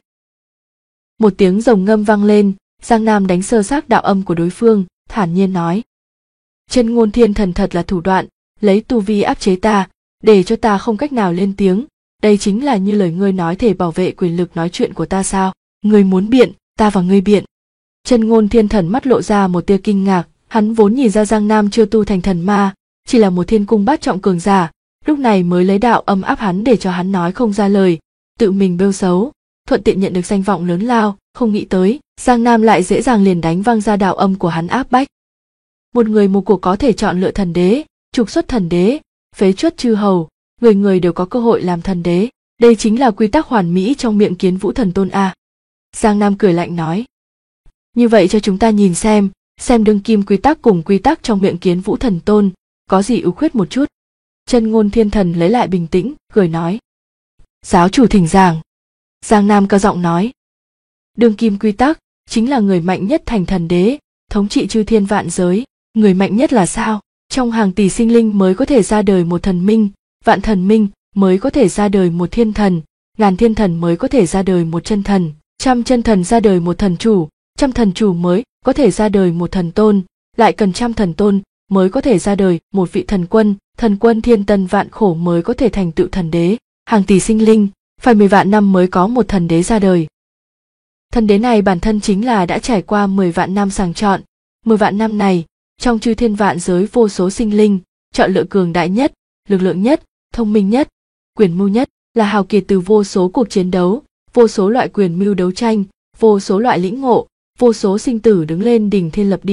Một tiếng rồng ngâm vang lên, Giang Nam đánh sơ xác đạo âm của đối phương, thản nhiên nói. Chân Ngôn Thiên Thần thật là thủ đoạn, lấy tu vi áp chế ta, để cho ta không cách nào lên tiếng, đây chính là như lời ngươi nói thể bảo vệ quyền lực nói chuyện của ta sao? Ngươi muốn biện, ta và ngươi biện. Chân Ngôn Thiên Thần mắt lộ ra một tia kinh ngạc, hắn vốn nhìn ra Giang Nam chưa tu thành thần ma, chỉ là một thiên cung bát trọng cường giả, lúc này mới lấy đạo âm áp hắn để cho hắn nói không ra lời, tự mình bêu xấu, thuận tiện nhận được danh vọng lớn lao, không nghĩ tới, Giang Nam lại dễ dàng liền đánh văng ra đạo âm của hắn áp bách. Một người một cuộc có thể chọn lựa thần đế, trục xuất thần đế, phế truất chư hầu, người người đều có cơ hội làm thần đế, đây chính là quy tắc hoàn mỹ trong miệng Kiến Vũ Thần Tôn a. Giang Nam cười lạnh nói. Như vậy cho chúng ta nhìn xem đương kim quy tắc cùng quy tắc trong miệng Kiến Vũ Thần Tôn, có gì ưu khuyết một chút. Chân Ngôn Thiên Thần lấy lại bình tĩnh, cười nói. Giáo chủ thỉnh giảng. Giang Nam cao giọng nói. Đương kim quy tắc, chính là người mạnh nhất thành thần đế, thống trị chư thiên vạn giới. Người mạnh nhất là sao? Trong hàng tỷ sinh linh mới có thể ra đời một thần minh, vạn thần minh mới có thể ra đời một thiên thần, ngàn thiên thần mới có thể ra đời một chân thần, trăm chân thần ra đời một thần chủ, trăm thần chủ mới có thể ra đời một thần tôn, lại cần trăm thần tôn mới có thể ra đời một vị thần quân thiên tân vạn khổ mới có thể thành tựu thần đế, hàng tỷ sinh linh, phải 10 vạn năm mới có một thần đế ra đời. Thần đế này bản thân chính là đã trải qua 10 vạn năm sàng chọn, 10 vạn năm này, trong chư thiên vạn giới vô số sinh linh, chọn lựa cường đại nhất, lực lượng nhất, thông minh nhất, quyền mưu nhất, là hào kiệt từ vô số cuộc chiến đấu, vô số loại quyền mưu đấu tranh, vô số loại lĩnh ngộ, vô số sinh tử đứng lên đỉnh thiên lập địa,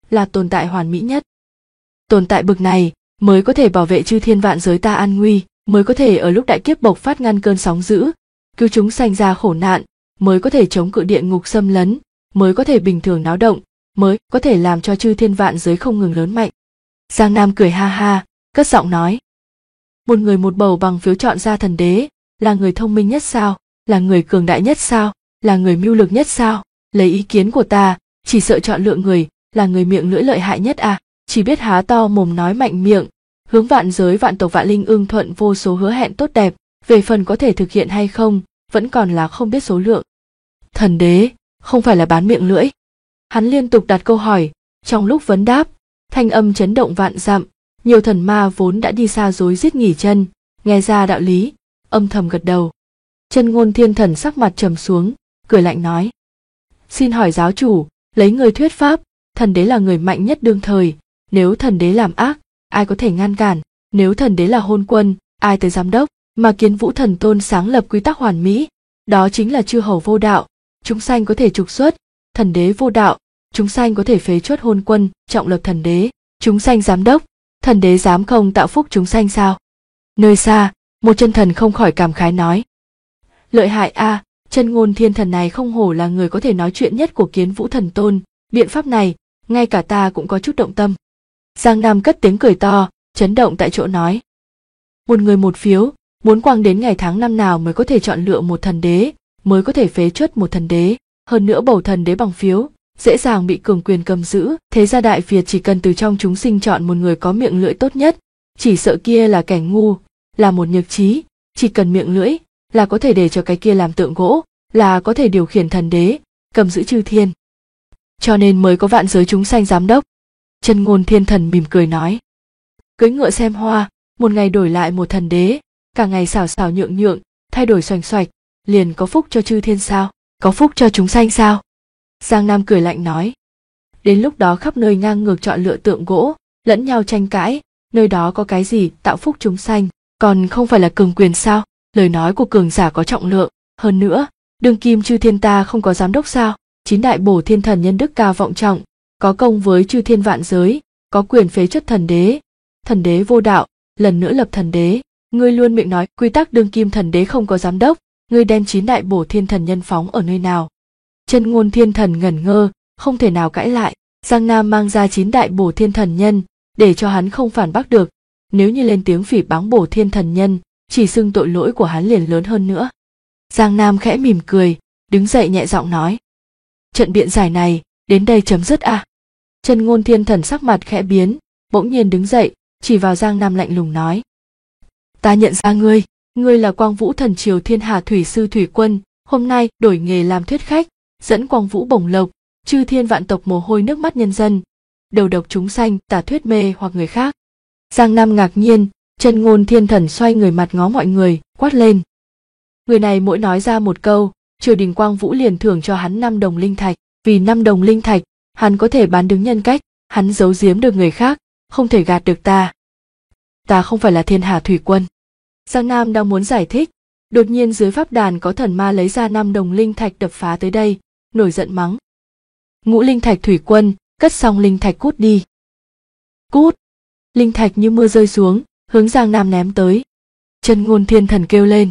là tồn tại hoàn mỹ nhất. Tồn tại bực này mới có thể bảo vệ chư thiên vạn giới ta an nguy, mới có thể ở lúc đại kiếp bộc phát ngăn cơn sóng dữ, cứu chúng sanh ra khổ nạn, mới có thể chống cự địa ngục xâm lấn, mới có thể bình thường náo động, mới có thể làm cho chư thiên vạn giới không ngừng lớn mạnh. Giang Nam cười ha ha, cất giọng nói. Một người một bầu bằng phiếu chọn ra thần đế, là người thông minh nhất sao, là người cường đại nhất sao, là người mưu lược nhất sao, lấy ý kiến của ta, chỉ sợ chọn lựa người, là người miệng lưỡi lợi hại nhất à, chỉ biết há to mồm nói mạnh miệng, hướng vạn giới vạn tộc vạn linh ưng thuận vô số hứa hẹn tốt đẹp, về phần có thể thực hiện hay không, vẫn còn là không biết số lượng. Thần đế, không phải là bán miệng lưỡi. Hắn liên tục đặt câu hỏi, trong lúc vấn đáp, thanh âm chấn động vạn dặm, nhiều thần ma vốn đã đi xa rối rít nghỉ chân, nghe ra đạo lý, âm thầm gật đầu. Chân Ngôn Thiên Thần sắc mặt trầm xuống, cười lạnh nói. Xin hỏi giáo chủ, lấy người thuyết pháp, thần đế là người mạnh nhất đương thời, nếu thần đế làm ác, ai có thể ngăn cản, nếu thần đế là hôn quân, ai tới giám đốc, mà Kiến Vũ Thần Tôn sáng lập quy tắc hoàn mỹ, đó chính là chư hầu vô đạo, chúng sanh có thể trục xuất, thần đế vô đạo, chúng sanh có thể phế truất hôn quân, trọng lập thần đế, chúng sanh giám đốc, thần đế dám không tạo phúc chúng sanh sao? Nơi xa, một chân thần không khỏi cảm khái nói. Lợi hại a, Chân Ngôn Thiên Thần này không hổ là người có thể nói chuyện nhất của Kiến Vũ Thần Tôn, biện pháp này, ngay cả ta cũng có chút động tâm. Giang Nam cất tiếng cười to, chấn động tại chỗ nói. Một người một phiếu, muốn quăng đến ngày tháng năm nào mới có thể chọn lựa một thần đế, mới có thể phế truất một thần đế, hơn nữa bầu thần đế bằng phiếu, dễ dàng bị cường quyền cầm giữ, thế gia Đại Việt chỉ cần từ trong chúng sinh chọn một người có miệng lưỡi tốt nhất, chỉ sợ kia là kẻ ngu, là một nhược trí, chỉ cần miệng lưỡi, là có thể để cho cái kia làm tượng gỗ, là có thể điều khiển thần đế, cầm giữ chư thiên. Cho nên mới có vạn giới chúng sanh giám đốc. Chân Ngôn Thiên Thần mỉm cười nói. Cưỡi ngựa xem hoa, một ngày đổi lại một thần đế, cả ngày xảo xảo nhượng nhượng, thay đổi xoành xoạch, liền có phúc cho chư thiên sao, có phúc cho chúng sanh sao? Giang Nam cười lạnh nói. Đến lúc đó khắp nơi ngang ngược chọn lựa tượng gỗ, lẫn nhau tranh cãi, nơi đó có cái gì tạo phúc chúng sanh, còn không phải là cường quyền sao? Lời nói của cường giả có trọng lượng, hơn nữa, đương kim chư thiên ta không có giám đốc sao? Chín đại bổ thiên thần nhân đức cao vọng trọng, có công với chư thiên vạn giới, có quyền phế truất thần đế vô đạo, lần nữa lập thần đế. Ngươi luôn miệng nói quy tắc đương kim thần đế không có giám đốc, ngươi đem chín đại bổ thiên thần nhân phóng ở nơi nào? Chân Ngôn Thiên Thần ngẩn ngơ, không thể nào cãi lại. Giang Nam mang ra chín đại bổ thiên thần nhân, để cho hắn không phản bác được. Nếu như lên tiếng phỉ báng bổ thiên thần nhân, chỉ xưng tội lỗi của hắn liền lớn hơn nữa. Giang Nam khẽ mỉm cười, đứng dậy nhẹ giọng nói. Trận biện giải này, đến đây chấm dứt à? Chân Ngôn Thiên Thần sắc mặt khẽ biến, bỗng nhiên đứng dậy, chỉ vào Giang Nam lạnh lùng nói. Ta nhận ra ngươi là Quang Vũ Thần Triều Thiên Hà Thủy Sư Thủy Quân, hôm nay đổi nghề làm thuyết khách, dẫn Quang Vũ bổng lộc, chư thiên vạn tộc mồ hôi nước mắt nhân dân, đầu độc chúng sanh, tà thuyết mê hoặc người khác. Giang Nam ngạc nhiên, Chân Ngôn Thiên Thần xoay người mặt ngó mọi người, quát lên. Người này mỗi nói ra một câu, triều đình Quang Vũ liền thưởng cho hắn 5 đồng linh thạch, vì 5 đồng linh thạch, hắn có thể bán đứng nhân cách, hắn giấu giếm được người khác, không thể gạt được ta. Ta không phải là Thiên Hà Thủy Quân. Giang Nam đang muốn giải thích, đột nhiên dưới pháp đàn có thần ma lấy ra 5 đồng linh thạch đập phá tới đây, nổi giận mắng. Ngũ linh thạch Thủy Quân, cất xong linh thạch cút đi. Cút! Linh thạch như mưa rơi xuống, hướng Giang Nam ném tới. Chân Ngôn Thiên Thần kêu lên.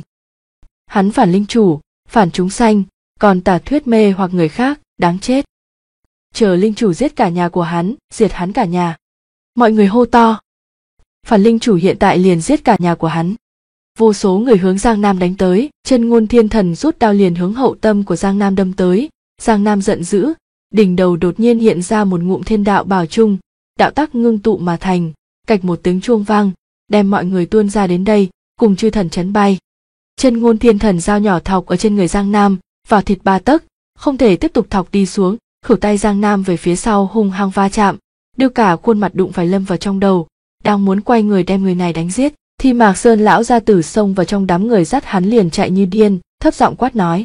Hắn phản linh chủ, phản chúng sanh, còn tà thuyết mê hoặc người khác, đáng chết. Chờ linh chủ giết cả nhà của hắn, diệt hắn cả nhà. Mọi người hô to. Phản linh chủ hiện tại liền giết cả nhà của hắn. Vô số người hướng Giang Nam đánh tới, Chân Ngôn Thiên Thần rút đao liền hướng hậu tâm của Giang Nam đâm tới. Giang Nam giận dữ, đỉnh đầu đột nhiên hiện ra một ngụm thiên đạo bảo chung, đạo tắc ngưng tụ mà thành, cạch một tiếng chuông vang, đem mọi người tuôn ra đến đây, cùng chư thần chấn bay. Chân Ngôn Thiên Thần dao nhỏ thọc ở trên người Giang Nam, vào thịt 3 tấc, không thể tiếp tục thọc đi xuống, khuỷu tay Giang Nam về phía sau hung hăng va chạm, đưa cả khuôn mặt đụng phải lâm vào trong đầu, đang muốn quay người đem người này đánh giết, thì Mạc Sơn lão gia tử xông vào trong đám người dắt hắn liền chạy như điên, thấp giọng quát nói.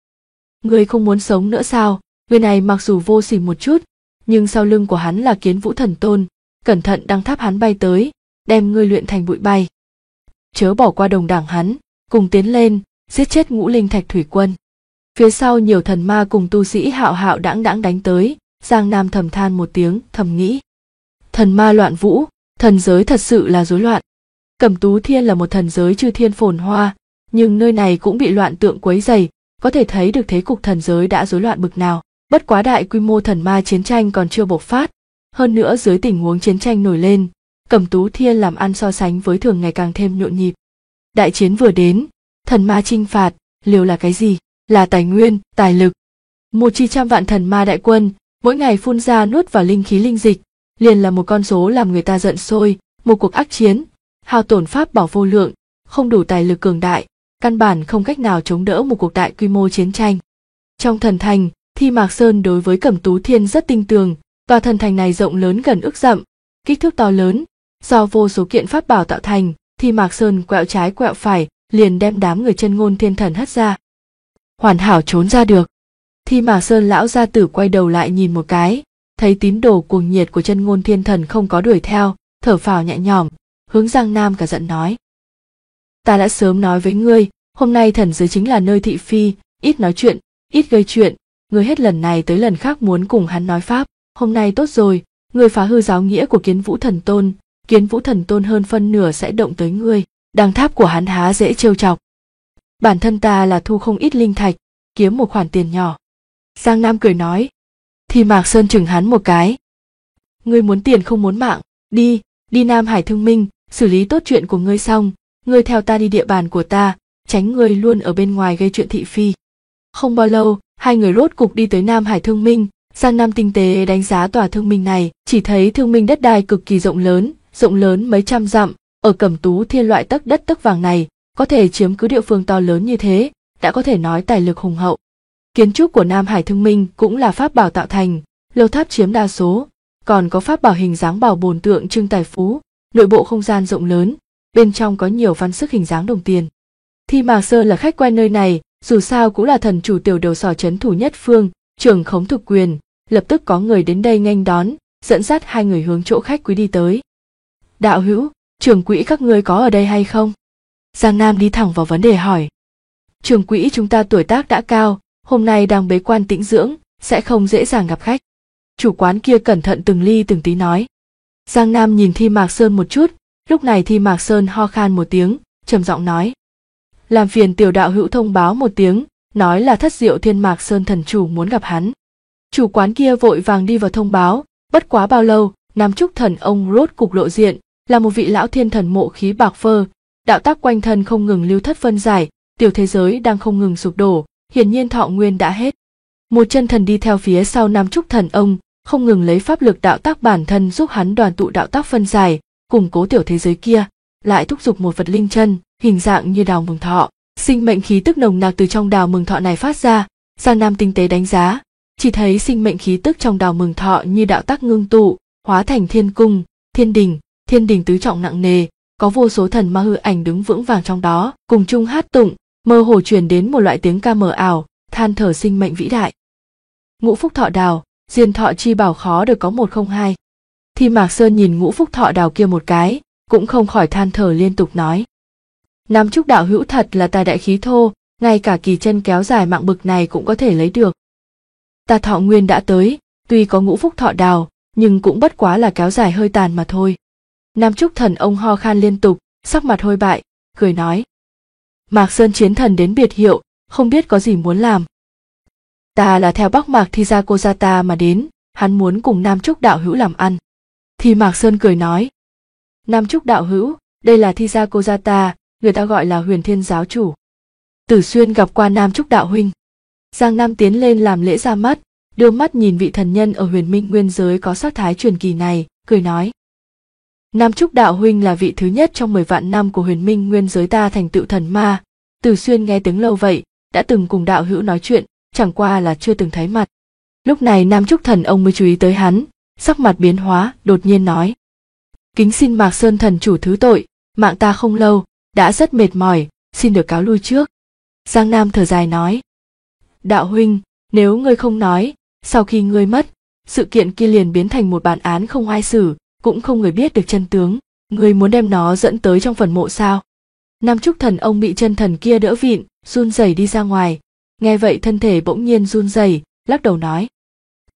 Ngươi không muốn sống nữa sao? Người này mặc dù vô sỉ một chút, nhưng sau lưng của hắn là Kiến Vũ Thần Tôn, cẩn thận đang tháp hắn bay tới, đem ngươi luyện thành bụi bay. Chớ bỏ qua đồng đảng hắn, cùng tiến lên, giết chết Ngũ Linh Thạch Thủy Quân. Phía sau nhiều thần ma cùng tu sĩ hạo hạo đãng đãng đánh tới, Giang Nam thầm than một tiếng, thầm nghĩ. Thần ma loạn vũ, thần giới thật sự là rối loạn. Cẩm Tú Thiên là một thần giới chư thiên phồn hoa, nhưng nơi này cũng bị loạn tượng quấy rầy, có thể thấy được thế cục thần giới đã rối loạn bực nào. Bất quá đại quy mô thần ma chiến tranh còn chưa bộc phát, hơn nữa dưới tình huống chiến tranh nổi lên, Cẩm Tú Thiên làm ăn so sánh với thường ngày càng thêm nhộn nhịp. Đại chiến vừa đến, thần ma chinh phạt, liều là cái gì? Là tài nguyên, tài lực. 100 vạn thần ma đại quân, mỗi ngày phun ra nuốt vào linh khí linh dịch, liền là một con số làm người ta giận sôi. Một cuộc ác chiến, hao tổn pháp bảo vô lượng, không đủ tài lực cường đại, căn bản không cách nào chống đỡ một cuộc đại quy mô chiến tranh. Trong thần thành, Thi Mạc Sơn đối với Cẩm Tú Thiên rất tin tưởng. Tòa thần thành này rộng lớn gần ức dặm, kích thước to lớn, do vô số kiện pháp bảo tạo thành. Thi Mạc Sơn quẹo trái quẹo phải, liền đem đám người Chân Ngôn Thiên Thần hất ra. Hoàn hảo trốn ra được. Thi Mạc Sơn lão gia tử quay đầu lại nhìn một cái, thấy tín đồ cuồng nhiệt của Chân Ngôn Thiên Thần không có đuổi theo, thở phào nhẹ nhõm, hướng Giang Nam cả giận nói: Ta đã sớm nói với ngươi, hôm nay thần giới chính là nơi thị phi, ít nói chuyện, ít gây chuyện, ngươi hết lần này tới lần khác muốn cùng hắn nói pháp. Hôm nay tốt rồi, ngươi phá hư giáo nghĩa của Kiến Vũ Thần Tôn, Kiến Vũ Thần Tôn hơn phân nửa sẽ động tới ngươi, đằng tháp của hắn há dễ trêu chọc. Bản thân ta là thu không ít linh thạch, kiếm một khoản tiền nhỏ. Giang Nam cười nói. Thì Mạc Sơn chừng hắn một cái. Ngươi muốn tiền không muốn mạng, đi Nam Hải Thương Minh, xử lý tốt chuyện của ngươi xong, ngươi theo ta đi địa bàn của ta, tránh ngươi luôn ở bên ngoài gây chuyện thị phi. Không bao lâu, hai người rốt cục đi tới Nam Hải Thương Minh. Giang Nam tinh tế đánh giá tòa thương minh này, chỉ thấy thương minh đất đai cực kỳ rộng lớn mấy trăm dặm, ở Cẩm Tú Thiên loại tấc đất tấc vàng này, có thể chiếm cứ địa phương to lớn như thế, đã có thể nói tài lực hùng hậu. Kiến trúc của Nam Hải Thương Minh cũng là pháp bảo tạo thành, lầu tháp chiếm đa số, còn có pháp bảo hình dáng bảo bồn tượng trưng tài phú, nội bộ không gian rộng lớn, bên trong có nhiều văn sức hình dáng đồng tiền. Thi Mạc Sơn là khách quen nơi này, dù sao cũng là thần chủ tiểu đầu sỏ trấn thủ nhất phương, trưởng khống thực quyền, lập tức có người đến đây nghênh đón, dẫn dắt hai người hướng chỗ khách quý đi tới. Đạo hữu, trưởng quỹ các ngươi có ở đây hay không? Giang Nam đi thẳng vào vấn đề hỏi. Trưởng quỹ chúng ta tuổi tác đã cao, hôm nay đang bế quan tĩnh dưỡng, sẽ không dễ dàng gặp khách. Chủ quán kia cẩn thận từng ly từng tí nói. Giang Nam nhìn Thi Mạc Sơn một chút, lúc này Thi Mạc Sơn ho khan một tiếng, trầm giọng nói. Làm phiền tiểu đạo hữu thông báo một tiếng, nói là Thất Diệu Thiên Mạc Sơn thần chủ muốn gặp hắn. Chủ quán kia vội vàng đi vào thông báo, bất quá bao lâu, Nam Trúc Thần ông rốt cục lộ diện, là một vị lão thiên thần mộ khí bạc phơ, đạo tác quanh thân không ngừng lưu thất phân giải, tiểu thế giới đang không ngừng sụp đổ, hiển nhiên thọ nguyên đã hết. Một chân thần đi theo phía sau Nam Trúc Thần ông, không ngừng lấy pháp lực đạo tác bản thân giúp hắn đoàn tụ đạo tác phân giải, củng cố tiểu thế giới kia, lại thúc giục một vật linh chân, hình dạng như đào mừng thọ, sinh mệnh khí tức nồng nặc từ trong đào mừng thọ này phát ra. Giang Nam tinh tế đánh giá, chỉ thấy sinh mệnh khí tức trong đào mừng thọ như đạo tác ngưng tụ, hóa thành thiên cung, thiên đình tứ trọng nặng nề, có vô số thần ma hư ảnh đứng vững vàng trong đó, cùng chung hát tụng, mơ hồ truyền đến một loại tiếng ca mờ ảo, than thở sinh mệnh vĩ đại. Ngũ Phúc Thọ Đào, diên thọ chi bảo khó được có 102. Thi Mạc Sơn nhìn Ngũ Phúc Thọ Đào kia một cái, cũng không khỏi than thở liên tục nói. Nam Trúc đạo hữu thật là tài đại khí thô, ngay cả kỳ chân kéo dài mạng bực này cũng có thể lấy được. Ta thọ nguyên đã tới, tuy có Ngũ Phúc Thọ Đào, nhưng cũng bất quá là kéo dài hơi tàn mà thôi. Nam Trúc Thần ông ho khan liên tục, sắc mặt hôi bại, cười nói. Mạc Sơn chiến thần đến biệt hiệu, không biết có gì muốn làm. Ta là theo Bắc Mạc Thi Gia Cô Gia Ta mà đến, hắn muốn cùng Nam Trúc đạo hữu làm ăn. Thì Mạc Sơn cười nói. Nam Trúc đạo hữu, đây là Thi Gia Cô Gia Ta, người ta gọi là Huyền Thiên giáo chủ. Tử Xuyên gặp qua Nam Trúc đạo huynh. Giang Nam tiến lên làm lễ ra mắt, đưa mắt nhìn vị thần nhân ở Huyền Minh Nguyên giới có sắc thái truyền kỳ này, cười nói. Nam Trúc đạo huynh là vị thứ nhất trong 10 vạn năm của Huyền Minh Nguyên giới ta thành tựu thần ma. Tử Xuyên nghe tiếng lâu vậy, đã từng cùng đạo hữu nói chuyện, chẳng qua là chưa từng thấy mặt. Lúc này Nam Trúc thần ông mới chú ý tới hắn, sắc mặt biến hóa, đột nhiên nói. Kính xin Mạc Sơn thần chủ thứ tội, mạng ta không lâu, đã rất mệt mỏi, xin được cáo lui trước. Giang Nam thở dài nói. Đạo huynh, nếu ngươi không nói, sau khi ngươi mất, sự kiện kia liền biến thành một bản án không ai xử, cũng không người biết được chân tướng. Ngươi muốn đem nó dẫn tới trong phần mộ sao? Nam Trúc thần ông bị chân thần kia đỡ vịn, run rẩy đi ra ngoài. Nghe vậy thân thể bỗng nhiên run rẩy, lắc đầu nói.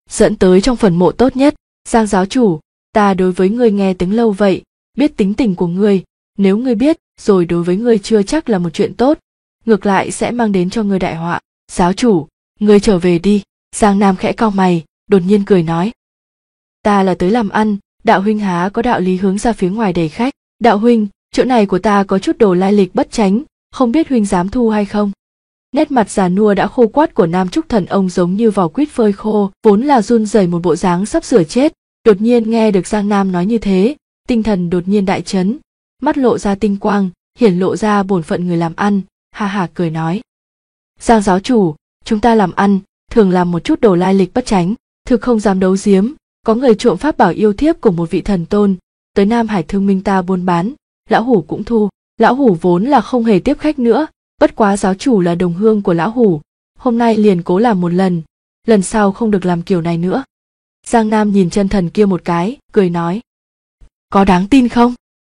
dẫn tới trong phần mộ tốt nhất. Giang giáo chủ, ta đối với ngươi nghe tiếng lâu vậy, biết tính tình của ngươi, nếu ngươi biết rồi đối với ngươi chưa chắc là một chuyện tốt, ngược lại sẽ mang đến cho ngươi đại họa. Giáo chủ, ngươi trở về đi. Giang Nam khẽ cau mày, đột nhiên cười nói. Ta là tới làm ăn, đạo huynh há có đạo lý hướng ra phía ngoài đầy khách. Đạo huynh, chỗ này của ta có chút đồ lai lịch bất chánh, không biết huynh dám thu hay không. Nét mặt già nua đã khô quắt của Nam Trúc Thần ông giống như vỏ quýt phơi khô, vốn là run rẩy một bộ dáng sắp sửa chết, đột nhiên nghe được Giang Nam nói như thế, tinh thần đột nhiên đại chấn, mắt lộ ra tinh quang, hiển lộ ra bổn phận người làm ăn, ha ha cười nói. Giang giáo chủ, chúng ta làm ăn, thường làm một chút đồ lai lịch bất chánh, thực không dám đấu giếm, có người trộm pháp bảo yêu thiếp của một vị thần tôn, tới Nam Hải Thương Minh ta buôn bán, lão hủ cũng thu. Lão hủ vốn là không hề tiếp khách nữa, bất quá giáo chủ là đồng hương của lão hủ, hôm nay liền cố làm một lần sau không được làm kiểu này nữa. Giang Nam nhìn chân thần kia một cái, cười nói. Có đáng tin không?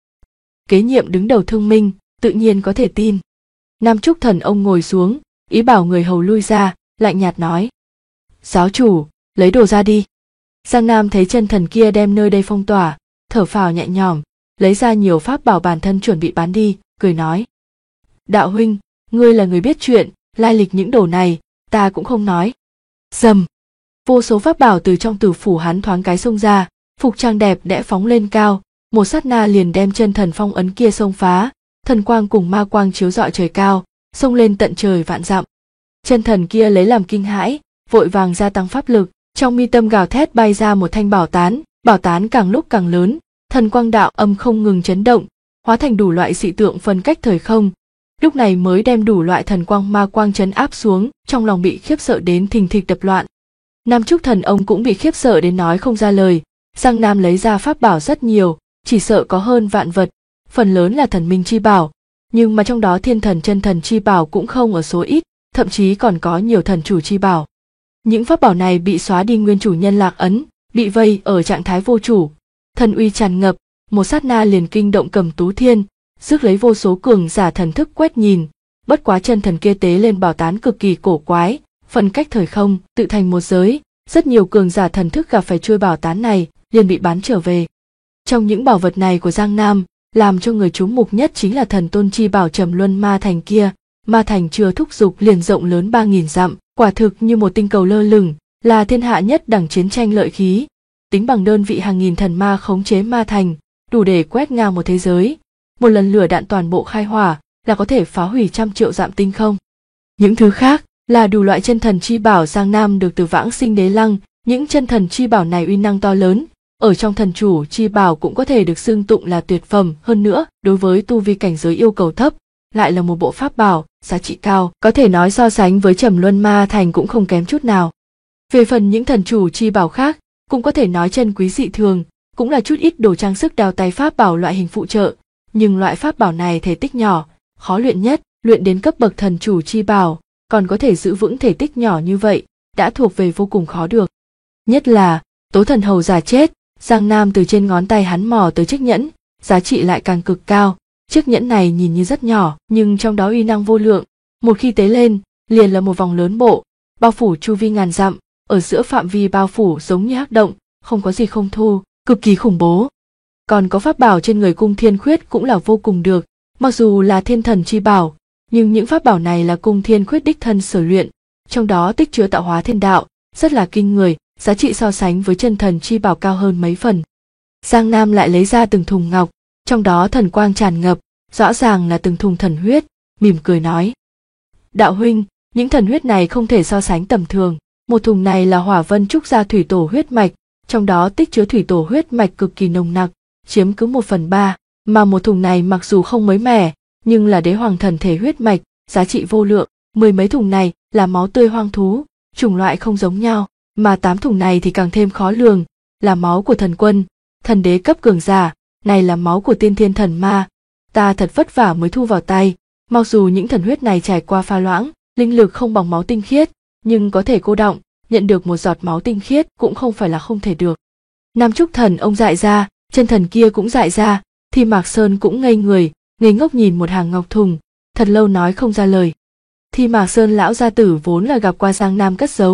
Kế nhiệm đứng đầu Thương Minh, tự nhiên có thể tin. Nam Trúc Thần ông ngồi xuống, ý bảo người hầu lui ra, lạnh nhạt nói. Giáo chủ, lấy đồ ra đi. Giang Nam thấy chân thần kia đem nơi đây phong tỏa, thở phào nhẹ nhõm, lấy ra nhiều pháp bảo bản thân chuẩn bị bán đi, cười nói. Đạo huynh, ngươi là người biết chuyện, lai lịch những đồ này, ta cũng không nói. Dầm! Vô số pháp bảo từ trong tử phủ hắn thoáng cái xông ra, phục trang đẹp đẽ phóng lên cao, một sát na liền đem chân thần phong ấn kia xông phá, thần quang cùng ma quang chiếu rọi trời cao, xông lên tận trời vạn dặm. Chân thần kia lấy làm kinh hãi, vội vàng gia tăng pháp lực, trong mi tâm gào thét bay ra một thanh bảo tán càng lúc càng lớn, thần quang đạo âm không ngừng chấn động, hóa thành đủ loại dị tượng phân cách thời không. Lúc này mới đem đủ loại thần quang ma quang chấn áp xuống, trong lòng bị khiếp sợ đến thình thịch đập loạn. Nam Trúc Thần ông cũng bị khiếp sợ đến nói không ra lời. Giang Nam lấy ra pháp bảo rất nhiều, chỉ sợ có hơn vạn vật, phần lớn là thần minh chi bảo, nhưng mà trong đó thiên thần chân thần chi bảo cũng không ở số ít, thậm chí còn có nhiều thần chủ chi bảo. Những pháp bảo này bị xóa đi nguyên chủ nhân lạc ấn, bị vây ở trạng thái vô chủ, thần uy tràn ngập, một sát na liền kinh động Cẩm Tú Thiên, rước lấy vô số cường giả thần thức quét nhìn. Bất quá chân thần kia tế lên bảo tán cực kỳ cổ quái, phân cách thời không, tự thành một giới, rất nhiều cường giả thần thức gặp phải chuôi bảo tán này, liền bị bán trở về. Trong những bảo vật này của Giang Nam, làm cho người chú mục nhất chính là thần tôn chi bảo Trầm Luân Ma Thành kia. Ma Thành chưa thúc dục liền rộng lớn 3.000 dặm, quả thực như một tinh cầu lơ lửng, là thiên hạ nhất đẳng chiến tranh lợi khí. Tính bằng đơn vị hàng nghìn thần ma khống chế Ma Thành, đủ để quét ngang một thế giới. Một lần lửa đạn toàn bộ khai hỏa là có thể phá hủy trăm triệu dặm tinh không. Những thứ khác là đủ loại chân thần chi bảo Giang Nam được từ Vãng Sinh Đế Lăng. Những chân thần chi bảo này uy năng to lớn, ở trong thần chủ chi bảo cũng có thể được xưng tụng là tuyệt phẩm. Hơn nữa, đối với tu vi cảnh giới yêu cầu thấp, lại là một bộ pháp bảo giá trị cao, có thể nói so sánh với Trầm Luân Ma Thành cũng không kém chút nào. Về phần những thần chủ chi bảo khác, cũng có thể nói chân quý dị thường, cũng là chút ít đồ trang sức đào tay pháp bảo loại hình phụ trợ, nhưng loại pháp bảo này thể tích nhỏ, khó luyện nhất, luyện đến cấp bậc thần chủ chi bảo, còn có thể giữ vững thể tích nhỏ như vậy, đã thuộc về vô cùng khó được. Nhất là, Tố Thần Hầu giả chết, Giang Nam từ trên ngón tay hắn mò tới chiếc nhẫn, giá trị lại càng cực cao. Chiếc nhẫn này nhìn như rất nhỏ, nhưng trong đó uy năng vô lượng, một khi tế lên, liền là một vòng lớn bộ, bao phủ chu vi ngàn dặm, ở giữa phạm vi bao phủ giống như hắc động, không có gì không thu, cực kỳ khủng bố. Còn có pháp bảo trên người Cung Thiên Khuyết cũng là vô cùng được, mặc dù là thiên thần chi bảo, nhưng những pháp bảo này là Cung Thiên Khuyết đích thân sở luyện, trong đó tích chứa tạo hóa thiên đạo, rất là kinh người, giá trị so sánh với chân thần chi bảo cao hơn mấy phần. Giang Nam lại lấy ra từng thùng ngọc, trong đó thần quang tràn ngập, rõ ràng là từng thùng thần huyết, mỉm cười nói. Đạo huynh, những thần huyết này không thể so sánh tầm thường, một thùng này là Hỏa Vân Trúc gia thủy tổ huyết mạch, trong đó tích chứa thủy tổ huyết mạch cực kỳ nồng nặc, chiếm cứ 1/3, mà một thùng này mặc dù không mới mẻ, nhưng là đế hoàng thần thể huyết mạch, giá trị vô lượng, 10 mấy thùng này là máu tươi hoang thú, chủng loại không giống nhau, mà 8 thùng này thì càng thêm khó lường, là máu của thần quân, thần đế cấp cường giả, này là máu của tiên thiên thần ma, ta thật vất vả mới thu vào tay, mặc dù những thần huyết này trải qua pha loãng, linh lực không bằng máu tinh khiết, nhưng có thể cô đọng, nhận được một giọt máu tinh khiết cũng không phải là không thể được. Nam Trúc Thần ông dại ra, chân thần kia cũng dại ra, thì Mạc Sơn cũng ngây người, ngây ngốc nhìn một hàng ngọc thùng, thật lâu nói không ra lời. Thì Mạc Sơn lão gia tử vốn là gặp qua Giang Nam cất giấu,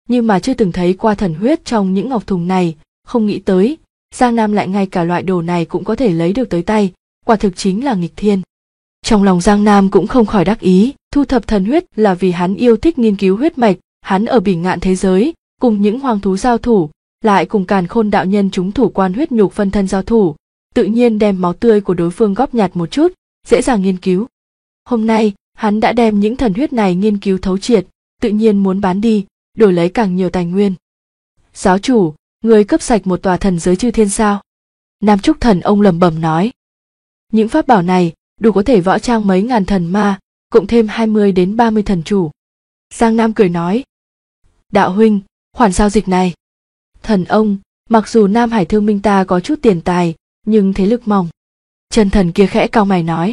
nhưng mà chưa từng thấy qua thần huyết trong những ngọc thùng này, không nghĩ tới, Giang Nam lại ngay cả loại đồ này cũng có thể lấy được tới tay, quả thực chính là nghịch thiên. Trong lòng Giang Nam cũng không khỏi đắc ý, thu thập thần huyết là vì hắn yêu thích nghiên cứu huyết mạch, hắn ở bỉ ngạn thế giới, cùng những hoàng thú giao thủ, lại cùng Càn Khôn đạo nhân chúng thủ quan huyết nhục phân thân giao thủ, tự nhiên đem máu tươi của đối phương góp nhặt một chút, dễ dàng nghiên cứu. Hôm nay, hắn đã đem những thần huyết này nghiên cứu thấu triệt, tự nhiên muốn bán đi, đổi lấy càng nhiều tài nguyên. Giáo chủ, người cấp sạch một tòa thần giới chư thiên sao? Nam Trúc Thần ông lẩm bẩm nói. Những pháp bảo này đủ có thể võ trang mấy ngàn thần ma, cộng thêm 20 đến 30 thần chủ. Giang Nam cười nói. Đạo huynh, khoản giao dịch này. Thần ông, mặc dù Nam Hải Thương Minh ta có chút tiền tài, nhưng thế lực mỏng. Chân thần kia khẽ cau mày nói.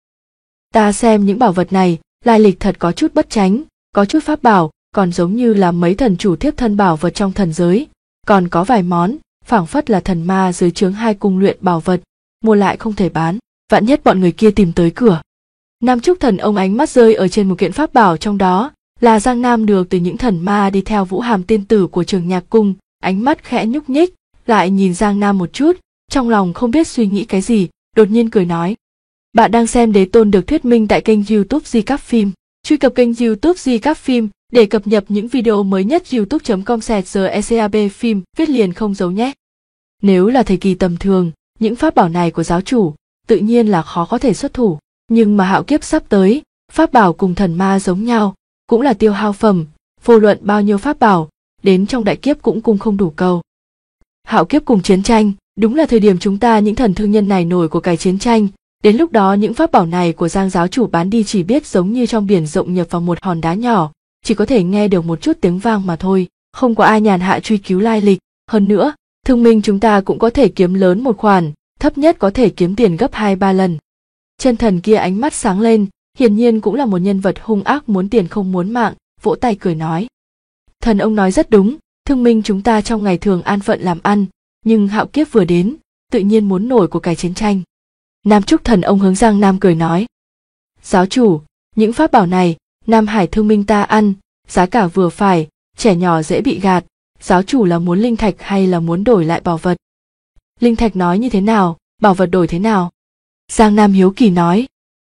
Ta xem những bảo vật này, lai lịch thật có chút bất chánh, có chút pháp bảo, còn giống như là mấy thần chủ thiếp thân bảo vật trong thần giới, còn có vài món, phảng phất là thần ma dưới trướng hai cung luyện bảo vật, mua lại không thể bán, vạn nhất bọn người kia tìm tới cửa. Nam Trúc Thần ông ánh mắt rơi ở trên một kiện pháp bảo, trong đó là Giang Nam được từ những thần ma đi theo Vũ Hàm tiên tử của Trường Nhạc cung, ánh mắt khẽ nhúc nhích, lại nhìn Giang Nam một chút, trong lòng không biết suy nghĩ cái gì, đột nhiên cười nói. Bạn đang xem Đế Tôn được thuyết minh tại kênh YouTube Di Cáp Phim. Truy cập kênh YouTube Di Cáp Phim để cập nhật những video mới nhất. youtube.com/GECAB phim viết liền không giấu nhé. Nếu là thời kỳ tầm thường, những pháp bảo này của giáo chủ tự nhiên là khó có thể xuất thủ, nhưng mà hạo kiếp sắp tới, pháp bảo cùng thần ma giống nhau, cũng là tiêu hao phẩm, vô luận bao nhiêu pháp bảo, đến trong đại kiếp cũng cung không đủ cầu. Hạo kiếp cùng chiến tranh, đúng là thời điểm chúng ta những thần thương nhân này nổi của cải chiến tranh, đến lúc đó những pháp bảo này của Giang giáo chủ bán đi chỉ biết giống như trong biển rộng nhập vào một hòn đá nhỏ, chỉ có thể nghe được một chút tiếng vang mà thôi, không có ai nhàn hạ truy cứu lai lịch. Hơn nữa, thương minh chúng ta cũng có thể kiếm lớn một khoản, thấp nhất có thể kiếm tiền gấp 2-3 lần. Chân thần kia ánh mắt sáng lên, hiển nhiên cũng là một nhân vật hung ác muốn tiền không muốn mạng, vỗ tay cười nói. Thần ông nói rất đúng, thương minh chúng ta trong ngày thường an phận làm ăn, nhưng hạo kiếp vừa đến, tự nhiên muốn nổi của cải chiến tranh. Nam Trúc Thần ông hướng Giang Nam cười nói. Giáo chủ, những pháp bảo này, Nam Hải Thương Minh ta ăn, giá cả vừa phải, trẻ nhỏ dễ bị gạt, giáo chủ là muốn linh thạch hay là muốn đổi lại bảo vật? Linh thạch nói như thế nào, bảo vật đổi thế nào? Giang Nam hiếu kỳ nói.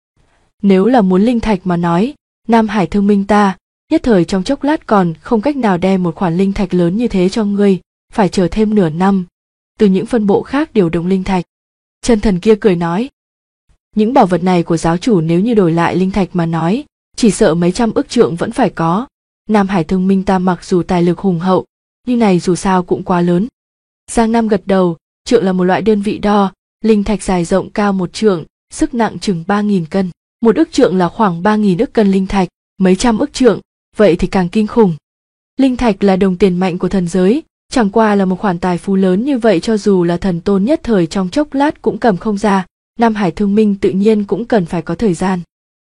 Nếu là muốn linh thạch mà nói, Nam Hải Thương Minh ta, nhất thời trong chốc lát còn không cách nào đem một khoản linh thạch lớn như thế cho ngươi, phải chờ thêm nửa năm, từ những phân bộ khác điều động linh thạch. Chân thần kia cười nói. Những bảo vật này của giáo chủ nếu như đổi lại linh thạch mà nói, chỉ sợ mấy trăm ức trượng vẫn phải có. Nam Hải Thương Minh ta mặc dù tài lực hùng hậu, nhưng này dù sao cũng quá lớn. Giang Nam gật đầu, trượng là một loại đơn vị đo, linh thạch dài rộng cao 1 trượng, sức nặng chừng 3.000 cân. 1 ức trượng là khoảng 3.000 ức cân linh thạch, mấy trăm ức trượng, vậy thì càng kinh khủng. Linh thạch là đồng tiền mạnh của thần giới, chẳng qua là một khoản tài phú lớn như vậy cho dù là thần tôn nhất thời trong chốc lát cũng cầm không ra, Nam Hải Thương Minh tự nhiên cũng cần phải có thời gian.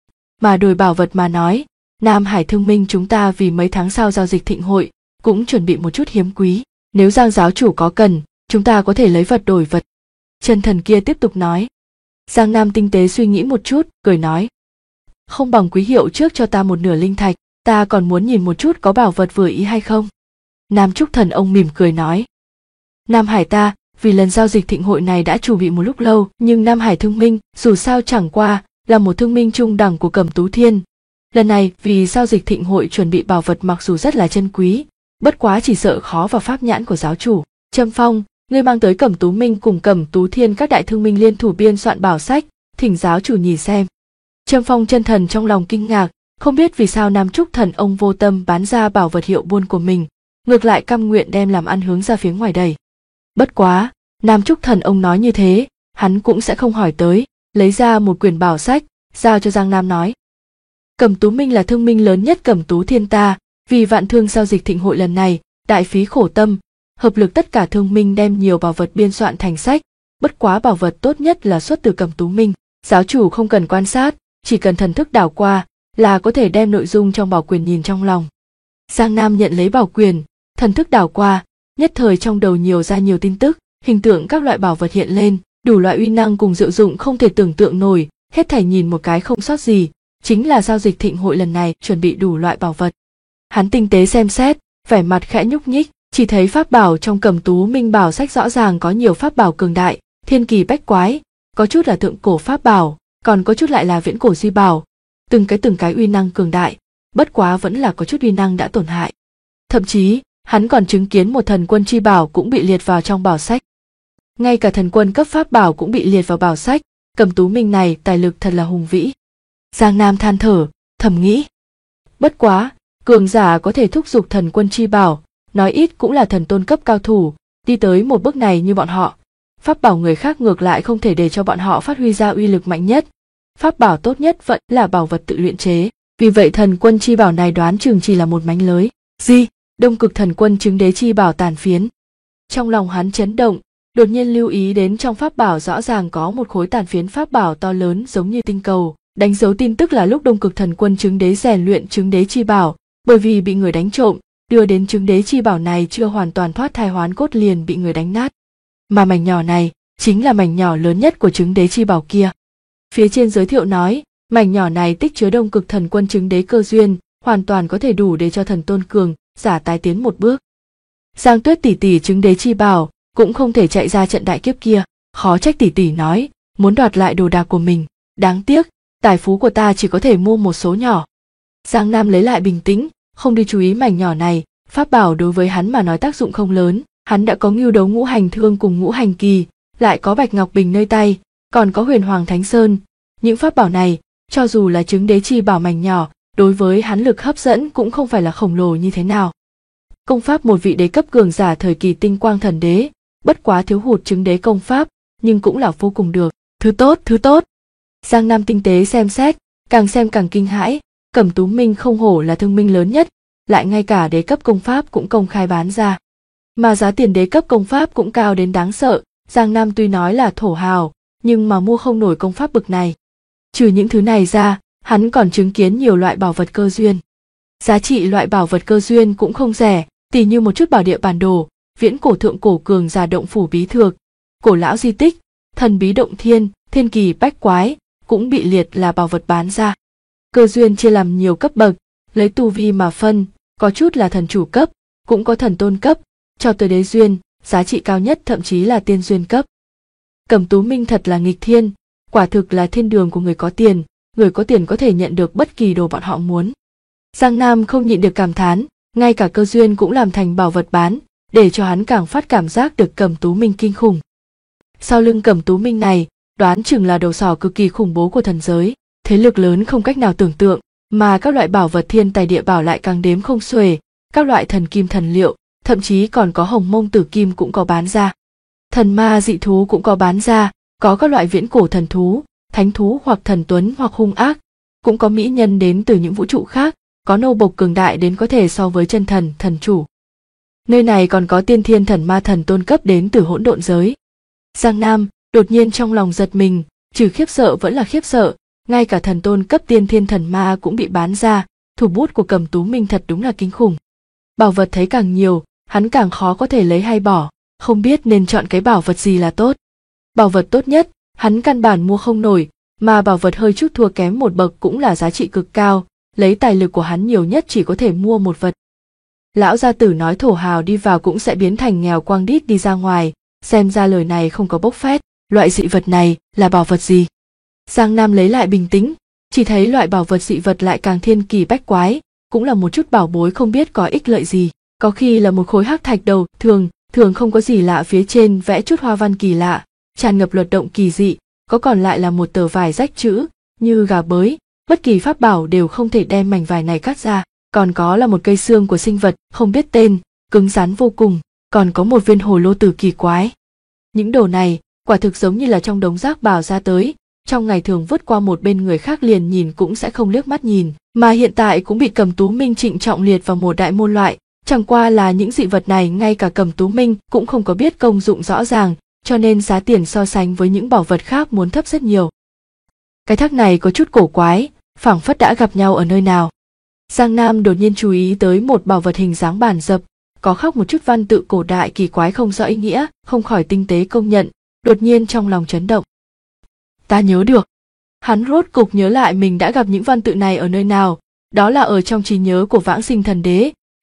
Mà đổi bảo vật mà nói, Nam Hải Thương Minh chúng ta vì mấy tháng sau giao dịch thịnh hội, cũng chuẩn bị một chút hiếm quý, nếu Giang giáo chủ có cần, chúng ta có thể lấy vật đổi vật. Chân thần kia tiếp tục nói. Giang Nam tinh tế suy nghĩ một chút, cười nói. Không bằng quý hiệu trước cho ta một nửa linh thạch, ta còn muốn nhìn một chút có bảo vật vừa ý hay không. Nam Trúc Thần ông mỉm cười nói. Nam Hải ta, vì lần giao dịch thịnh hội này đã chuẩn bị một lúc lâu, nhưng Nam Hải Thương Minh dù sao chẳng qua là một thương minh trung đẳng của Cẩm Tú Thiên. Lần này vì giao dịch thịnh hội chuẩn bị bảo vật mặc dù rất là chân quý, bất quá chỉ sợ khó vào pháp nhãn của giáo chủ. Trâm Phong, ngươi mang tới Cẩm Tú Minh cùng Cẩm Tú Thiên các đại thương minh liên thủ biên soạn bảo sách, thỉnh giáo chủ nhìn xem. Trâm Phong chân thần trong lòng kinh ngạc, không biết vì sao Nam Trúc Thần ông vô tâm bán ra bảo vật hiệu buôn của mình, ngược lại cam nguyện đem làm ăn hướng ra phía ngoài đẩy. Bất quá, Nam Trúc Thần ông nói như thế, hắn cũng sẽ không hỏi tới, lấy ra một quyển bảo sách, giao cho Giang Nam nói. Cẩm Tú Minh là thương minh lớn nhất Cẩm Tú Thiên ta, vì vạn thương giao dịch thịnh hội lần này, đại phí khổ tâm, hợp lực tất cả thương minh đem nhiều bảo vật biên soạn thành sách, bất quá bảo vật tốt nhất là xuất từ Cẩm Tú Minh, giáo chủ không cần quan sát, chỉ cần thần thức đảo qua là có thể đem nội dung trong bảo quyền nhìn trong lòng. Giang Nam nhận lấy bảo quyền, thần thức đảo qua, nhất thời trong đầu nhiều ra nhiều tin tức, hình tượng các loại bảo vật hiện lên, đủ loại uy năng cùng diệu dụng không thể tưởng tượng nổi, hết thảy nhìn một cái không sót gì, chính là giao dịch thịnh hội lần này chuẩn bị đủ loại bảo vật. Hắn tinh tế xem xét, vẻ mặt khẽ nhúc nhích, chỉ thấy pháp bảo trong Cẩm Tú Minh bảo sách rõ ràng có nhiều pháp bảo cường đại, thiên kỳ bách quái, có chút là thượng cổ pháp bảo, còn có chút lại là viễn cổ di bảo, từng cái uy năng cường đại, bất quá vẫn là có chút uy năng đã tổn hại. Thậm chí, hắn còn chứng kiến một thần quân chi bảo cũng bị liệt vào trong bảo sách. Ngay cả thần quân cấp pháp bảo cũng bị liệt vào bảo sách, Cẩm Tú Minh này tài lực thật là hùng vĩ. Giang Nam than thở, thầm nghĩ. Bất quá, cường giả có thể thúc giục thần quân chi bảo, nói ít cũng là thần tôn cấp cao thủ, đi tới một bước này như bọn họ. Pháp bảo người khác ngược lại không thể để cho bọn họ phát huy ra uy lực mạnh nhất. Pháp bảo tốt nhất vẫn là bảo vật tự luyện chế, vì vậy thần quân chi bảo này đoán chừng chỉ là một mánh lới. Đông Cực thần quân chứng đế chi bảo tàn phiến. Trong lòng hắn chấn động, đột nhiên lưu ý đến trong pháp bảo rõ ràng có một khối tàn phiến pháp bảo to lớn giống như tinh cầu, đánh dấu tin tức là lúc Đông Cực thần quân chứng đế rèn luyện chứng đế chi bảo, bởi vì bị người đánh trộm, đưa đến chứng đế chi bảo này chưa hoàn toàn thoát thai hoán cốt liền bị người đánh nát. Mà mảnh nhỏ này chính là mảnh nhỏ lớn nhất của chứng đế chi bảo kia. Phía trên giới thiệu nói, mảnh nhỏ này tích chứa Đông Cực thần quân chứng đế cơ duyên, hoàn toàn có thể đủ để cho thần tôn cường giả tái tiến một bước. Giang Tuyết tỷ tỷ chứng đế chi bảo cũng không thể chạy ra trận đại kiếp kia, khó trách tỷ tỷ nói muốn đoạt lại đồ đạc của mình, đáng tiếc tài phú của ta chỉ có thể mua một số nhỏ. Giang Nam lấy lại bình tĩnh, không đi chú ý mảnh nhỏ này, pháp bảo đối với hắn mà nói tác dụng không lớn, hắn đã có Ngưu Đấu Ngũ Hành Thương cùng Ngũ Hành Kỳ, lại có Bạch Ngọc Bình nơi tay, còn có Huyền Hoàng Thánh Sơn, những pháp bảo này, cho dù là chứng đế chi bảo mảnh nhỏ, đối với hắn lực hấp dẫn cũng không phải là khổng lồ như thế nào. Công pháp một vị đế cấp cường giả thời kỳ Tinh Quang Thần Đế, bất quá thiếu hụt chứng đế công pháp, nhưng cũng là vô cùng được, thứ tốt. Giang Nam tinh tế xem xét, càng xem càng kinh hãi, Cẩm Tú Minh không hổ là thương minh lớn nhất, lại ngay cả đế cấp công pháp cũng công khai bán ra. Mà giá tiền đế cấp công pháp cũng cao đến đáng sợ, Giang Nam tuy nói là thổ hào, nhưng mà mua không nổi công pháp bực này. Trừ những thứ này ra, hắn còn chứng kiến nhiều loại bảo vật cơ duyên. Giá trị loại bảo vật cơ duyên cũng không rẻ, tỉ như một chút bảo địa bản đồ, viễn cổ thượng cổ cường giả động phủ bí thược, cổ lão di tích, thần bí động thiên, thiên kỳ bách quái, cũng bị liệt là bảo vật bán ra. Cơ duyên chia làm nhiều cấp bậc, lấy tu vi mà phân, có chút là thần chủ cấp, cũng có thần tôn cấp, cho tới đế duyên, giá trị cao nhất thậm chí là tiên duyên cấp. Cẩm Tú Minh thật là nghịch thiên, quả thực là thiên đường của người có tiền có thể nhận được bất kỳ đồ bọn họ muốn. Giang Nam không nhịn được cảm thán, ngay cả cơ duyên cũng làm thành bảo vật bán, để cho hắn càng phát cảm giác được Cẩm Tú Minh kinh khủng. Sau lưng Cẩm Tú Minh này, đoán chừng là đầu sỏ cực kỳ khủng bố của thần giới, thế lực lớn không cách nào tưởng tượng, mà các loại bảo vật thiên tài địa bảo lại càng đếm không xuể, các loại thần kim thần liệu, thậm chí còn có hồng mông tử kim cũng có bán ra. Thần ma dị thú cũng có bán ra, có các loại viễn cổ thần thú, thánh thú hoặc thần tuấn hoặc hung ác, cũng có mỹ nhân đến từ những vũ trụ khác, có nô bộc cường đại đến có thể so với chân thần, thần chủ. Nơi này còn có tiên thiên thần ma thần tôn cấp đến từ hỗn độn giới. Giang Nam đột nhiên trong lòng giật mình, trừ khiếp sợ vẫn là khiếp sợ, ngay cả thần tôn cấp tiên thiên thần ma cũng bị bán ra, thủ bút của Cẩm Tú Minh thật đúng là kinh khủng. Bảo vật thấy càng nhiều, hắn càng khó có thể lấy hay bỏ, không biết nên chọn cái bảo vật gì là tốt. Bảo vật tốt nhất, hắn căn bản mua không nổi, mà bảo vật hơi chút thua kém một bậc cũng là giá trị cực cao, lấy tài lực của hắn nhiều nhất chỉ có thể mua một vật. Lão gia tử nói thổ hào đi vào cũng sẽ biến thành nghèo quang đít đi ra ngoài, xem ra lời này không có bốc phét, loại dị vật này là bảo vật gì? Giang Nam lấy lại bình tĩnh, chỉ thấy loại bảo vật dị vật lại càng thiên kỳ bách quái, cũng là một chút bảo bối không biết có ích lợi gì, có khi là một khối hắc thạch đầu, thường không có gì lạ, phía trên vẽ chút hoa văn kỳ lạ, tràn ngập luật động kỳ dị, có còn lại là một tờ vải rách chữ, như gà bới, bất kỳ pháp bảo đều không thể đem mảnh vải này cắt ra, còn có là một cây xương của sinh vật, không biết tên, cứng rắn vô cùng, còn có một viên hồ lô tử kỳ quái. Những đồ này, quả thực giống như là trong đống rác bào ra tới, trong ngày thường vứt qua một bên người khác liền nhìn cũng sẽ không liếc mắt nhìn, mà hiện tại cũng bị Cẩm Tú Minh trịnh trọng liệt vào một đại môn loại, chẳng qua là những dị vật này ngay cả Cẩm Tú Minh cũng không có biết công dụng rõ ràng, cho nên giá tiền so sánh với những bảo vật khác muốn thấp rất nhiều. Cái thác này có chút cổ quái, phảng phất đã gặp nhau ở nơi nào. Giang Nam đột nhiên chú ý tới một bảo vật hình dáng bản dập, có khắc một chút văn tự cổ đại kỳ quái không rõ ý nghĩa, không khỏi tinh tế công nhận, đột nhiên trong lòng chấn động. Ta nhớ được. Hắn rốt cục nhớ lại mình đã gặp những văn tự này ở nơi nào, đó là ở trong trí nhớ của Vãng Sinh Thần Đế,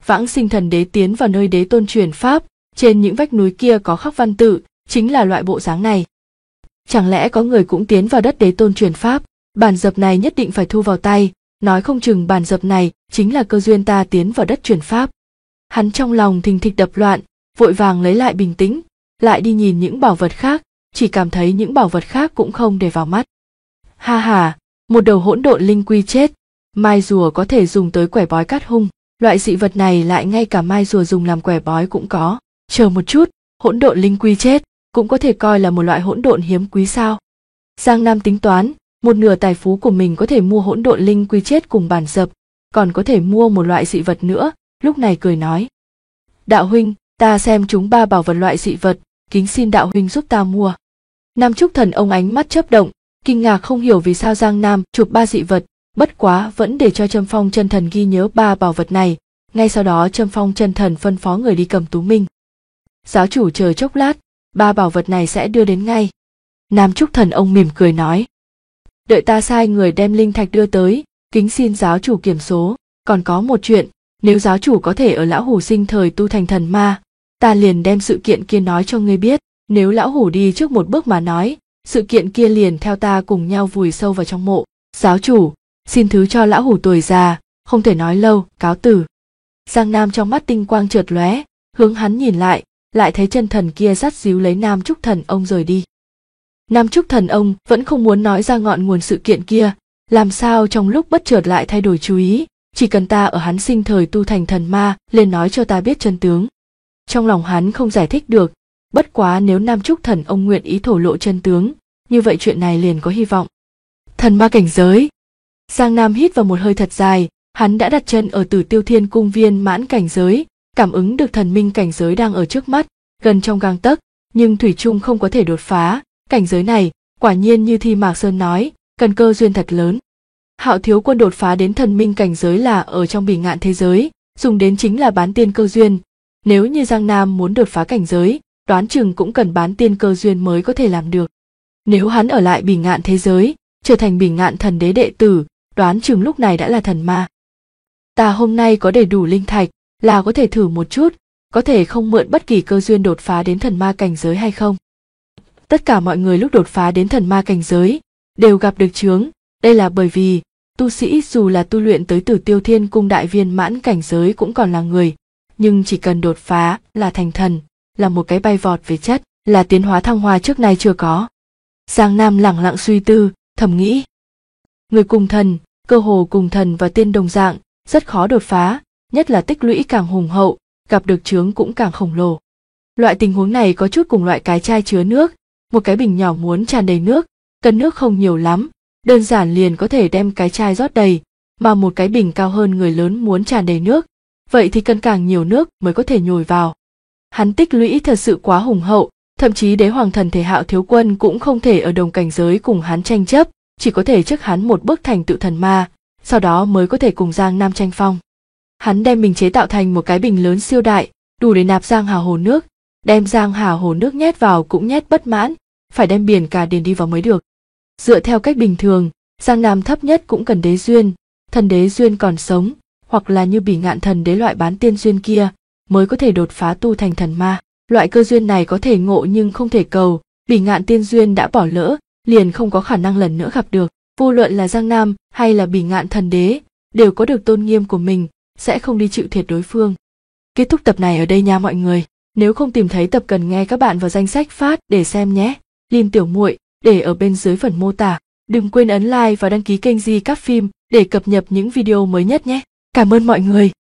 Vãng sinh thần đế tiến vào nơi đế tôn truyền pháp, trên những vách núi kia có khắc văn tự, chính là loại bộ dáng này. Chẳng lẽ có người cũng tiến vào đất đế tôn truyền pháp? Bản dập này nhất định phải thu vào tay, nói không chừng bản dập này chính là cơ duyên ta tiến vào đất truyền pháp. Hắn trong lòng thình thịch đập loạn, vội vàng lấy lại bình tĩnh, lại đi nhìn những bảo vật khác, chỉ cảm thấy những bảo vật khác cũng không để vào mắt. Ha ha, một đầu hỗn độn linh quy chết, mai rùa có thể dùng tới quẻ bói cát hung, loại dị vật này lại ngay cả mai rùa dùng làm quẻ bói cũng có. Chờ một chút, hỗn độn linh quy chết cũng có thể coi là một loại hỗn độn hiếm quý sao? Giang Nam tính toán, một nửa tài phú của mình có thể mua hỗn độn linh quy chết cùng bản dập, còn có thể mua một loại dị vật nữa, lúc này cười nói. Đạo huynh, ta xem chúng 3 bảo vật loại dị vật, kính xin đạo huynh giúp ta mua. Nam Trúc Thần ông ánh mắt chớp động, kinh ngạc không hiểu vì sao Giang Nam chụp 3 dị vật, bất quá vẫn để cho Trâm Phong Chân Thần ghi nhớ 3 bảo vật này, ngay sau đó Trâm Phong Chân Thần phân phó người đi cầm Tú Minh. Giáo chủ chờ chốc lát, 3 bảo vật này sẽ đưa đến ngay. Nam Trúc Thần ông mỉm cười nói. Đợi ta sai người đem linh thạch đưa tới, kính xin giáo chủ kiểm số, còn có một chuyện, nếu giáo chủ có thể ở lão hủ sinh thời tu thành thần ma, ta liền đem sự kiện kia nói cho ngươi biết, nếu lão hủ đi trước một bước mà nói, sự kiện kia liền theo ta cùng nhau vùi sâu vào trong mộ. Giáo chủ, xin thứ cho lão hủ tuổi già, không thể nói lâu, cáo từ. Giang Nam trong mắt tinh quang chợt lóe, hướng hắn nhìn lại thấy chân thần kia dắt díu lấy Nam Trúc Thần ông rời đi. Nam Trúc Thần ông vẫn không muốn nói ra ngọn nguồn sự kiện kia, làm sao trong lúc bất chợt lại thay đổi chú ý, chỉ cần ta ở hắn sinh thời tu thành thần ma, liền nói cho ta biết chân tướng. Trong lòng hắn không giải thích được, bất quá nếu Nam Trúc Thần ông nguyện ý thổ lộ chân tướng, như vậy chuyện này liền có hy vọng. Thần ma cảnh giới. Giang Nam hít vào một hơi thật dài, hắn đã đặt chân ở Tử Tiêu Thiên Cung viên mãn cảnh giới, cảm ứng được thần minh cảnh giới đang ở trước mắt, gần trong gang tấc, nhưng thủy chung không có thể đột phá. Cảnh giới này, quả nhiên như Thi Mạc Sơn nói, cần cơ duyên thật lớn. Hạo Thiếu Quân đột phá đến thần minh cảnh giới là ở trong bỉ ngạn thế giới, dùng đến chính là bán tiên cơ duyên. Nếu như Giang Nam muốn đột phá cảnh giới, đoán chừng cũng cần bán tiên cơ duyên mới có thể làm được. Nếu hắn ở lại bỉ ngạn thế giới, trở thành bỉ ngạn thần đế đệ tử, đoán chừng lúc này đã là thần ma. Ta hôm nay có đầy đủ linh thạch, là có thể thử một chút, có thể không mượn bất kỳ cơ duyên đột phá đến thần ma cảnh giới hay không? Tất cả mọi người lúc đột phá đến thần ma cảnh giới đều gặp được chướng, đây là bởi vì tu sĩ dù là tu luyện tới Tử Tiêu Thiên Cung đại viên mãn cảnh giới cũng còn là người, nhưng chỉ cần đột phá là thành thần, là một cái bay vọt về chất, là tiến hóa thăng hoa trước nay chưa có. Giang Nam lẳng lặng suy tư, thầm nghĩ. Người cùng thần, cơ hồ cùng thần và tiên đồng dạng, rất khó đột phá, nhất là tích lũy càng hùng hậu, gặp được chướng cũng càng khổng lồ. Loại tình huống này có chút cùng loại cái chai chứa nước, một cái bình nhỏ muốn tràn đầy nước, cần nước không nhiều lắm, đơn giản liền có thể đem cái chai rót đầy, mà một cái bình cao hơn người lớn muốn tràn đầy nước, vậy thì cần càng nhiều nước mới có thể nhồi vào. Hắn tích lũy thật sự quá hùng hậu, thậm chí đế hoàng thần thể Hạo Thiếu Quân cũng không thể ở đồng cảnh giới cùng hắn tranh chấp, chỉ có thể trước hắn một bước thành tựu thần ma, sau đó mới có thể cùng Giang Nam tranh phong. Hắn đem mình chế tạo thành một cái bình lớn siêu đại, đủ để nạp Giang Hà hồ nước, đem Giang Hà hồ nước nhét vào cũng nhét bất mãn, phải đem biển cả điền đi vào mới được. Dựa theo cách bình thường, Giang Nam thấp nhất cũng cần đế duyên, thần đế duyên còn sống, hoặc là như bỉ ngạn thần đế loại bán tiên duyên kia, mới có thể đột phá tu thành thần ma. Loại cơ duyên này có thể ngộ nhưng không thể cầu, bỉ ngạn tiên duyên đã bỏ lỡ, liền không có khả năng lần nữa gặp được. Vô luận là Giang Nam hay là bỉ ngạn thần đế, đều có được tôn nghiêm của mình, sẽ không đi chịu thiệt đối phương. Kết thúc tập này ở đây nha mọi người. Nếu không tìm thấy tập cần nghe các bạn vào danh sách phát để xem nhé. Link tiểu muội để ở bên dưới phần mô tả. Đừng quên ấn like và đăng ký kênh Di Các Phim để cập nhật những video mới nhất nhé. Cảm ơn mọi người.